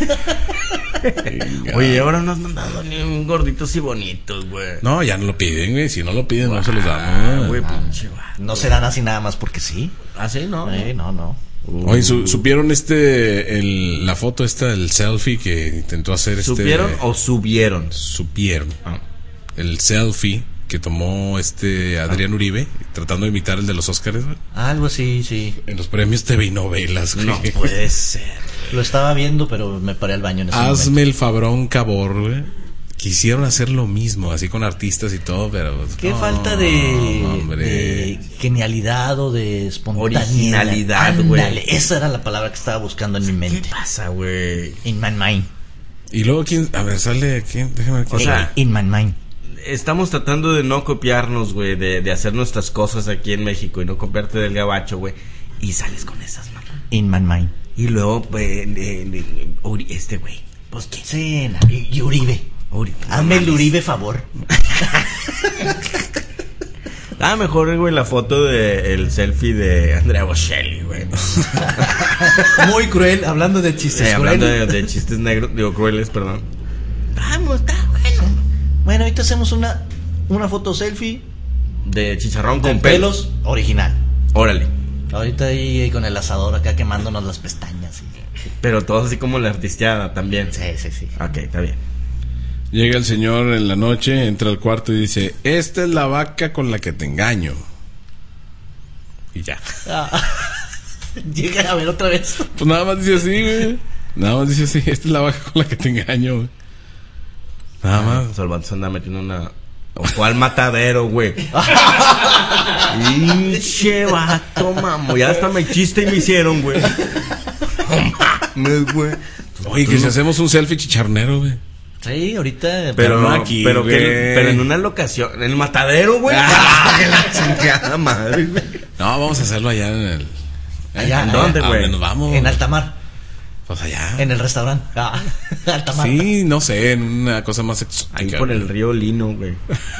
Speaker 3: Oye, ahora no has mandado ni un gorditos y bonitos, güey.
Speaker 1: No, ya no lo piden, güey. Si no lo piden, no se los
Speaker 3: Ah,
Speaker 1: damos.
Speaker 3: güey, pinche vato.
Speaker 2: No serán así nada más porque sí.
Speaker 3: ¿Ah, sí? No.
Speaker 2: Eh, no, no.
Speaker 1: Oye, su- ¿supieron este, el, la foto esta, el selfie que intentó hacer este?
Speaker 3: ¿Supieron o subieron?
Speaker 1: Supieron.
Speaker 3: Ah.
Speaker 1: El selfie que tomó este Adrián Uribe, tratando de imitar el de los Óscares, güey.
Speaker 2: Algo así, sí.
Speaker 1: En los premios T V y novelas, güey.
Speaker 3: No puede ser.
Speaker 2: Lo estaba viendo, pero me paré al baño en ese
Speaker 1: Hazme
Speaker 2: momento.
Speaker 1: el fabrón, cabor, güey. Quisieron hacer lo mismo, así con artistas y todo, pero...
Speaker 2: Qué
Speaker 1: no,
Speaker 2: falta de,
Speaker 1: hombre.
Speaker 2: de genialidad o de espontaneidad.
Speaker 3: Originalidad, güey.
Speaker 2: Ándale, esa era la palabra que estaba buscando en mi
Speaker 3: ¿Qué
Speaker 2: mente.
Speaker 3: pasa, güey?
Speaker 2: In my mind.
Speaker 1: Y luego, ¿quién? A ver, sale... ¿quién? Déjame ver quién
Speaker 3: O sea,
Speaker 1: sale.
Speaker 2: In my mind.
Speaker 3: Estamos tratando de no copiarnos, güey, de, de hacer nuestras cosas aquí en México y no copiarte del gabacho, güey. Y sales con esas, mamá.
Speaker 2: In my mind.
Speaker 3: Y luego, eh, de- de- Uri- este güey. Pues quién.
Speaker 2: Sí, na- y, y Uribe.
Speaker 3: Uri-
Speaker 2: Hazme el Uribe favor.
Speaker 3: Ah, mejor, güey, la foto de el selfie de Andrea Bocelli, güey.
Speaker 2: Muy cruel, hablando de chistes
Speaker 3: Eh, hablando de,
Speaker 2: crueles.
Speaker 3: de chistes negros, digo, crueles, perdón. Vamos, está bueno.
Speaker 2: Bueno, ahorita hacemos una, una foto selfie
Speaker 3: De chicharrón
Speaker 2: con
Speaker 3: con pelos.
Speaker 2: pelos original.
Speaker 3: Órale.
Speaker 2: Ahorita ahí con el asador acá quemándonos las pestañas. y-
Speaker 3: Pero todo así como la artisteada también.
Speaker 2: Sí, sí, sí.
Speaker 3: Ok, está bien.
Speaker 1: Llega el señor en la noche, entra al cuarto y dice: esta es la vaca con la que te engaño. Y ya.
Speaker 2: Ah, llega a ver otra vez.
Speaker 1: Pues nada más dice así, güey. Nada más dice así: esta es la vaca con la que te engaño, güey. Nada más.
Speaker 3: O sea, el vato se anda metiendo una... ¿O cuál matadero, güey? Pinche vato, mamo. Ya hasta me chiste y me hicieron, güey. No mames, güey.
Speaker 1: Oye, que si hacemos un selfie chicharnero, güey.
Speaker 2: Sí, ahorita.
Speaker 3: Pero
Speaker 1: no
Speaker 3: no
Speaker 1: aquí,
Speaker 3: pero,
Speaker 1: güey.
Speaker 3: que, pero en una locación, en el matadero, güey. Ah, que la chingada madre, güey.
Speaker 1: No, vamos a hacerlo allá en el...
Speaker 2: Allá,
Speaker 3: ¿En
Speaker 2: allá,
Speaker 3: dónde,
Speaker 1: ¿A
Speaker 3: güey?
Speaker 1: dónde nos vamos?
Speaker 2: en Altamar,
Speaker 1: Pues allá.
Speaker 2: en el restaurante. Ah, Altamar.
Speaker 1: Sí, no sé, en una cosa más exótica.
Speaker 3: Ahí por el río Lino, güey.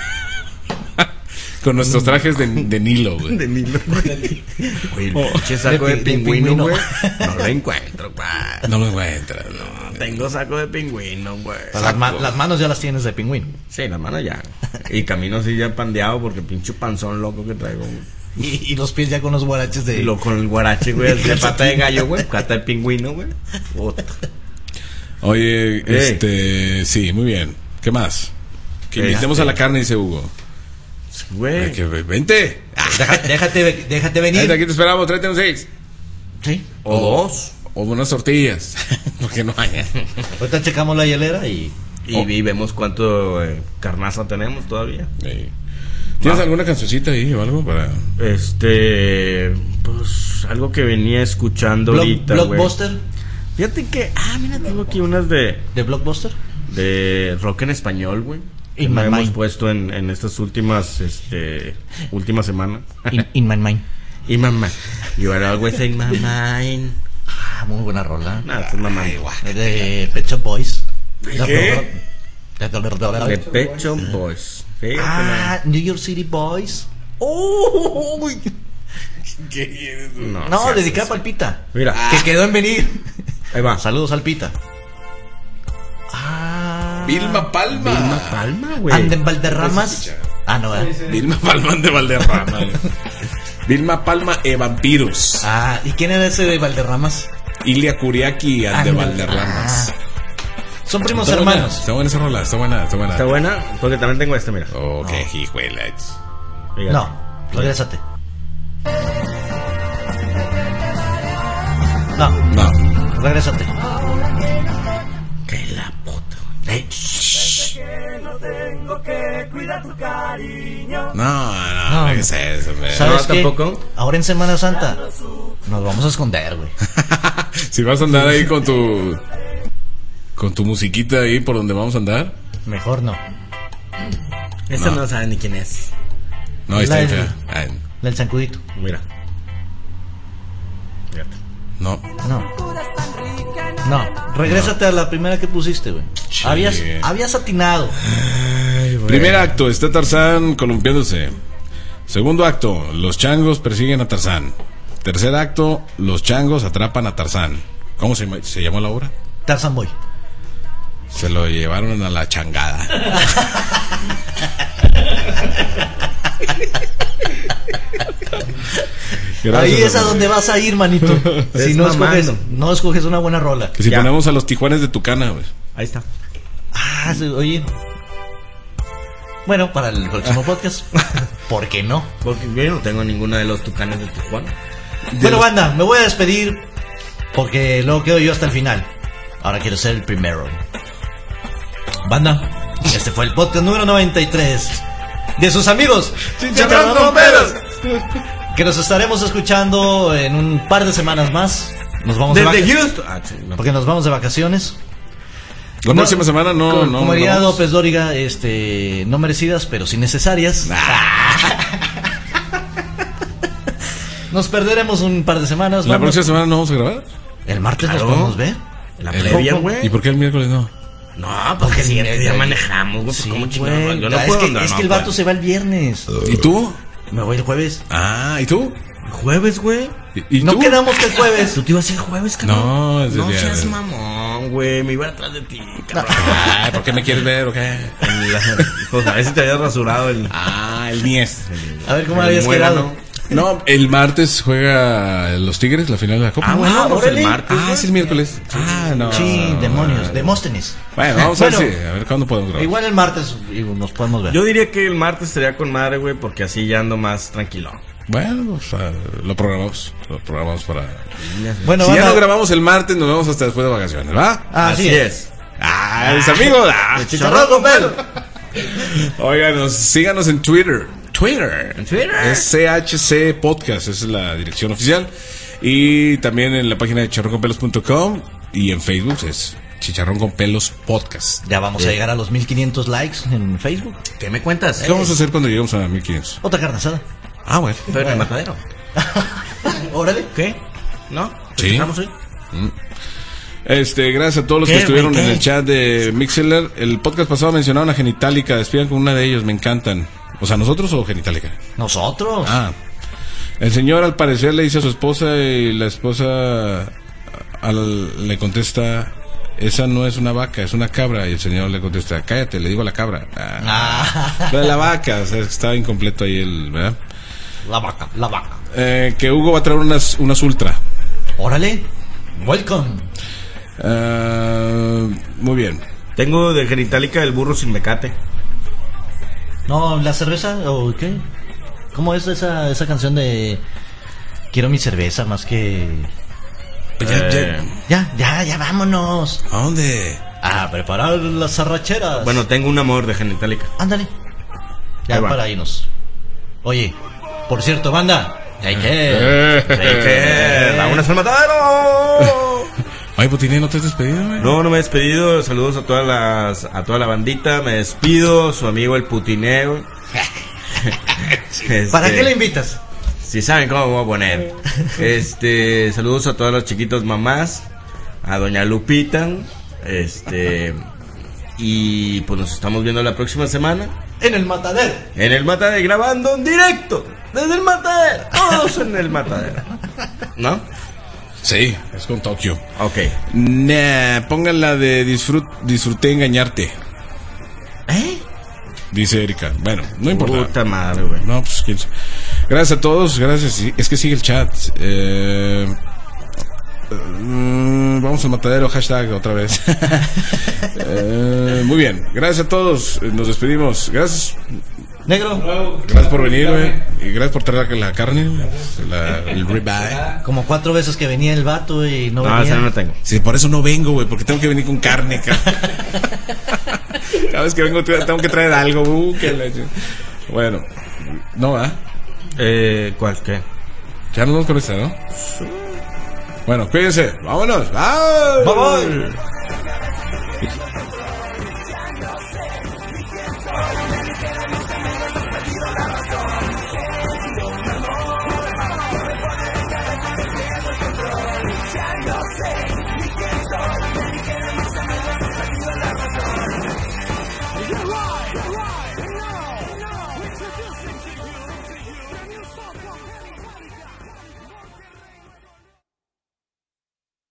Speaker 1: Con nuestros trajes de, de Nilo, güey.
Speaker 3: De Nilo, güey. Oye, el pinche saco
Speaker 2: de
Speaker 3: de,
Speaker 2: pi- de
Speaker 3: pingüino,
Speaker 2: pingüino.
Speaker 3: güey. No lo encuentro, güey.
Speaker 1: No lo encuentras, no.
Speaker 3: Tengo saco de pingüino, güey.
Speaker 2: Las, ma- las manos ya las tienes de pingüino.
Speaker 3: Sí, la mano ya. Y camino así ya pandeado porque pinche panzón loco que traigo, güey.
Speaker 2: Y, y los pies ya con los guaraches de.
Speaker 3: Y lo con el guarache, güey, el de pata de gallo, güey. Pata de pingüino, güey. Puta.
Speaker 1: Oye, este... Sí, muy bien. ¿Qué más? Que
Speaker 3: Este.
Speaker 1: invitemos a la carne, dice Hugo.
Speaker 3: Güey.
Speaker 1: Ay, que, vente.
Speaker 2: Deja- déjate, déjate venir.
Speaker 1: Ahí, aquí te esperamos, tráete un seis.
Speaker 2: Sí.
Speaker 3: O dos.
Speaker 1: O unas tortillas. Porque no hay.
Speaker 2: Ahorita checamos la hielera y.
Speaker 3: Y,
Speaker 1: Oh.
Speaker 3: y vemos cuánto eh, carnaza tenemos todavía.
Speaker 1: Sí. ¿Tienes alguna cancioncita ahí o algo para...?
Speaker 3: Este. Pues algo que venía escuchando
Speaker 2: Block-
Speaker 3: ahorita, güey.
Speaker 2: Blockbuster.
Speaker 3: Fíjate que. Ah, mira, tengo aquí unas de.
Speaker 2: ¿De Blockbuster?
Speaker 3: De rock en español, güey. Que
Speaker 2: In
Speaker 3: no
Speaker 2: My
Speaker 3: hemos
Speaker 2: Mind.
Speaker 3: puesto en, en estas últimas, este, últimas semanas.
Speaker 2: In, in My Mind.
Speaker 3: Y mamá, you are always in my mind.
Speaker 2: Ah, muy buena rola.
Speaker 3: Nada, es mamá.
Speaker 2: De Pet Shop Boys.
Speaker 1: ¿Qué?
Speaker 3: De Pet Shop Boys. Fíjate,
Speaker 2: Ah, New York City Boys. Oh, uy.
Speaker 3: no,
Speaker 2: No,
Speaker 3: seas
Speaker 2: dedicada
Speaker 3: eso.
Speaker 2: para el Pita.
Speaker 3: Mira,
Speaker 2: Que quedó en venir.
Speaker 3: ahí va.
Speaker 2: Saludos al Pita. Ah.
Speaker 1: Vilma Palma.
Speaker 3: Vilma Palma, güey.
Speaker 2: Anden Valderramas.
Speaker 1: escuchar.
Speaker 2: Ah, no, eh.
Speaker 1: Vilma Palma de Valderrama. güey. Vilma Palma e Vampiros.
Speaker 2: Ah, ¿y quién era ese de Valderramas?
Speaker 1: Ilia Kuriaki and de
Speaker 2: Ándale.
Speaker 1: Valderramas.
Speaker 2: Ah. Son primos
Speaker 1: Está buena,
Speaker 2: hermanos.
Speaker 1: Está buena esa rola, está buena, está buena.
Speaker 3: Está buena, porque también tengo esta, mira.
Speaker 1: Oh, qué hijuela.
Speaker 3: Fíjate.
Speaker 2: No, regrésate. No,
Speaker 1: No.
Speaker 2: regrésate.
Speaker 3: Que la puta. Ey, shh.
Speaker 1: No, no,
Speaker 2: No.
Speaker 1: ¿qué es eso, hombre?
Speaker 2: ¿Sabes
Speaker 3: No,
Speaker 2: qué?
Speaker 3: tampoco.
Speaker 2: Ahora en Semana Santa nos vamos a esconder, güey.
Speaker 1: Si vas a andar ahí con tu con tu musiquita ahí por donde vamos a andar.
Speaker 2: Mejor no.
Speaker 3: Esta
Speaker 1: No.
Speaker 3: no, saben ni quién es.
Speaker 1: No, ahí está
Speaker 2: La
Speaker 1: bien
Speaker 2: del-
Speaker 1: fea. Ay,
Speaker 2: La del zancudito.
Speaker 3: Mira. Fíjate.
Speaker 1: no.
Speaker 2: No. No, regrésate a la primera que pusiste, güey.
Speaker 1: Sí.
Speaker 2: Habías, habías atinado.
Speaker 1: Primer acto, está Tarzán columpiándose. Segundo acto, los changos persiguen a Tarzán. Tercer acto, los changos atrapan a Tarzán. ¿Cómo se, llama- se llamó la obra?
Speaker 2: Tarzan Boy.
Speaker 1: Se lo llevaron a la changada. Gracias,
Speaker 2: Ahí es a
Speaker 1: hermano.
Speaker 2: donde vas a ir, manito. si
Speaker 3: Es
Speaker 2: no
Speaker 3: mamando.
Speaker 2: escoges, no escoges una buena rola.
Speaker 1: Que si
Speaker 3: Ya.
Speaker 1: ponemos a los tijuanes de Tucana, güey.
Speaker 3: Ahí está.
Speaker 2: Ah, sí, oye. Bueno, para el próximo podcast. ¿Por qué no?
Speaker 3: Porque yo no tengo ninguna de los tucanes de Tijuana.
Speaker 2: Bueno, banda, me voy a despedir porque luego quedo yo hasta el final. Ahora quiero ser el primero. Banda, este fue el podcast número noventa y tres de sus amigos
Speaker 3: Chicharrón con pelos.
Speaker 2: que nos estaremos escuchando en un par de semanas más. Nos vamos de
Speaker 3: Desde
Speaker 2: vaca-
Speaker 3: Houston. Ah, sí, no.
Speaker 2: porque nos vamos de vacaciones.
Speaker 1: La
Speaker 2: No,
Speaker 1: próxima semana no.
Speaker 2: Co-
Speaker 1: no
Speaker 2: como diría
Speaker 1: no vamos.
Speaker 2: López Dóriga, este, no merecidas, pero sí necesarias. Nos perderemos un par de semanas.
Speaker 1: La
Speaker 2: vamos.
Speaker 1: próxima semana no vamos a grabar.
Speaker 2: El martes
Speaker 3: Claro.
Speaker 2: nos podemos ver.
Speaker 3: La
Speaker 1: El-
Speaker 3: previa,
Speaker 2: ¿Cómo?
Speaker 3: güey.
Speaker 1: ¿Y por qué el miércoles no?
Speaker 3: No, porque el siguiente día manejamos, güey.
Speaker 2: Sí,
Speaker 3: ¿Cómo
Speaker 2: güey.
Speaker 3: chingados? Yo no
Speaker 2: es
Speaker 3: puedo
Speaker 2: que,
Speaker 3: andar,
Speaker 2: es
Speaker 3: no,
Speaker 2: que el
Speaker 3: güey.
Speaker 2: vato se va el viernes.
Speaker 1: ¿Y tú?
Speaker 2: Me voy el jueves.
Speaker 1: Ah, ¿y tú?
Speaker 3: Jueves, güey.
Speaker 1: ¿Y, y
Speaker 2: No
Speaker 1: tú?
Speaker 2: quedamos que el jueves.
Speaker 3: ¿Tú te ibas a ir jueves, cabrón?
Speaker 1: No, es el
Speaker 3: No
Speaker 1: día
Speaker 3: seas
Speaker 1: de-
Speaker 3: mamón, güey. Me iba atrás de ti, cabrón.
Speaker 1: Ay, ¿por qué me quieres ver o qué?
Speaker 3: En la- Pues a ver si te habías rasurado el...
Speaker 1: Ah, el Mies.
Speaker 2: A ver cómo
Speaker 3: el
Speaker 2: habías
Speaker 3: muégano.
Speaker 2: quedado.
Speaker 1: No, el martes juega los Tigres, la final de la Copa.
Speaker 3: Ah, bueno, pues
Speaker 2: órale.
Speaker 3: el martes.
Speaker 1: Ah, es el miércoles. Ah, no.
Speaker 2: Sí, demonios, Demóstenes.
Speaker 1: Bueno, vamos a ver
Speaker 2: Bueno.
Speaker 1: si, a ver cuándo podemos grabar.
Speaker 2: Igual el martes digo, nos podemos ver.
Speaker 3: Yo diría que el martes estaría con madre, güey, porque así ya ando más tranquilo.
Speaker 1: Bueno, pues, ah, lo programamos. Lo programamos para.
Speaker 2: bueno,
Speaker 1: si ya
Speaker 2: banda-
Speaker 1: no grabamos el martes, nos vemos hasta después de vacaciones, ¿va?
Speaker 2: Ah, así
Speaker 3: Así
Speaker 2: es.
Speaker 3: es.
Speaker 1: Ah, Ah, es amigo. Ah,
Speaker 2: Chicharrón con pelo.
Speaker 1: Óiganos, síganos en Twitter. Twitter.
Speaker 3: En Twitter.
Speaker 1: Es C H C Podcast, esa es la dirección oficial. Y también en la página de chicharrón con pelos punto com y en Facebook es Chicharrón con Pelos Podcast.
Speaker 2: Ya vamos a llegar a los mil quinientos likes en Facebook.
Speaker 3: ¿Qué me cuentas?
Speaker 1: ¿Qué vamos a hacer cuando lleguemos a mil quinientos?
Speaker 2: Otra carne asada.
Speaker 1: Ah, bueno.
Speaker 3: Pero en el matadero.
Speaker 2: Órale.
Speaker 3: ¿Qué? ¿No?
Speaker 1: Sí.
Speaker 3: ¿Estamos hoy?
Speaker 1: Este, gracias a todos los
Speaker 3: ¿Qué,
Speaker 1: que estuvieron
Speaker 3: güey,
Speaker 1: en
Speaker 3: qué?
Speaker 1: el chat de Mixler. El podcast pasado mencionaron a Genitalica. Despidan con una de ellos, me encantan. O sea, ¿nosotros o Genitalica?
Speaker 2: Nosotros.
Speaker 1: Ah. El señor al parecer le dice a su esposa y la esposa al- le contesta, esa no es una vaca, es una cabra. Y el señor le contesta, cállate, le digo a la cabra. Ah.
Speaker 2: Ah.
Speaker 1: Lo de la vaca, o sea, está incompleto ahí el, ¿verdad?
Speaker 2: La vaca, la vaca.
Speaker 1: Eh, que Hugo va a traer unas, unas ultra.
Speaker 2: Órale. Welcome.
Speaker 1: Ah, muy bien.
Speaker 3: Tengo de Genitalica el burro sin mecate.
Speaker 2: No, la cerveza o qué? ¿Cómo es esa esa canción de quiero mi cerveza más que
Speaker 1: Ya, ya.
Speaker 3: Eh,
Speaker 2: ya, ya, ya vámonos
Speaker 1: ¿A dónde?
Speaker 2: a preparar las arracheras?
Speaker 3: Bueno, tengo un amor de Genitalica.
Speaker 2: ándale. Ya
Speaker 3: Ahí va.
Speaker 2: para irnos. Oye, por cierto, banda, hay que
Speaker 1: Eh.
Speaker 3: ¡Eh! ¡Vámonos al matadero!
Speaker 1: Ay, Botiné, ¿no te has despedido, güey?
Speaker 3: No, no me he despedido. Saludos a todas las, a toda la bandita. Me despido. Su amigo el putineo. Este,
Speaker 2: ¿Para qué le invitas?
Speaker 3: Si saben cómo me voy a poner. Este, saludos a todas las chiquitas mamás, a doña Lupita, este, y pues nos estamos viendo la próxima semana
Speaker 2: En el matadero.
Speaker 3: en el matadero, grabando en directo desde el matadero, todos en el matadero, ¿no?
Speaker 1: Sí, es con Tokio.
Speaker 3: Ok.
Speaker 1: Nah, pongan la de disfrut, disfruté engañarte,
Speaker 2: ¿Eh?
Speaker 1: dice Erika. Bueno, no importa.
Speaker 3: Puta madre, güey.
Speaker 1: No, pues quién sabe. Gracias a todos, gracias. Sí, es que sigue el chat. Eh, mm, vamos al matadero, hashtag otra vez. Eh, muy bien, gracias a todos. Nos despedimos. Gracias.
Speaker 2: Negro.
Speaker 1: Gracias por venir, güey. Y gracias por traer la, la carne, güey. La- el ribeye.
Speaker 2: Como cuatro veces que venía el vato y no
Speaker 3: No,
Speaker 2: venía.
Speaker 3: esa no la tengo.
Speaker 1: Sí, por eso no vengo, güey, porque tengo que venir con carne, ca- Cada vez que vengo tengo que traer algo, uh, que la- Bueno, no, ¿ah?
Speaker 3: Eh, ¿cuál? ¿Qué?
Speaker 1: Ya nos vamos con esta, ¿no? Bueno, cuídense, vámonos. ¡Bye!
Speaker 2: Bye, bye.